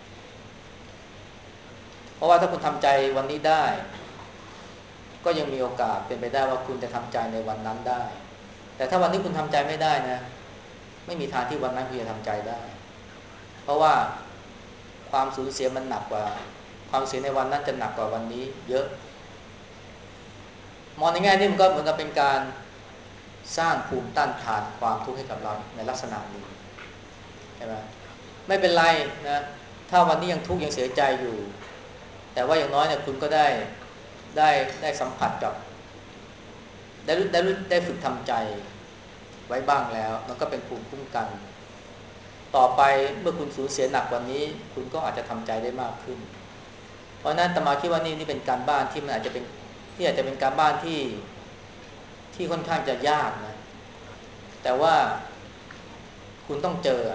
เพราะว่าถ้าคุณทำใจวันนี้ได้ก็ยังมีโอกาสเป็นไปได้ว่าคุณจะทำใจในวันนั้นได้แต่ถ้าวันนี้คุณทำใจไม่ได้นะไม่มีทางที่วันนั้นคุณจะทำใจได้เพราะว่าความสูญเสียมันหนักกว่าความเสียในวันนั้นจะหนักกว่าวันนี้เยอะมองในแง่นี้มันก็เหมือนกับเป็นการสร้างภูมิต้านทานความทุกข์ให้กับเราในลักษณะนี้ใช่ไหมไม่เป็นไรนะถ้าวันนี้ยังทุกข์ยังเสียใจอยู่แต่ว่าอย่างน้อยเนี่ยคุณก็ได้ได้ได้สัมผัสกับได้ได้ได้ฝึกทำใจไว้บ้างแล้วมันก็เป็นภูมิคุ้มกันต่อไปเมื่อคุณสูญเสียหนักกว่านี้คุณก็อาจจะทำใจได้มากขึ้นเพราะนั้นอาตมาคิดว่านี่นี่เป็นการบ้านที่มันอาจจะเป็นที่อาจจะเป็นการบ้านที่ที่ค่อนข้างจะยากนะแต่ว่าคุณต้องเจอ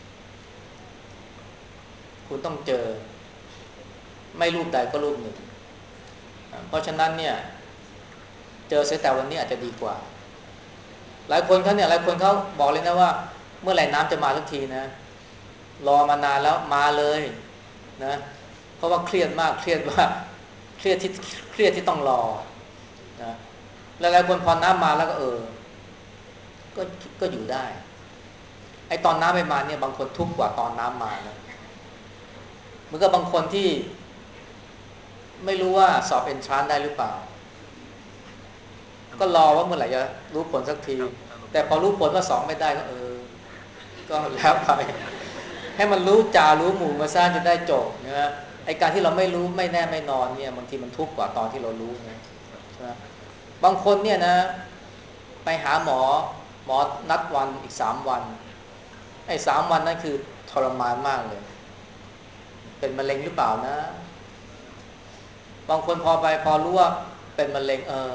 คุณต้องเจอไม่รูปใดก็รูปหนึ่งเพราะฉะนั้นเนี่ยเจอเสียแต่วันนี้อาจจะดีกว่าหลายคนเขาเนี่ยหลายคนเขาบอกเลยนะว่าเมื่อไหร่น้ำจะมาสักทีนะรอมานานแล้วมาเลยนะเพราะว่าเครียดมากเครียดว่าเครียดที่เครียดที่ต้องรอนะหลายๆคนพอน้ำมาแล้วก็เออก็ก็อยู่ได้ไอตอนน้ำไม่มาเนี่ยบางคนทุกข์กว่าตอนน้ำมานะเหมือนกับบางคนที่ไม่รู้ว่าสอบเอนทรานซ์ได้หรือเปล่าก็รอว่าเมื่อไหร่จะรู้ผลสักทีแต่พอรู้ผลว่าสองไม่ได้ก็เออก็แล้วไปให้มันรู้จ่ารู้หมู่มาสร้างจะได้จบนะไอการที่เราไม่รู้ไม่แน่ไม่นอนเนี่ยบางทีมันทุกข์กว่าตอนที่เรารู้นะใช่ไหมบางคนเนี่ยนะไปหาหมอหมอนัดวันอีกสามวันไอ้สามวันนั่นคือทรมานมากเลยเป็นมะเร็งหรือเปล่านะบางคนพอไปพอรู้ว่าเป็นมะเร็งเออ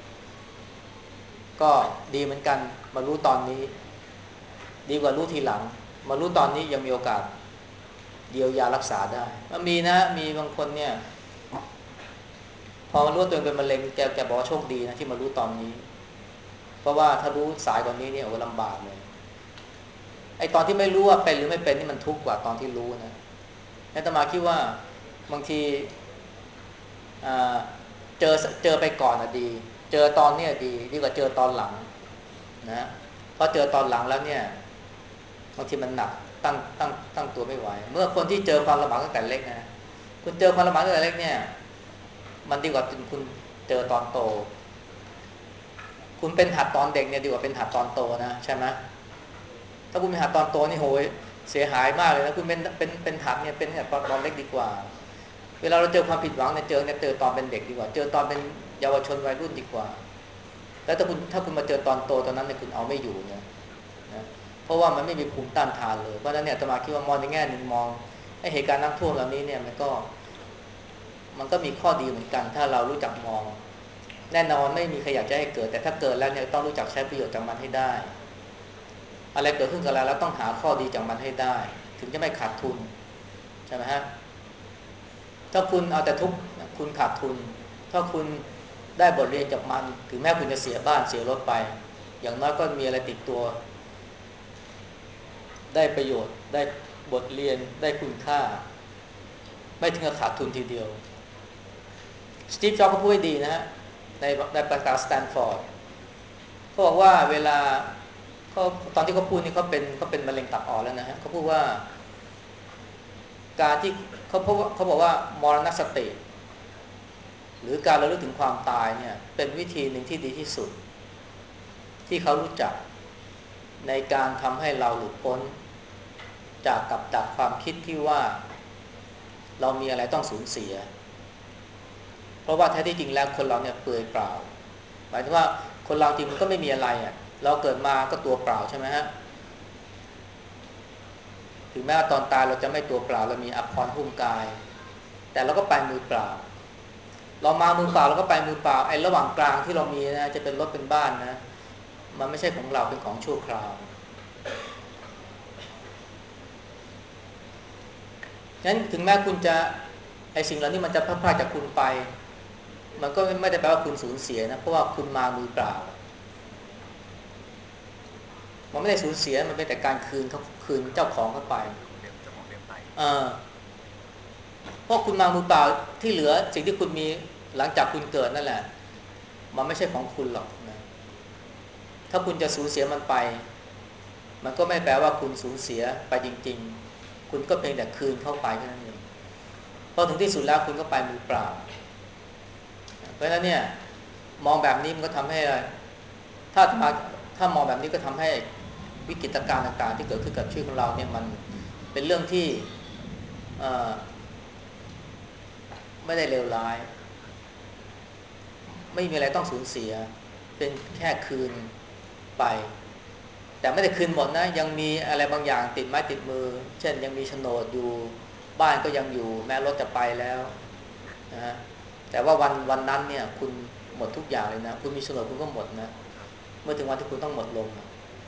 ก็ดีเหมือนกันมารู้ตอนนี้ดีกว่ารู้ทีหลังมารู้ตอนนี้ยังมีโอกาสเยียวยารักษาได้มันมีนะมีบางคนเนี่ยพอมารู้ตัวเองเป็นมะเร็งแกแกบอกว่าโชคดีนะที่มารู้ตอนนี้เพราะว่าถ้ารู้สายกว่านี้เนี่ยโอ้ลำบากเลยไอตอนที่ไม่รู้ว่าเป็นหรือไม่เป็นนี่มันทุกข์กว่าตอนที่รู้นะอาตมาคิดว่าบางทีเจอเจอไปก่อนอะดีเจอตอนเนี้ยดีดีกว่าเจอตอนหลังนะเพราะเจอตอนหลังแล้วเนี่ยบางทีมันหนักตั้งตั้งตั้งตัวไม่ไหวเมื่อคนที่เจอความลำบากตั้งแต่เล็กนะคุณเจอความลำบากตั้งแต่เล็กเนี่ยมันดีกว่าคุณเจอตอนโตคุณเป็นหัดตอนเด็กเนี่ยดีกว่าเป็นหัดตอนโตนะใช่ไหมถ้าคุณเป็นหัดตอนโตนี่โหยเสียหายมากเลยนะคุณเป็นเป็นเป็นหัดเนี่ยเป็นหัดตอนตอนเล็กดีกว่าเวลาเราเจอความผิดหวังเนี่ยเจอเนี่ยเจอตอนเป็นเด็กดีกว่าเจอตอนเป็นเยาวชนวัยรุ่นดีกว่าแล้วถ้าคุณถ้าคุณมาเจอตอนโตตอนนั้นเนี่ยคุณเอาไม่อยู่นะนะเพราะว่ามันไม่มีภูมิต้านทานเลยเพราะฉะนั้นเนี่ยอาตมาคิดว่ามองในแง่หนึ่งมองไอ้เหตุการณ์น้ำท่วมเหล่านี้เนี่ยมันก็มันก็มีข้อดีเหมือนกันถ้าเรารู้จักมองแน่นอนไม่มีใครอยากจะให้เกิดแต่ถ้าเกิดแล้วเนี่ยต้องรู้จักใช้ประโยชน์จากมันให้ได้อะไรเกิดขึ้นกับเราแล้วต้องหาข้อดีจากมันให้ได้ถึงจะไม่ขาดทุนใช่ไหมฮะถ้าคุณเอาแต่ทุกข์คุณขาดทุนถ้าคุณได้บทเรียนจากมันถึงแม้คุณจะเสียบ้านเสียรถไปอย่างน้อยก็มีอะไรติดตัวได้ประโยชน์ได้บทเรียนได้คุณค่าไม่ถึงกับขาดทุนทีเดียวสตีฟจ็อบส์ก็พูดดีนะฮะในในประกาศสแตนฟอร์ดเขาบอกว่าเวลาเขาตอนที่เขาพูดนี่เขาเป็นเขาเป็นมะเร็งตับอ่อนแล้วนะฮะเขาพูดว่าการที่เขาพบว่าเขาบอกว่ามรณสติหรือการระลึกถึงความตายเนี่ยเป็นวิธีหนึ่งที่ดีที่สุดที่เขารู้จักในการทำให้เราหลุดพ้นจากกับดักความคิดที่ว่าเรามีอะไรต้องสูญเสียเพราะว่าแท้ที่จริงแล้วคนเราเนี่ยเปลือยเปล่าหมายถึงว่าคนเราจริงมันก็ไม่มีอะไรอ่ะเราเกิดมาก็ตัวเปล่าใช่ไหมฮะถึงแม้ว่าตอนตายเราจะไม่ตัวเปล่าเรามีอัภรหุ้มกายแต่เราก็ไปมือเปล่าเรามามือเปล่าเราก็ไปมือเปล่าไอ้ระหว่างกลางที่เรามีนะจะเป็นรถเป็นบ้านนะมันไม่ใช่ของเราเป็นของชั่วคราวงั้นถึงแม้คุณจะไอ้สิ่งเหล่านี้มันจะพลาดพลาดจากคุณไปมันก็ไม่ได้แปลว่าคุณสูญเสียนะเพราะว่าคุณมามือเปล่ามันไม่ได้สูญเสียมันเป็นแต่การคืนเขาคืนเจ้าของเข้าไปเดิมเจ้าของเดิมไปเออเพราะคุณมามือเปล่าที่เหลือสิ่งที่คุณมีหลังจากคุณเกิดนั่นแหละมันไม่ใช่ของคุณหรอกนะถ้าคุณจะสูญเสียมันไปมันก็ไม่แปลว่าคุณสูญเสียไปจริงๆคุณก็เพียงแต่คืนเข้าไปแค่นั้นเองพอถึงที่สุดแล้วคุณก็ไปมือเปล่าเพราะฉะนั้นเนี่ยมองแบบนี้มันก็ทำให้ถ้ามาถ้ามองแบบนี้ก็ทำให้วิกฤตการณ์ต่างๆที่เกิดขึ้นกับชีวิตของเราเนี่ยมันเป็นเรื่องที่ไม่ได้เลวร้ายไม่มีอะไรต้องสูญเสียเป็นแค่คืนไปแต่ไม่ได้คืนหมดนะยังมีอะไรบางอย่างติดไม้ติดมือเช่นยังมีโฉนดอยู่บ้านก็ยังอยู่แม้รถจะไปแล้วนะฮะแต่ว่าวันวันนั้นเนี่ยคุณหมดทุกอย่างเลยนะคุณมีโฉนดคุณก็หมดนะเมื่อถึงวันที่คุณต้องหมดลม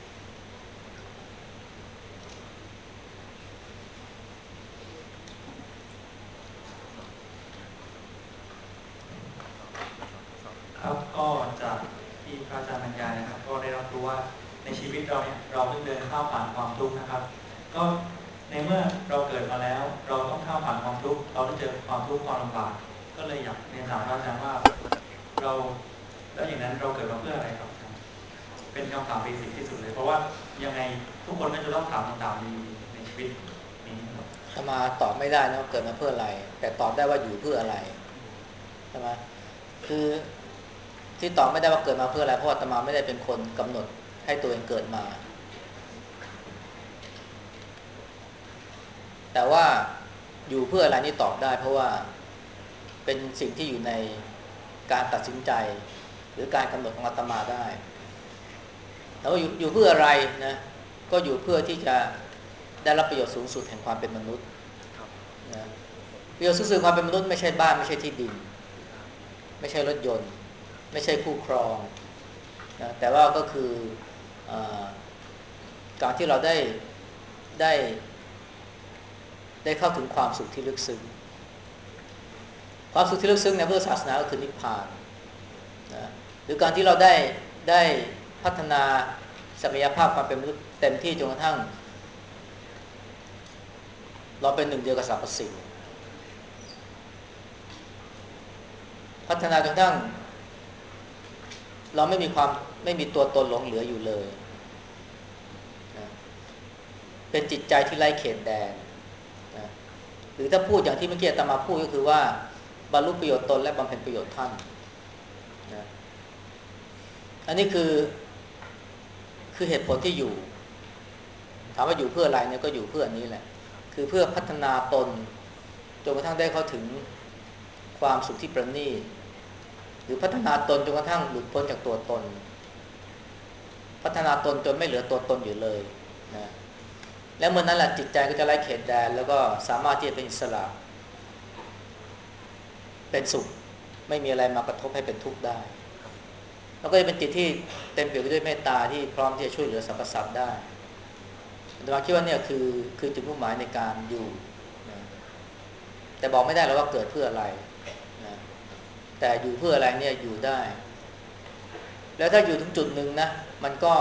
ครับก็จากที่พระอาจารย์บรรยายนะครับก็ได้รับรู้ว่าในชีวิตเราเนี่ยเราต้องเดินข้ามผ่านความทุกข์นะครับก็ในเมื่อเราเกิดมาแล้วเราต้องข้ามผ่านความทุกข์เราต้องเจอความทุกข์ความลำบากก็เลยอยากเรียนถามพระอาจารย์ว่าเราแล้วอย่างนั้นเราเกิดมาเพื่ออะไรครับเป็นคำถามเบสิกที่สุดเลยเพราะว่ายังไงทุกคนก็จะต้องถามคำถามนี้ในชีวิตนี้ครับอามาตอบไม่ได้นะว่าเกิดมาเพื่ออะไรแต่ตอบได้ว่าอยู่เพื่ออะไรใช่ไหมคือที่ตอบไม่ได้ว่าเกิดมาเพื่ออะไรเพราะว่าอาตมาไม่ได้เป็นคนกำหนดให้ตัวเองเกิดมาแต่ว่าอยู่เพื่ออะไรนี่ตอบได้เพราะว่าเป็นสิ่งที่อยู่ในการตัดสินใจหรือการกำหนดของอาตมาได้แต่ว่าอยู่อยู่เพื่ออะไรนะก็อยู่เพื่อที่จะได้รับประโยชน์สูงสุดแห่งความเป็นมนุษย์นะประโยชน์สูงสุดความเป็นมนุษย์ไม่ใช่บ้านไม่ใช่ที่ดินไม่ใช่รถยนต์ไม่ใช่คู่ครองนะแต่ว่าก็คืออการที่เราได้ได้ได้เข้าถึงความสุขที่ลึกซึ้งความสุขที่ลึกซึ้งในพุทธศาสนาก็คือนิพพานนะหรือการที่เราได้ได้พัฒนาศักยภาพความเป็นมนุษย์เต็มที่จนกระทั่งเราเป็นหนึ่งเดียวกับสรรพสิ่งพัฒนาจนกระทั่งเราไม่มีความไม่มีตัวตนหลงเหลืออยู่เลยนะเป็นจิตใจที่ไร้เขตแดนนะหรือถ้าพูดอย่างที่เมื่อกี้อาตมาพูดก็คือว่าบรรลุประโยชน์ตนและบำเพ็ญประโยชน์ท่านนะอันนี้คือคือเหตุผลที่อยู่ถามว่าอยู่เพื่ออะไรเนี่ยก็อยู่เพื่ออันนี้แหละคือเพื่อพัฒนาตนจนกระทั่งได้เข้าถึงความสุขที่ประณีตหรือพัฒนาตนจนกระทั่งหลุดพ้นจากตัวตนพัฒนาตนจนไม่เหลือตัวตนอยู่เลยนะและเมื่อนั้นแหละจิตใจก็จะไร้เขตแดนแล้วก็สามารถที่จะเป็นอิสระเป็นสุขไม่มีอะไรมากระทบให้เป็นทุกข์ได้แล้วก็จะเป็นจิตที่เต็มเปี่ยมด้วยเมตตาที่พร้อมที่จะช่วยเหลือสรรพสัตว์ได้อาตมาคิดว่าเนี่ยคือคือจุดมุ่งหมายในการอยู่นะแต่บอกไม่ได้แล้วว่าเกิดเพื่ออะไรนะแต่อยู่เพื่ออะไรเนี่ยอยู่ได้แล้วถ้าอยู่ถึงจุดหนึ่งนะมันก็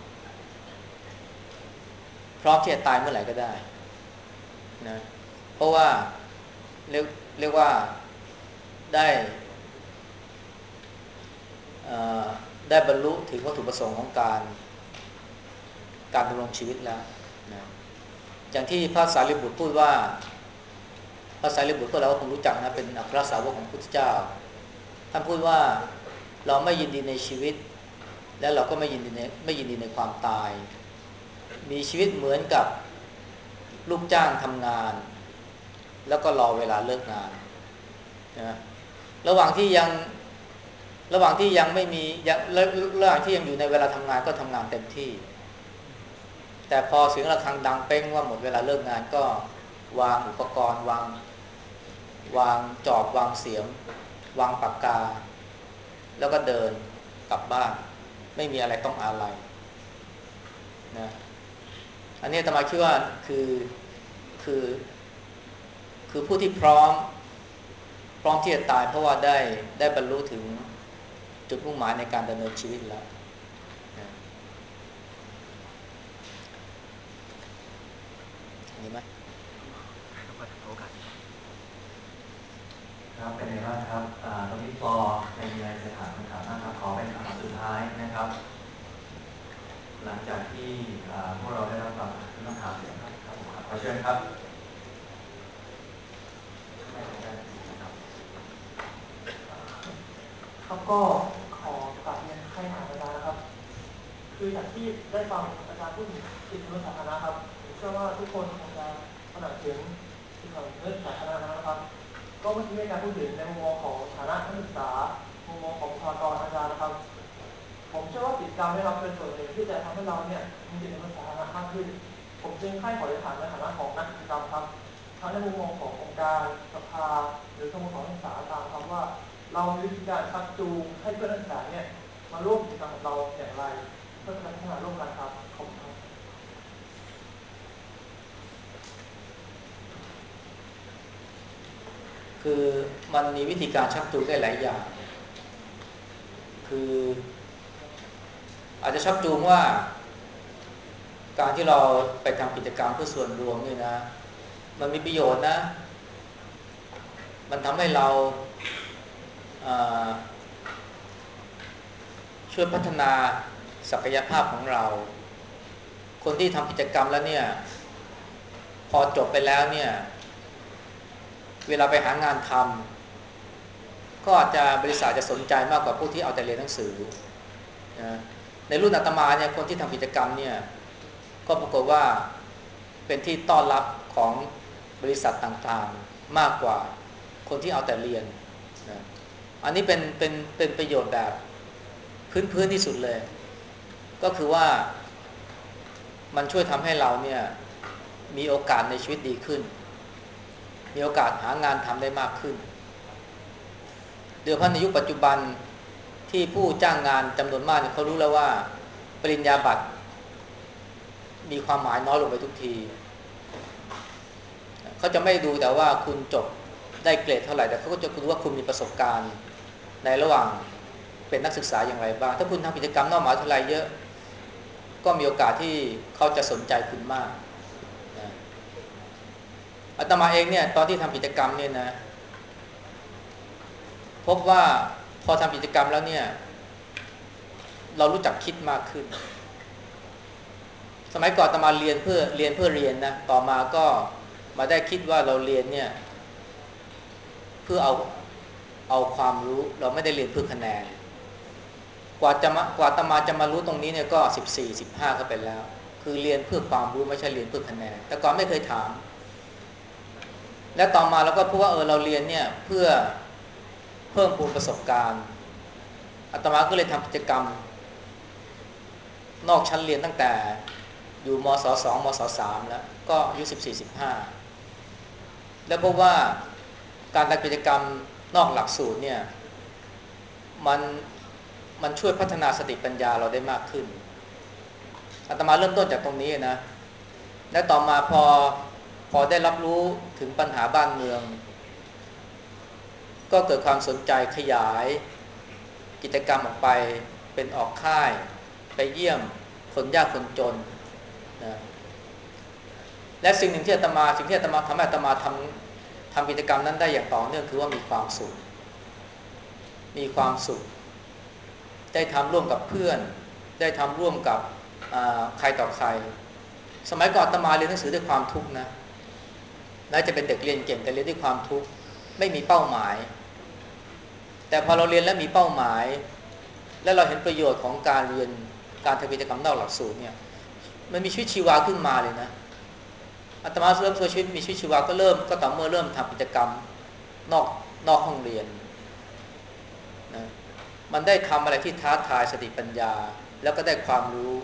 พร้อมที่จะตายเมื่อไหร่ก็ได้นะเพราะว่าเรียกเรียกว่าได้ได้บรรลุถึงวัตถุประสงค์ของการการดำรงชีวิตแล้วนะอย่างที่พระสารีบุตรพูดว่าพระไตรปิฎกพวกเราก็คงรู้จักนะเป็นอัครสาวกของพระพุทธเจ้าท่านพูดว่าเราไม่ยินดีในชีวิตและเราก็ไม่ยินดีในไม่ยินดีในความตายมีชีวิตเหมือนกับลูกจ้างทำงานแล้วก็รอเวลาเลิกงานนะระหว่างที่ยังระหว่างที่ยังไม่มียังระหว่างที่ยังอยู่ในเวลาทำงานก็ทำงานเต็มที่แต่พอเสียงระฆังดังเป้งว่าหมดเวลาเลิกงานก็วางอุปกรณ์วางวางจอบวางเสียมวางปากกาแล้วก็เดินกลับบ้านไม่มีอะไรต้องอาลัยนะอันนี้อาตมาคิดว่าคือคือคือผู้ที่พร้อมพร้อมที่จะตายเพราะว่าได้ได้บรรลุถึงจุดมุ่งหมายในการดำเนินชีวิตแล้วนะมีไหมโอกาสครับเป็นไงบ้างครับอ่าตอนนี้พอเป็นมีอะไรจะถามคำถามนะครับขอเป็นคำถามสุดท้ายนะครับหลังจากที่อ่าพวกเราได้รับฟังคำถามเสร็จครับครับผมครับขอเชิญครับไม่ต้องการนะครับครับก็ขอกราบเรียนให้ถามอาจารย์นะครับคือจากที่ได้ฟังอาจารย์พูดถึงจิตมนุษยสาธารณะครับผมเชื่อว่าทุกคนคงจะตระหนักถึงจิตมนุษยสาธารณะนะครับก็เมื่อกี้อาจารย์พูดถึงในมุมมองของฐานะนักศึกษามุมมองของบุคลากรอาจารย์นะครับผมเชื่อว่ากิจกรรมนะครับเป็นส่วนหนึ่งที่จะทำให้เราเนี่ยมีจิตมนุษยสาธารณะมากขึ้นผมจึงให้ขออนุญาตในฐานะของนักกิจกรรมครับทั้งในมุมมองขององค์การสภาหรือสโมสรนักศึกษาตามครับว่าเรามีวิธีการชักจูงให้เพื่อนนักศึกษาเนี่ยมาร่วมกิจกรรมกับเราอย่างไรเพื่อการพัฒนาร่วมกันครับขอบคุณครับคือมันมีวิธีการชักจูงได้หลายอย่างคืออาจจะชักจูงว่าการที่เราไปทำกิจกรรมเพื่อส่วนรวมนี่นะมันมีประโยชน์นะมันทำให้เราช่วยพัฒนาศักยภาพของเราคนที่ทำกิจกรรมแล้วเนี่ยพอจบไปแล้วเนี่ยเวลาไปหางานทำก็อาจจะบริษัทจะสนใจมากกว่าผู้ที่เอาแต่เรียนหนังสือนะในรุ่นอาตมาเนี่ยคนที่ทำกิจกรรมเนี่ยก็ปรากฏว่าเป็นที่ต้อนรับของบริษัทต่างๆมากกว่าคนที่เอาแต่เรียนนะอันนี้เป็นเป็นเป็นประโยชน์แบบพื้นๆที่สุดเลยก็คือว่ามันช่วยทำให้เราเนี่ยมีโอกาสในชีวิตดีขึ้นมีโอกาสหางานทำได้มากขึ้นเดี๋ยวพันในยุคปัจจุบันที่ผู้จ้างงานจำนวนมากเขารู้แล้วว่าปริญญาบัตรมีความหมายน้อยลงไปทุกทีเขาจะไม่ดูแต่ว่าคุณจบได้เกรดเท่าไหร่แต่เขาก็จะดูว่าคุณมีประสบการณ์ในระหว่างเป็นนักศึกษาอย่างไรบ้างถ้าคุณทำกิจกรรมนอกมหาวิทยาลัยเยอะก็มีโอกาสที่เขาจะสนใจคุณมากนะอาตมาเองเนี่ยตอนที่ทำกิจกรรมเนี่ยนะพบว่าพอทำกิจกรรมแล้วเนี่ยเรารู้จักคิดมากขึ้นสมัยก่อนอาตมาเรียนเพื่อเรียนเพื่อเรียนนะต่อมาก็มาได้คิดว่าเราเรียนเนี่ยเพื่อเอาเอาความรู้เราไม่ได้เรียนเพื่อคะแนนกว่าจะมากว่าอาตมาจะมารู้ตรงนี้เนี่ยก็สิบสี่ สิบห้าก็ไปแล้วคือเรียนเพื่อความรู้ไม่ใช่เรียนเพื่อคะแนนแต่ก่อนไม่เคยถามและต่อมาเราก็พบว่าเออเราเรียนเนี่ยเพื่อเพิ่มพูนประสบการณ์อาตมาก็เลยทำกิจกรรมนอกชั้นเรียนตั้งแต่อยู่มศสองมศสามแล้วก็อายุสิบสี่ สิบห้าแล้วพบว่าการทำกิจกรรมนอกหลักสูตรเนี่ยมันมันช่วยพัฒนาสติปัญญาเราได้มากขึ้นอาตมาเริ่มต้นจากตรงนี้นะและต่อมาพอพอได้รับรู้ถึงปัญหาบ้านเมืองก็เกิดความสนใจขยายกิจกรรมออกไปเป็นออกค่ายไปเยี่ยมคนยากคนจนนะและสิ่งหนึ่งที่อาตมาสิ่งที่อาตมาทำให้อาตมาทำทำกิจกรรมนั้นได้อย่างต่อเนื่องคือว่ามีความสุขมีความสุขได้ทำร่วมกับเพื่อนได้ทำร่วมกับใครต่อใครสมัยก่อนอาตมาเรียนหนังสือด้วยความทุกข์นะน่าจะเป็นเด็กเรียนเก่งแต่เรียนด้วยความทุกข์ไม่มีเป้าหมายแต่พอเราเรียนแล้วมีเป้าหมายและเราเห็นประโยชน์ของการเรียนการทำกิจกรรมนอกหลักสูตรเนี่ยมันมีชีวิตชีวาขึ้นมาเลยนะอาตมาเริ่มตัวชีวิตมีชีวิตชีวาก็เริ่มก็ต่อเมื่อเริ่มทำกิจกรรมนอกนอกห้องเรียนนะมันได้ทำอะไรที่ท้าทายสติปัญญาแล้วก็ได้ความรู้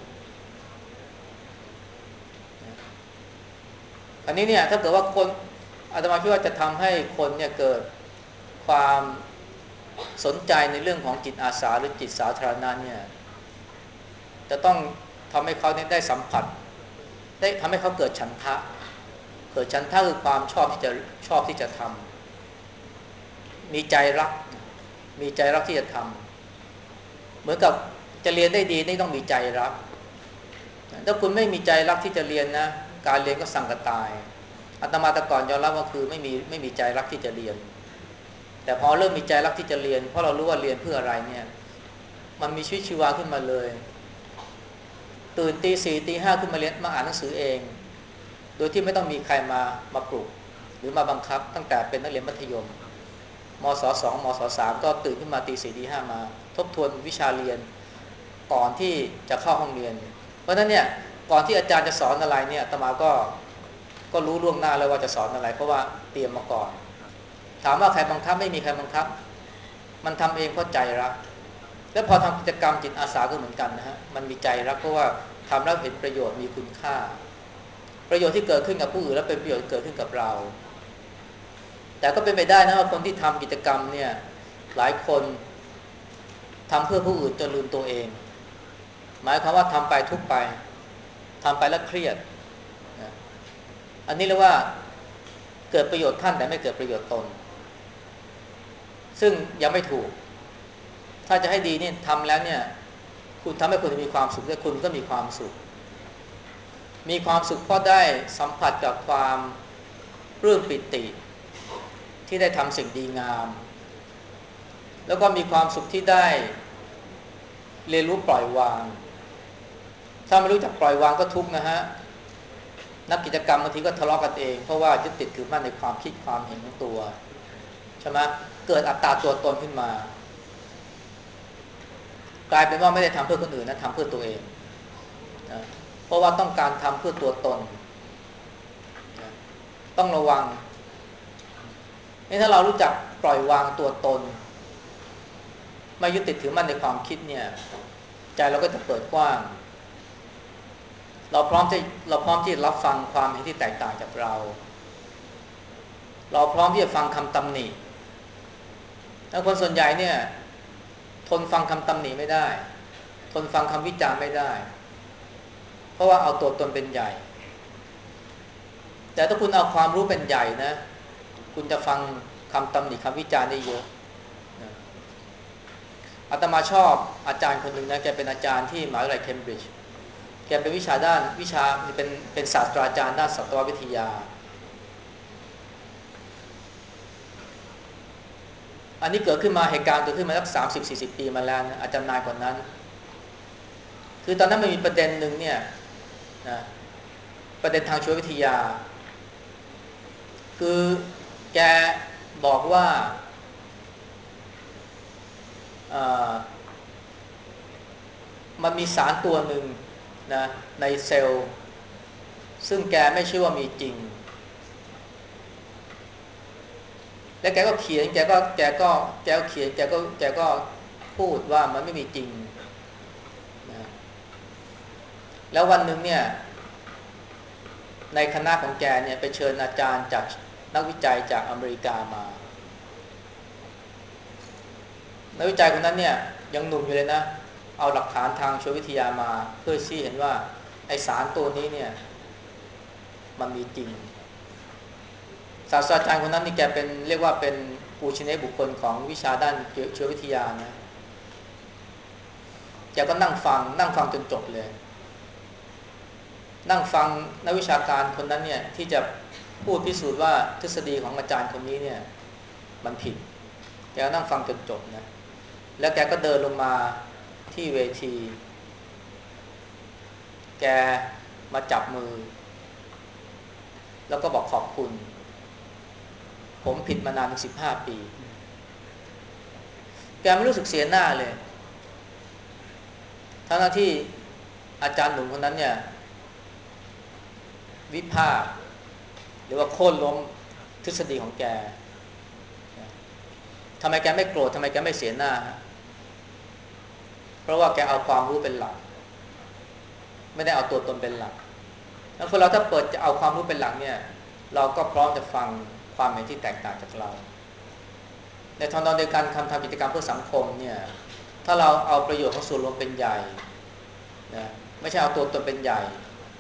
อันนี้เนี่ยถ้าเกิดว่าคนอาตมาคิดว่าจะทำให้คนเนี่ยเกิดความสนใจในเรื่องของจิตอาสาหรือจิตสาธารณะเนี่ยจะต้องทำให้เขาได้สัมผัสได้ทำให้เขาเกิดฉันทะเกิดฉันทะคือความชอบที่จะชอบที่จะทำมีใจรักมีใจรักที่จะทำเหมือนกับจะเรียนได้ดีนี่ต้องมีใจรักถ้าคุณไม่มีใจรักที่จะเรียนนะการเรียนก็สั่งกระตายอาตมาแต่ก่อนยอมรับว่าคือไม่มีไม่มีใจรักที่จะเรียนแต่พอเริ่มมีใจรักที่จะเรียนเพราะเรารู้ว่าเรียนเพื่ออะไรเนี่ยมันมีชีวิตชีวาขึ้นมาเลยตื่นตีสี่ตีห้าขึ้นมาเรียนมาอ่านหนังสือเองโดยที่ไม่ต้องมีใครมามาปลุกหรือมาบังคับตั้งแต่เป็นนักเรียนมัธยมมศสองมศสามก็ตื่นขึ้นมาตีสี่ตีห้ามาทบทวนวิชาเรียนก่อนที่จะเข้าห้องเรียนเพราะฉะนั้นเนี่ยก่อนที่อาจารย์จะสอนอะไรเนี่ยอาตมาก็ก็รู้ล่วงหน้าแล้วว่าจะสอนอะไรเพราะว่าเตรียมมาก่อนถามว่าใครบังคับไม่มีใครบังคับมันทำเองเพราะใจรักแล้วพอทำกิจกรรมจิตอาสาก็เหมือนกันนะฮะมันมีใจรักเพราะว่าทำแล้วเห็นประโยชน์มีคุณค่าประโยชน์ที่เกิดขึ้นกับผู้อื่นและเป็นประโยชน์เกิดขึ้นกับเราแต่ก็เป็นไปได้นะว่าคนที่ทำกิจกรรมเนี่ยหลายคนทำเพื่อผู้อื่นจนลืมตัวเองหมายความว่าทำไปทุกไปทำไปแล้วเครียดนะอันนี้เรียกว่าเกิดประโยชน์ท่านแต่ไม่เกิดประโยชน์ตนซึ่งยังไม่ถูกถ้าจะให้ดีเนี่ยทำแล้วเนี่ยคุณทำให้คุณมีความสุขและคุณก็มีความสุขมีความสุขเพราะได้สัมผัสกับความปลื้มปิติที่ได้ทำสิ่งดีงามแล้วก็มีความสุขที่ได้เรียนรู้ปล่อยวางถ้าไม่รู้จักปล่อยวางก็ทุกข์นะฮะนักกิจกรรมบางทีก็ทะเลาะกันเองเพราะว่ายึดติดถือมั่นในความคิดความเห็นของตัวใช่ไหมเกิดอัตตาตัวตนขึ้นมากลายเป็นว่าไม่ได้ทำเพื่อคนอื่นนะทำเพื่อตัวเองนะเพราะว่าต้องการทำเพื่อตัวตนนะต้องระวังนี่ถ้าเรารู้จักปล่อยวางตัวตนไม่ยึดติดถือมั่นในความคิดเนี่ยใจเราก็จะเปิดกว้างเราพร้อมที่เราพร้อมที่จะรับฟังความเห็นที่แตกต่างจากเราเราพร้อมที่จะฟังคำตำหนิแล้วคนส่วนใหญ่เนี่ยทนฟังคำตำหนิไม่ได้ทนฟังคำวิจารณ์ไม่ได้เพราะว่าเอาตัวตนเป็นใหญ่แต่ถ้าคุณเอาความรู้เป็นใหญ่นะคุณจะฟังคำตำหนิคำวิจารณ์ได้เยอะนะอาตมาชอบอาจารย์คนหนึ่งนะแกเป็นอาจารย์ที่มหาวิทยาลัยเคมบริดจ์แกเป็นวิชาด้านวิชาเป็นเป็นศาสตราจารย์ด้านสัตววิทยาอันนี้เกิดขึ้นมาเหตุการณ์เกิดขึ้นมาสักสามสิบสี่สิบปีมาแล้วนะอาจารย์นานกว่านั้นคือตอนนั้นมันมีประเด็นหนึ่งเนี่ยนะประเด็นทางชีววิทยาคือแกบอกว่ามันมีสารตัวหนึ่งนะในเซลล์ซึ่งแกไม่เชื่อว่ามีจริงแล้วแกก็เขียนแกก็แกก็แกก็เขียนแกก็แกก็พูดว่ามันไม่มีจริงนะแล้ววันหนึ่งเนี่ยในคณะของแกเนี่ยไปเชิญอาจารย์จากนักวิจัยจากอเมริกามานักวิจัยคนนั้นเนี่ยยังหนุ่มอยู่เลยนะเอาหลักฐานทางชีววิทยามาเพื่อชี้เห็นว่าไอสารตัวนี้เนี่ยมันมีจริงศาสตราจารย์คนนั้นนี่แกเป็นเรียกว่าเป็นปูชนียบุคคลของวิชาด้านชีววิทยานะแกก็นั่งฟังนั่งฟังจนจบเลยนั่งฟังนักวิชาการคนนั้นเนี่ยที่จะพูดพิสูจน์ว่าทฤษฎีของอาจารย์คนนี้เนี่ยมันผิดแกก็นั่งฟังจนจบนะแล้วแกก็เดินลงมาที่เวทีแกมาจับมือแล้วก็บอกขอบคุณผมผิดมานานถึงสิบห้าปีแกไม่รู้สึกเสียหน้าเลยทั้งที่อาจารย์หนุ่มคนนั้นเนี่ยวิพากษ์หรือว่าโค่นล้มทฤษฎีของแกทำไมแกไม่โกรธทำไมแกไม่เสียหน้าเพราะว่าแกเอาความรู้เป็นหลักไม่ได้เอาตัวตนเป็นหลักแล้วคนเราถ้าเปิดจะเอาความรู้เป็นหลักเนี่ยเราก็พร้อมจะฟังความเห็นที่แตกต่างจากเราในทางนองเดียวกันคำทำกิจกรรมเพื่อสังคมเนี่ยถ้าเราเอาประโยชน์ของส่วนรวมเป็นใหญ่นะไม่ใช่เอาตัวตนเป็นใหญ่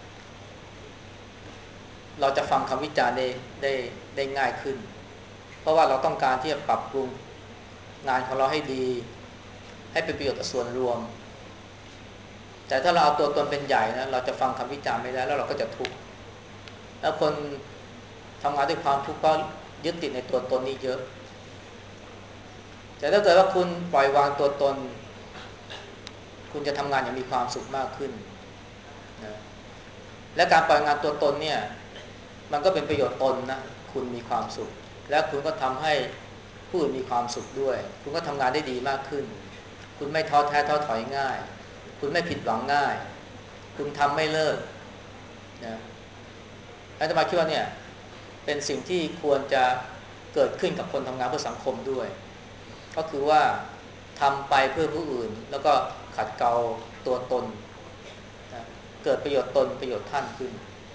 เราจะฟังคำวิจารณ์ได้ได้ได้ง่ายขึ้นเพราะว่าเราต้องการที่จะปรับปรุงงานของเราให้ดีให้เป็นประโยชน์ต่อส่วนรวมแต่ถ้าเราเอาตัวตนเป็นใหญ่นะเราจะฟังคำวิจารณ์ไม่ได้แล้วเราก็จะทุกข์แล้วคนทำงานด้วยความทุกข์ก็ยึดติดในตัวตนนี้เยอะแต่ถ้าเกิดว่าคุณปล่อยวางตัวตนคุณจะทำงานอย่างมีความสุขมากขึ้นนะและการปล่อยงานตัวตนเนี่ยมันก็เป็นประโยชน์ตนนะคุณมีความสุขและคุณก็ทำให้ผู้อื่นมีความสุขด้วยคุณก็ทำงานได้ดีมากขึ้นคุณไม่ท้อแท้ท้อถอยง่ายคุณไม่ผิดหวังง่ายคุณทำไม่เลิกนะอาตมาคิดว่าเนี่ยเป็นสิ่งที่ควรจะเกิดขึ้นกับคนทำงานเพื่อสังคมด้วยก็คือว่าทำไปเพื่อผู้อื่นแล้วก็ขัดเกลาตัวตนนะเกิดประโยชน์ตนประโยชน์ท่านขึ้น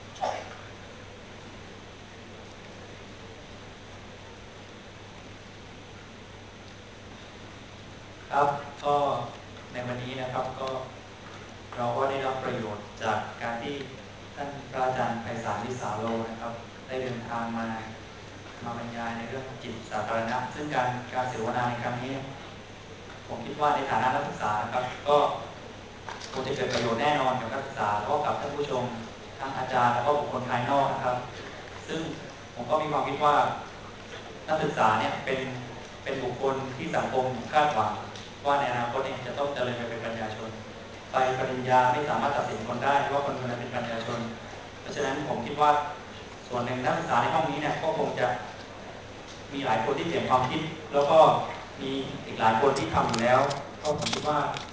ครับก็ในวันนี้นะครับก็เราก็ได้รับประโยชน์จากการที่ท่านพระอาจารย์ไพศาลวิสาโลนะครับได้เดินทางมามาบรรยายในเรื่องจิตสาธารณะซึ่งการการเสวนาในครั้งนี้ผมคิดว่าในฐานะนักศึกษานะครับก็คงจะเกิดประโยชน์แน่นอนกับนักศึกษาแล้วก็กับท่านผู้ชมทั้งอาจารย์แล้วก็บุคคลภายนอกนะครับซึ่งผมก็มีความคิดว่านักศึกษาเนี่ยเป็นเป็นบุคคลที่สังคมคาดหวังว่าในอนาคตเนี่ยจะต้องเจริญไปเป็นปัญญาชนใบปริญญาไม่สามารถตัดสินคนได้ว่าคนคนนั้นเป็นปัญญาชนเพราะฉะนั้นผมคิดว่าส่วนหนึ่งนักศึกษาในห้องนี้เนี่ยก็คงจะมีหลายคนที่เปลี่ยนความคิดแล้วก็มีอีกหลายคนที่ทำอยู่แล้วก็ผมคิดว่า